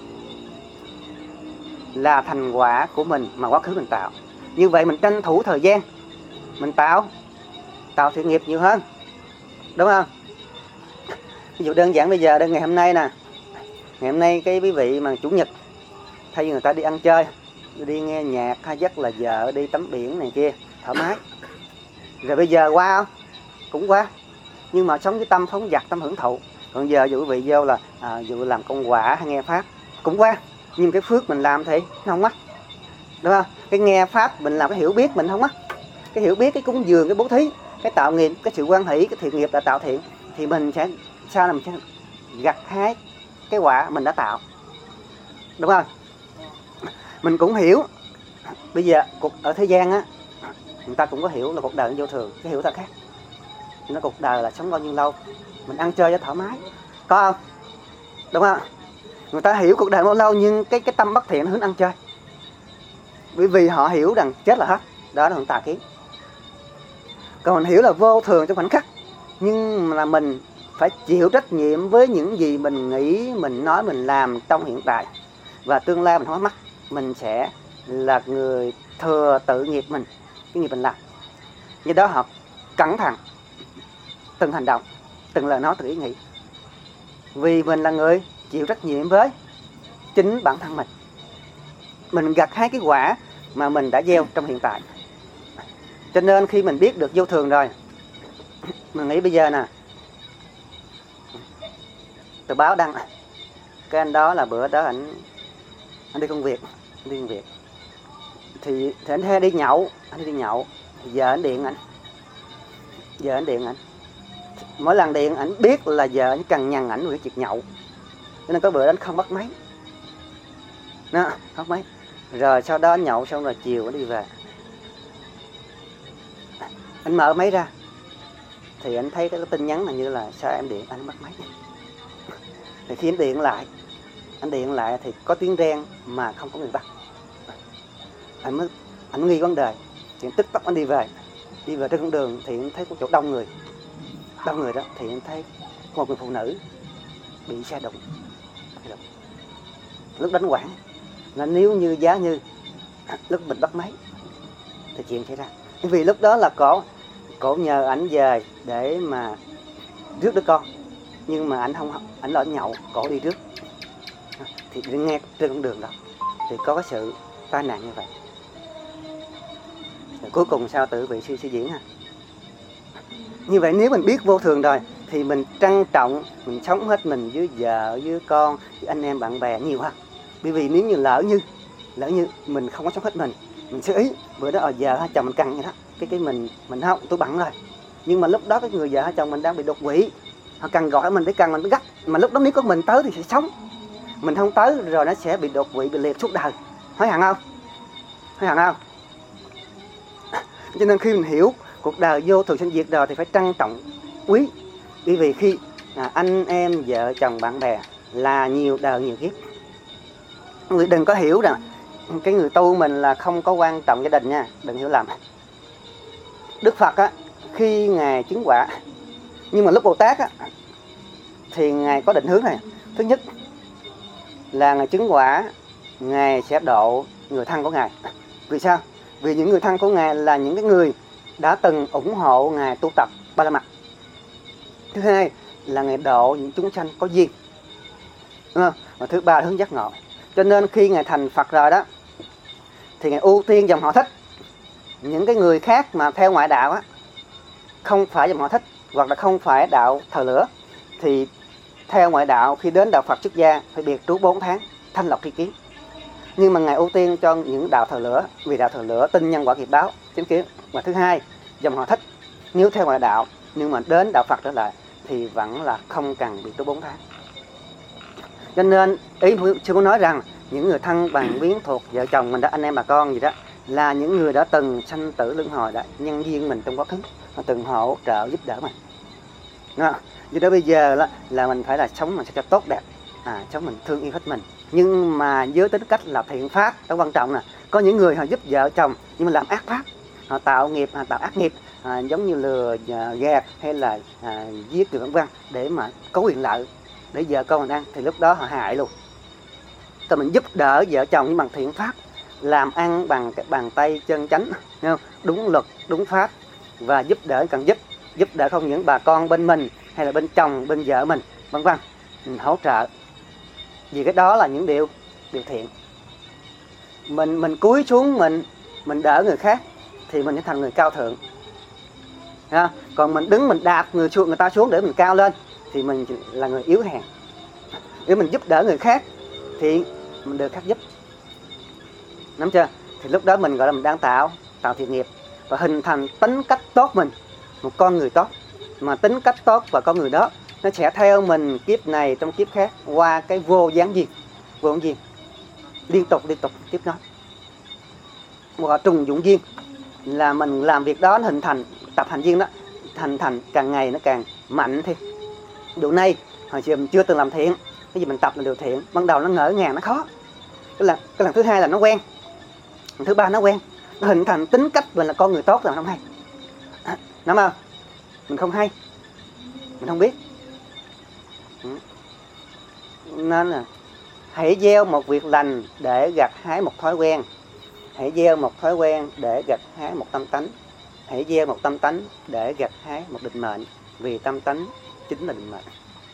là thành quả của mình mà quá khứ mình tạo. Như vậy mình tranh thủ thời gian, mình tạo sự nghiệp nhiều hơn. Đúng không? Ví dụ đơn giản bây giờ, ngày hôm nay nè, ngày hôm nay cái quý vị mà chủ nhật thay vì người ta đi ăn chơi, đi nghe nhạc hay dắt là vợ đi tắm biển này kia thoải mái. Rồi bây giờ qua không? Cũng qua. Nhưng mà sống cái tâm phóng dật, tâm hưởng thụ. Còn giờ dụ quý vị vô là dụ làm công quả hay nghe pháp cũng qua, nhưng cái phước mình làm thì nó không mất, đúng không? Cái nghe pháp mình làm cái hiểu biết mình không mất, cái hiểu biết, cái cúng dường, cái bố thí, cái tạo nghiệp, cái sự quan hỷ, cái thiện nghiệp đã tạo thiện, thì mình sẽ sau này mình sẽ gặt hái cái quả mình đã tạo, đúng không? Mình cũng hiểu bây giờ ở thế gian á, người ta cũng có hiểu là cuộc đời vô thường, cái hiểu ta khác. Nó cuộc đời là sống bao nhiêu lâu, mình ăn chơi cho thoải mái, có không? Đúng không? Người ta hiểu cuộc đời bao lâu nhưng cái tâm bất thiện nó hướng ăn chơi, bởi vì họ hiểu rằng chết là hết, đó là tà kiến. Còn mình hiểu là vô thường trong khoảnh khắc, nhưng là mình phải chịu trách nhiệm với những gì mình nghĩ, mình nói, mình làm trong hiện tại, và tương lai mình không mắc, mình sẽ là người thừa tự nghiệp mình, cái nghiệp mình làm. Do đó họ cẩn thận từng hành động, từng lời nói, từng ý nghĩ, vì mình là người chịu trách nhiệm với chính bản thân mình. Mình gặt hái cái quả mà mình đã gieo trong hiện tại. Cho nên khi mình biết được vô thường rồi, mình nghĩ bây giờ nè, tờ báo đăng cái anh đó là bữa đó anh đi công việc, thì anh hay đi nhậu, giờ anh điện ảnh, mỗi lần điện ảnh biết là giờ anh cần nhằn ảnh về chuyện nhậu, cho nên có bữa anh không bắt máy, nó không máy, rồi sau đó anh nhậu xong rồi chiều anh đi về, anh mở máy ra thì anh thấy cái tin nhắn là như là sao em điện, anh bắt máy. Thì khi anh điện lại thì có tiếng reng mà không có người bắt. Anh nghi vấn đề thì tức tốc anh đi về trên con đường thì anh thấy có chỗ đông người đó, thì anh thấy có một người phụ nữ bị xe đụng. Lúc đánh quảng là nếu như giá như lúc mình bắt máy thì chuyện xảy ra, vì lúc đó là cổ nhờ ảnh về để mà rước đứa con, nhưng mà ảnh là nhậu, cổ đi trước thì nghe trên con đường đó thì có cái sự tai nạn như vậy. Rồi cuối cùng sao tự vị suy diễn ha. Như vậy nếu mình biết vô thường rồi thì mình trân trọng, mình sống hết mình với vợ, với con, với anh em bạn bè nhiều hơn. Bởi vì nếu như lỡ như mình không có sống hết mình sẽ ý bữa đó giờ hai chồng mình cần vậy đó, cái mình không, tôi bận rồi, nhưng mà lúc đó cái người vợ hai chồng mình đang bị đột quỵ, họ cần gọi mình để cần mình gấp, mà lúc đó nếu có mình tới thì sẽ sống, mình không tới rồi nó sẽ bị đột quỵ, bị liệt suốt đời. Hối hận không? Cho nên khi mình hiểu cuộc đời vô thường sinh diệt rồi thì phải trân trọng quý, bởi vì khi anh em vợ chồng bạn bè là nhiều đời nhiều kiếp. Người đừng có hiểu rằng cái người tu mình là không có quan trọng gia đình nha, đừng hiểu lầm. Đức Phật á, khi Ngài chứng quả, nhưng mà lúc Bồ Tát á, thì Ngài có định hướng này. Thứ nhất là Ngài chứng quả, Ngài sẽ độ người thân của Ngài. Vì sao? Vì những người thân của Ngài là những cái người đã từng ủng hộ Ngài tu tập Ba La Mật. Thứ hai là Ngài độ những chúng sanh có duyên, đúng không? Và thứ ba là hướng giác ngộ. Cho nên khi Ngài thành Phật rồi đó thì Ngài ưu tiên dòng họ Thích. Những cái người khác mà theo ngoại đạo á, không phải dòng họ Thích hoặc là không phải đạo thờ lửa, thì theo ngoại đạo khi đến đạo Phật xuất gia phải biệt trú 4 tháng thanh lọc tri kiến. Nhưng mà Ngài ưu tiên cho những đạo thờ lửa, vì đạo thờ lửa tin nhân quả nghiệp báo chứng kiến. Và thứ hai, dòng họ Thích nếu theo ngoại đạo nhưng mà đến đạo Phật trở lại thì vẫn là không cần biệt trú 4 tháng. Cho nên ý sư muốn nói rằng những người thân bằng quyến thuộc vợ chồng mình đó, anh em bà con gì đó, là những người đã từng sanh tử luân hồi, đã nhân duyên mình trong quá khứ, họ từng hỗ trợ giúp đỡ mình. Vì đó bây giờ là mình phải là sống mình sẽ cho tốt đẹp, sống mình thương yêu hết mình, nhưng mà với tính cách là thiện pháp. Đó quan trọng nè. Có những người họ giúp vợ chồng nhưng mà làm ác pháp, họ tạo nghiệp, tạo ác nghiệp, giống như lừa gạt hay là giết người vân vân để mà có quyền lợi để vợ con mình ăn, thì lúc đó họ hại luôn. Còn mình giúp đỡ vợ chồng nhưng bằng thiện pháp, làm ăn bằng cái bàn tay chân chánh, không? Đúng luật, đúng pháp, và giúp đỡ cần giúp đỡ không những bà con bên mình hay là bên chồng, bên vợ mình, vân vân, mình hỗ trợ. Vì cái đó là những điều thiện. Mình cúi xuống mình đỡ người khác thì mình sẽ thành người cao thượng. Còn mình đứng mình đạp người ta xuống để mình cao lên thì mình là người yếu hèn. Nếu mình giúp đỡ người khác thì mình được khác giúp. Nắm chưa? Thì lúc đó mình gọi là mình đang tạo thiện nghiệp và hình thành tính cách tốt mình, một con người tốt. Mà tính cách tốt và con người đó nó sẽ theo mình kiếp này trong kiếp khác qua cái vô gián duyên, liên tục tiếp nối. Và trùng dụng duyên là mình làm việc đó nó hình thành tập hành duyên đó, thành càng ngày nó càng mạnh thêm. Độ nay hồi xưa mình chưa từng làm thiện, cái gì mình tập là điều thiện, ban đầu nó ngỡ ngàng, nó khó. Cái lần thứ hai là nó quen, lần thứ ba nó quen, nó hình thành tính cách mình là con người tốt rồi, không hay. Đúng không? Mình không hay, mình không biết. Nên là hãy gieo một việc lành để gặt hái một thói quen. Hãy gieo một thói quen để gặt hái một tâm tánh. Hãy gieo một tâm tánh để gặt hái một định mệnh. Vì tâm tánh chính là định mệnh.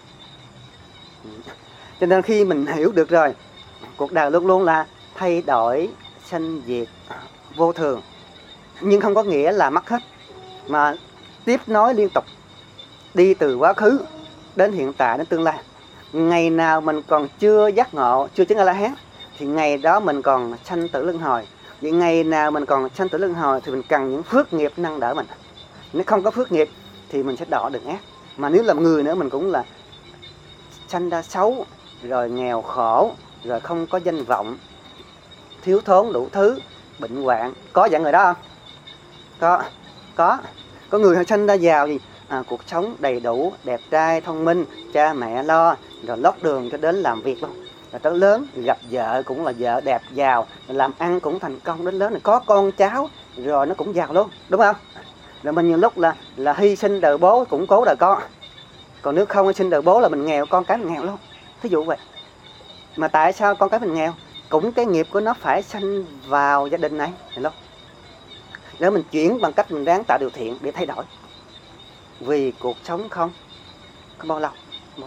Cho nên khi mình hiểu được rồi, cuộc đời luôn luôn là thay đổi, sanh diệt, vô thường. Nhưng không có nghĩa là mất hết, mà tiếp nối liên tục, đi từ quá khứ đến hiện tại đến tương lai. Ngày nào mình còn chưa giác ngộ, chưa chứng A-la-hán thì ngày đó mình còn sanh tử luân hồi. Vậy ngày nào mình còn sanh tử luân hồi thì mình cần những phước nghiệp nâng đỡ mình. Nếu không có phước nghiệp thì mình sẽ đọa đường ác. Mà nếu làm người nữa mình cũng là sanh ra xấu, rồi nghèo khổ, rồi không có danh vọng, thiếu thốn đủ thứ, bệnh hoạn. Có dạng người đó không? Có người sanh ra giàu gì? Cuộc sống đầy đủ, đẹp trai, thông minh, cha mẹ lo, rồi lót đường cho đến làm việc luôn. Rồi tới lớn gặp vợ cũng là vợ đẹp giàu, làm ăn cũng thành công, đến lớn rồi có con cháu rồi nó cũng giàu luôn, đúng không? Rồi mình nhiều lúc là hy sinh đời bố cũng cố đời con. Còn nếu không hy sinh đời bố là mình nghèo, con cái mình nghèo luôn. Thí dụ vậy. Mà tại sao con cái mình nghèo? Cũng cái nghiệp của nó phải sanh vào gia đình này, hiểu không? Nếu mình chuyển bằng cách mình ráng tạo điều thiện để thay đổi. Vì cuộc sống không bao lâu.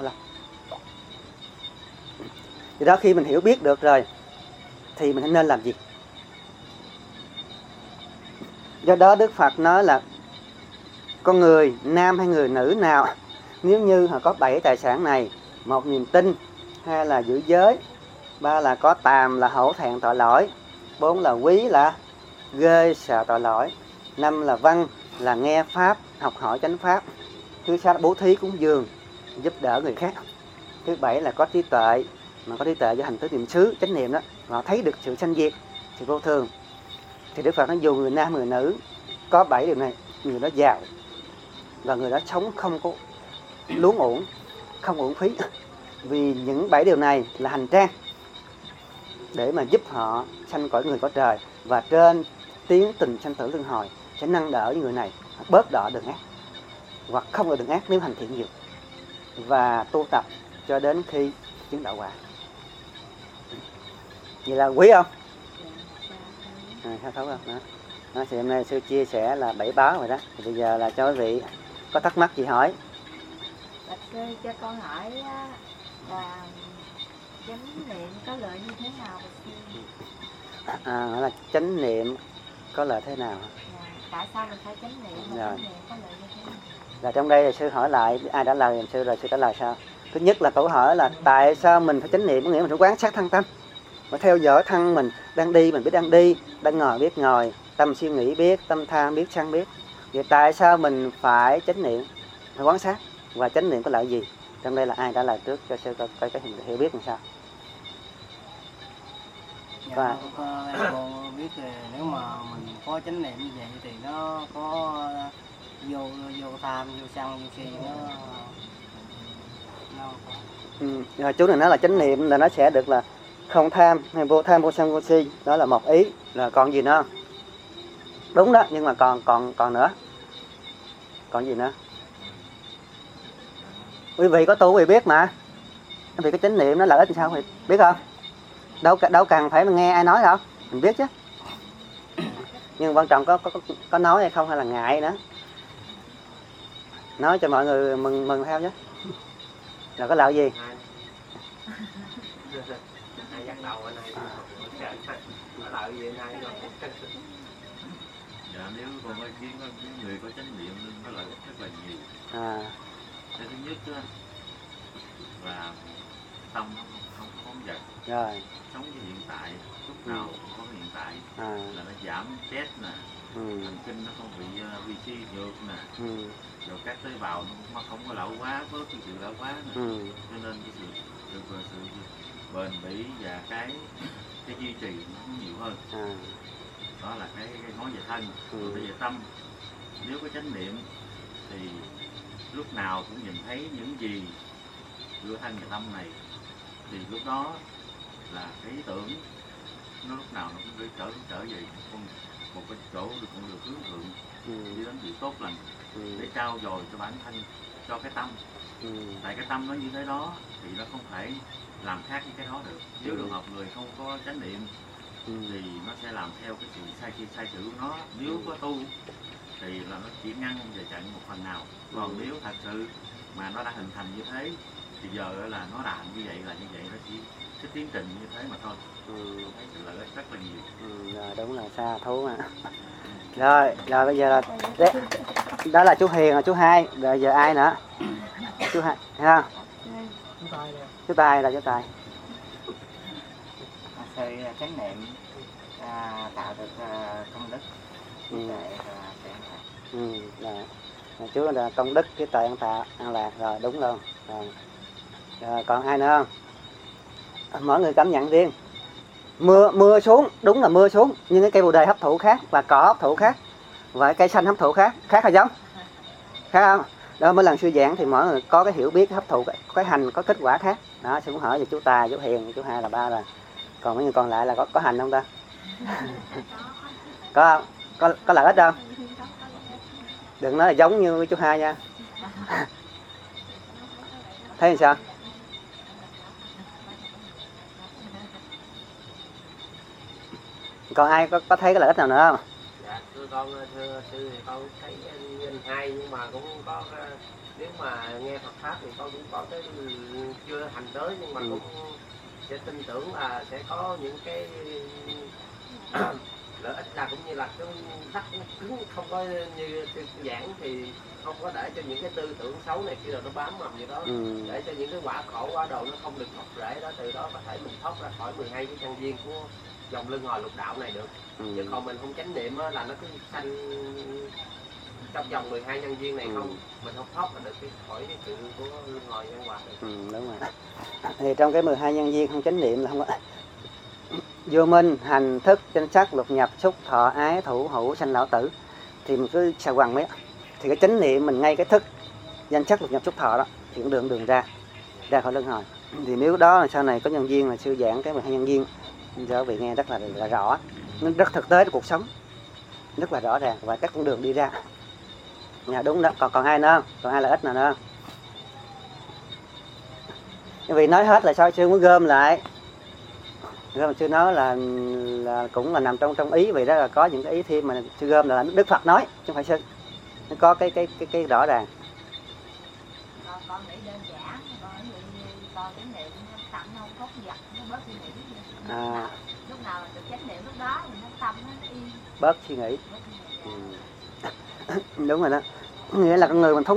Thì đó, khi mình hiểu biết được rồi thì mình nên làm gì? Do đó Đức Phật nói là con người, nam hay người nữ nào, nếu như họ có 7 tài sản này: 1 niềm tin, 2 là giữ giới, 3 là có tàm là hổ thẹn tội lỗi, 4 là quý là ghê sợ tội lỗi, 5 là văn là nghe pháp, học hỏi chánh pháp, thứ 6 là bố thí cúng dường, giúp đỡ người khác, thứ 7 là có trí tuệ, mà có trí tuệ do hành tứ niệm xứ, chánh niệm đó, họ thấy được sự sanh diệt, sự vô thường. Thì Đức Phật nói dù người nam người nữ có 7 điều này, người đó giàu và người đó sống không có luống uổng, không uổng phí. Vì những 7 điều này là hành trang để mà giúp họ sanh cõi người cõi trời, và trên tiến trình sanh tử luân hồi sẽ nâng đỡ những người này bớt đọa đường ác, hoặc không đọa đường ác nếu hành thiện nhiều và tu tập cho đến khi chứng đạo quả. Vậy là quý không? Sao thấu không? Đó. Thì hôm nay sư chia sẻ là 7 báo rồi đó. Thì bây giờ là cho quý vị có thắc mắc gì hỏi. Bạch sư cho con hỏi là chánh niệm có lợi như thế nào bạch sư? Là chánh niệm có lợi thế nào? Tại sao mình phải chánh niệm? Chánh niệm có lợi như thế nào? Là trong đây là sư hỏi lại ai đã lời sư rồi, sư trả lời sao? Thứ nhất là câu hỏi là tại sao mình phải chánh niệm, có nghĩa mình phải quán sát thân tâm, mà theo dõi thân mình đang đi, mình biết đang đi, đang ngồi biết ngồi, tâm suy nghĩ biết, tâm tham biết, sân biết. Vậy tại sao mình phải chánh niệm, phải quán sát, và chánh niệm có lợi gì? Trong đây là ai đã lời trước cho sư coi cái hiểu biết làm sao? Và cô biết là nếu mà mình có chánh niệm như vậy thì nó có vô tham, vô sân, vô si nó không có. Rồi chú này nói là chánh niệm là nó sẽ được là không tham, hay vô tham, vô sân, vô si. Đó là một ý. Là còn gì nữa? Đúng đó, nhưng mà còn nữa. Còn gì nữa? Quý vị có tu quý vị biết mà. Quý vị có chánh niệm nó lợi ích làm sao quý vị biết không? Đâu cần phải nghe ai nói đâu, mình biết chứ. Nhưng quan trọng có nói hay không, hay là ngại nữa. Nói cho mọi người mừng theo chứ. Rồi có lợi gì? Hai dắt đầu anh này có lợi gì hai rồi. Dạ, nếu con có ý kiến người có chánh niệm nó lợi ích rất là nhiều. Cái thứ nhất và tâm không giật, Rồi. sống với hiện tại, lúc nào cũng có hiện tại, là nó giảm stress nè, thần kinh nó không bị vi suy nhược nè, rồi các tế bào nó không có lão hóa, bớt cái sự lão hóa nè, cho nên cái sự bền bỉ và cái duy trì nó nhiều hơn. Đó là cái nói về thân. Rồi về tâm, nếu có chánh niệm thì lúc nào cũng nhìn thấy những gì giữa thân và tâm này, thì lúc đó là cái ý tưởng nó lúc nào nó cũng trở về một cái chỗ cũng được hướng thượng, đi đến điều tốt lành, để trao dồi cho bản thân, cho cái tâm. Tại cái tâm nó như thế đó thì nó không thể làm khác với cái đó được. Nếu trường hợp người không có chánh niệm thì nó sẽ làm theo cái sự sai sự của nó. Nếu có tu thì là nó chỉ ngăn và chặn một phần nào. Còn nếu thật sự mà nó đã hình thành như thế thì giờ là nó làm như vậy là như vậy, nó chỉ cái tiến trình như thế mà thôi. Thấy sự lợi ích rất là nhiều. Rồi, đúng là xa thú mà. Rồi bây giờ là đó là chú Hiền, là chú Hai, rồi giờ ai nữa? Chú Hai, thấy không? Chú Tài là chú Tài. Sự chánh niệm tạo được công đức, trí tuệ và Rồi. Chú là công đức, trí tuệ, an lạc, rồi đúng luôn. Rồi còn ai nữa không? Mỗi người cảm nhận riêng. Mưa xuống, đúng là mưa xuống, nhưng cái cây bồ đề hấp thụ khác, và cỏ hấp thụ khác, và cây xanh hấp thụ khác hay giống? Khác không? Đó, mỗi lần sư giảng thì mỗi người có cái hiểu biết, hấp thụ cái hành có kết quả khác. Đó, sư cũng hỏi về chú Tài, chú Hiền, chú Hai là ba rồi. Còn mấy người còn lại là có hành không ta? Có không? Có lợi ích không? Đừng nói là giống như chú Hai nha. Thấy làm sao? Còn ai có thấy cái lợi ích nào nữa không? Dạ, thưa sư thì con thấy anh hay, nhưng mà cũng có nếu mà nghe Phật pháp thì con cũng có cái chưa hành tới, nhưng mà cũng sẽ tin tưởng là sẽ có những cái lợi ích, là cũng như là cái thắt cứng, không có như giảng thì không có để cho những cái tư tưởng xấu này kia rồi nó bám mầm như đó, để cho những cái quả khổ quả đồ nó không được mọc rễ đó, từ đó có thể mình thoát ra khỏi 12 cái căn viên của dòng luân hồi lục đạo này được. Chứ còn mình không chánh niệm là nó cứ sanh trong vòng 12 nhân duyên này, không mình không thoát ra được khỏi cái sự của luân hồi nhân quả được. Đúng rồi. Thì trong cái 12 nhân duyên không chánh niệm là không có vô minh, hành, thức, danh sắc, lục nhập, xúc, thọ, ái, thủ, hữu, sanh, lão tử, thì mình cứ xà quằn mấy. Thì cái chánh niệm mình ngay cái thức, danh sắc, lục nhập, xúc, thọ đó thì cũng đường ra khỏi luân hồi. Thì nếu đó là sau này có nhân duyên là sư giảng cái 12 nhân duyên cho vị nghe rất là rõ, nó rất thực tế trong cuộc sống, rất là rõ ràng và các con đường đi ra. Đúng đó. Còn ai nữa không? Còn ai lợi ích nào nữa không? Vì nói hết là sao sư muốn gom lại. Gom sư nói là cũng là nằm trong ý, vì đó là có những cái ý thêm mà sư gom là Đức Phật nói chứ không phải sư. Nó có cái rõ ràng. Con nghĩ đơn giản, con chánh niệm tâm không có giật, nó bớt suy nghĩ. Lúc nào được chánh niệm lúc đó thì nó tâm nó yên. Bớt suy nghĩ. Đúng rồi đó. Nghĩa là con người mình phóng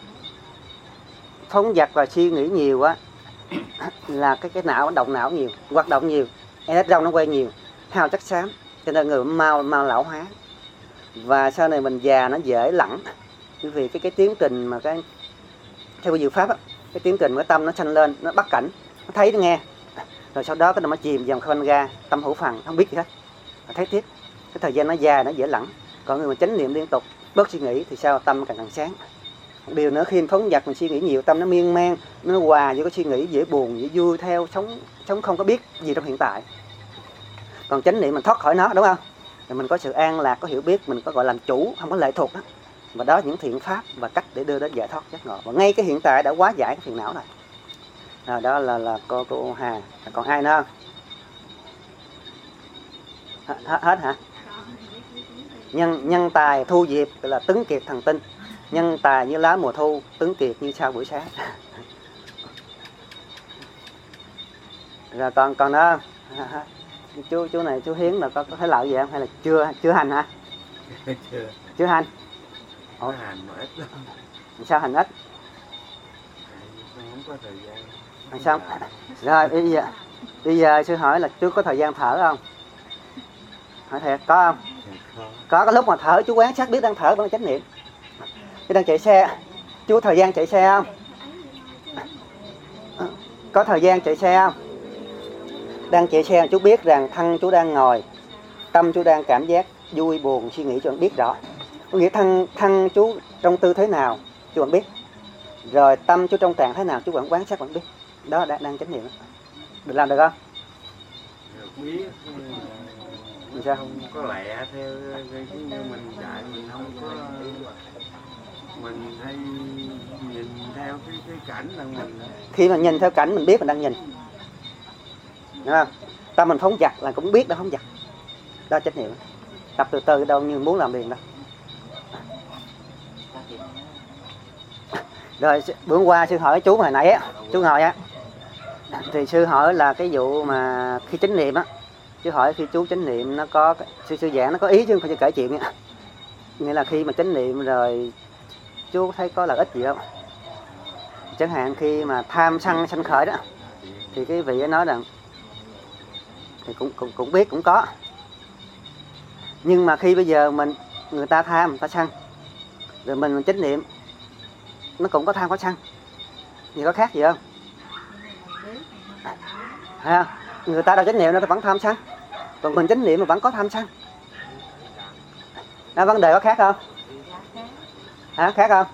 dật và suy nghĩ nhiều á, là cái não, động não nhiều, hoạt động nhiều, electron nó quay nhiều, hao chất xám, cho nên người mau lão hóa. Và sau này mình già nó dễ lẳng, vì cái tiến trình mà cái theo diệu pháp á, cái tiến trình của tâm nó sanh lên, nó bắt cảnh, nó thấy nó nghe, rồi sau đó cái nó chìm dòng khanh ra tâm hữu phằng, không biết gì hết, thấy tiếp. Cái thời gian nó dài, nó dễ lẳng. Còn người mà chánh niệm liên tục, bớt suy nghĩ thì sao tâm càng sáng. Điều nữa khi phóng dật mình suy nghĩ nhiều, tâm nó miên man, nó hòa với cái suy nghĩ dễ buồn, dễ vui theo, sống không có biết gì trong hiện tại. Còn chánh niệm mình thoát khỏi nó, đúng không? Rồi mình có sự an lạc, có hiểu biết, mình có gọi làm chủ, không có lệ thuộc đó. Và đó là những thiện pháp và cách để đưa đến giải thoát giác ngộ. Và ngay cái hiện tại đã hóa giải cái phiền não này. Rồi đó là cô Hà. Còn ai nữa không? Hết hả? Nhân tài thu diệp là tứng kiệt thần tinh. Nhân tài như lá mùa thu, tứng kiệt như sao buổi sáng. Rồi còn nữa không? Chú này, chú Hiến là có thấy lợi gì không? Hay là chưa hành hả? Chưa hành. Ủa hành mà ít lắm. Sao hành ít? Không có thời gian. Xong rồi bây giờ sư hỏi là chú có thời gian thở không? Hỏi thiệt có không? Có cái lúc mà thở chú quán sát biết đang thở vẫn chánh niệm. Chú đang chạy xe, chú có thời gian chạy xe không? Có thời gian chạy xe không? Đang chạy xe chú biết rằng thân chú đang ngồi, tâm chú đang cảm giác vui buồn suy nghĩ cho bạn biết rõ. Có nghĩa thân chú trong tư thế nào chú vẫn biết, rồi tâm chú trong trạng thế nào chú vẫn quán sát vẫn biết. Đó đang chánh niệm. Được làm được không? Được biết sao? Không có lẹ theo cái như mình chạy, mình không có, mình hay nhìn theo cái cảnh là mình. Khi mà nhìn theo cảnh mình biết mình đang nhìn, đúng không? Tâm mình phóng dật là cũng biết nó phóng dật. Đó chánh niệm. Tập từ từ đâu như muốn làm liền đâu. Rồi bữa qua sư hỏi chú hồi nãy á, chú ngồi á, thì sư hỏi là cái vụ mà khi chánh niệm á, sư hỏi khi chú chánh niệm nó có sư giảng nó có ý chứ không phải kể chuyện á. Nghĩa là khi mà chánh niệm rồi chú thấy có lợi ích gì không? Chẳng hạn khi mà tham sân sanh khởi đó, thì cái vị ấy nói rằng thì cũng biết cũng có. Nhưng mà khi bây giờ người ta tham, người ta sân, rồi mình chánh niệm nó cũng có tham có sân, thì có khác gì không? Ha, người ta đâu chánh niệm nó vẫn tham sân, còn mình chánh niệm mà vẫn có tham sân. Vấn đề có khác không? Hả, khác không?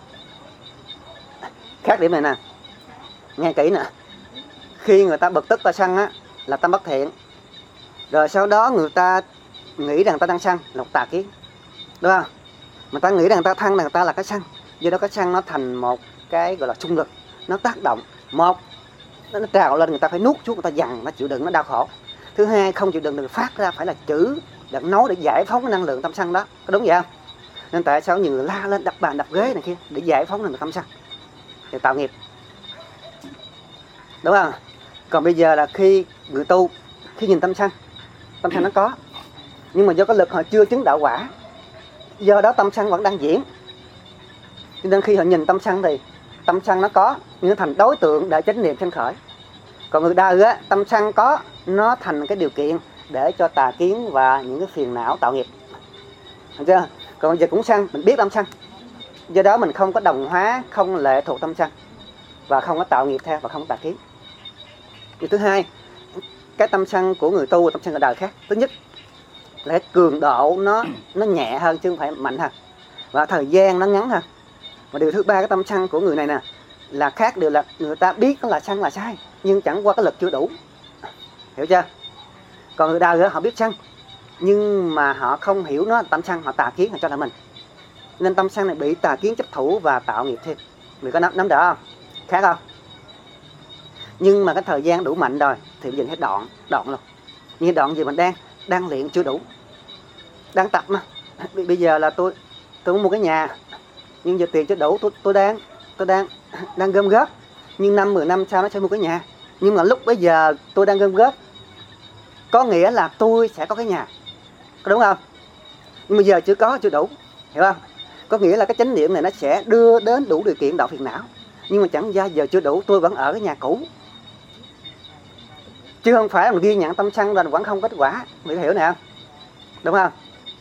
Khác điểm này nè, nghe kỹ nè. Khi người ta bực tức ta sân á là tâm bất thiện, rồi sau đó người ta nghĩ rằng ta đang sân là một tà kiến, đúng không? Mà ta nghĩ rằng ta thân là người ta là cái sân, do đó cái sân nó thành một cái gọi là xung lực, nó tác động. Một, nó trào lên người ta phải nuốt xuống, người ta dằn, nó chịu đựng, nó đau khổ. Thứ hai, không chịu đựng được phát ra phải là chữ để nói để giải phóng cái năng lượng tâm sân đó, có đúng vậy không? Nên tại sao nhiều người la lên đập bàn đập ghế này kia để giải phóng năng lượng tâm sân để tạo nghiệp, đúng không? Còn bây giờ là khi người tu, khi nhìn tâm sân nó có, nhưng mà do cái lực họ chưa chứng đạo quả, do đó tâm sân vẫn đang diễn. Cho nên khi họ nhìn tâm sân thì tâm sân nó có, nhưng nó thành đối tượng để chánh niệm sanh khởi. Còn người đời á, tâm sân có, nó thành cái điều kiện để cho tà kiến và những cái phiền não tạo nghiệp. Được chưa? Còn bây giờ cũng sân, mình biết tâm sân, do đó mình không có đồng hóa, không lệ thuộc tâm sân, và không có tạo nghiệp theo và không có tà kiến. Điều thứ hai, cái tâm sân của người tu và tâm sân ở đời khác. Thứ nhất là cái cường độ nó nhẹ hơn chứ không phải mạnh hơn, và thời gian nó ngắn hơn. Và điều thứ ba, cái tâm sân của người này nè là khác, điều là người ta biết là sân là sai, nhưng chẳng qua cái lực chưa đủ, hiểu chưa? Còn người đời họ biết sân, nhưng mà họ không hiểu nó tâm sân, họ tà kiến họ cho là mình, nên tâm sân này bị tà kiến chấp thủ và tạo nghiệp thêm. Mình có nắm đỡ không? Khác không? Nhưng mà cái thời gian đủ mạnh rồi thì bây giờ hết đoạn luôn. Nhưng đoạn gì mình đang luyện chưa đủ, đang tập mà. Bây giờ là tôi muốn mua cái nhà, nhưng giờ tiền chưa đủ, tôi đang gom góp, nhưng 5-10 năm sau nó sẽ mua cái nhà. Nhưng mà lúc bây giờ tôi đang gom góp có nghĩa là tôi sẽ có cái nhà, có đúng không? Nhưng mà giờ chưa đủ, hiểu không? Có nghĩa là cái chánh niệm này nó sẽ đưa đến đủ điều kiện đạo phiền não, nhưng mà chẳng ra giờ chưa đủ, tôi vẫn ở cái nhà cũ, chứ không phải là mình ghi nhận tâm sân rồi vẫn không kết quả. Mình có hiểu này không? Đúng không?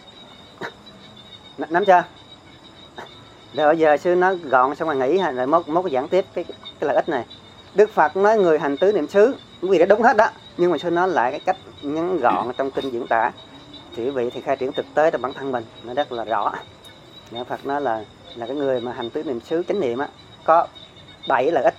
Nắm chưa? Rồi giờ sư nói gọn xong rồi nghỉ, rồi mốt giảng tiếp cái lợi ích này. Đức Phật nói người hành tứ niệm xứ, vì đã đúng hết đó, nhưng mà sư nói lại cái cách ngắn gọn trong kinh diễn tả, thì quý vị thì khai triển thực tế trong bản thân mình nó rất là rõ. Đức Phật nói là cái người mà hành tứ niệm xứ chánh niệm á có 7 lợi ích.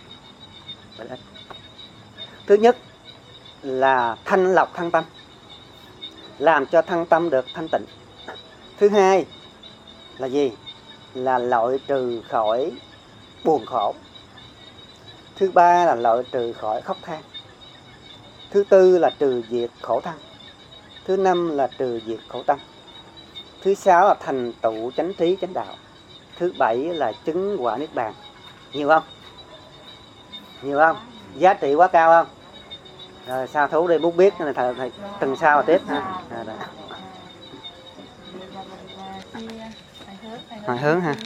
Thứ nhất là thanh lọc thân tâm, làm cho thân tâm được thanh tịnh. Thứ hai là gì? Là loại trừ khỏi buồn khổ. Thứ ba là loại trừ khỏi khóc than. Thứ tư là trừ diệt khổ thân. Thứ năm là trừ diệt khổ tâm. Thứ sáu là thành tựu chánh trí chánh đạo. Thứ bảy là chứng quả niết bàn. Nhiều không? Nhiều không? Giá trị quá cao không? Rồi sao thú đây muốn biết thầy từng sao mà tiếp ha. Hồi hướng ha.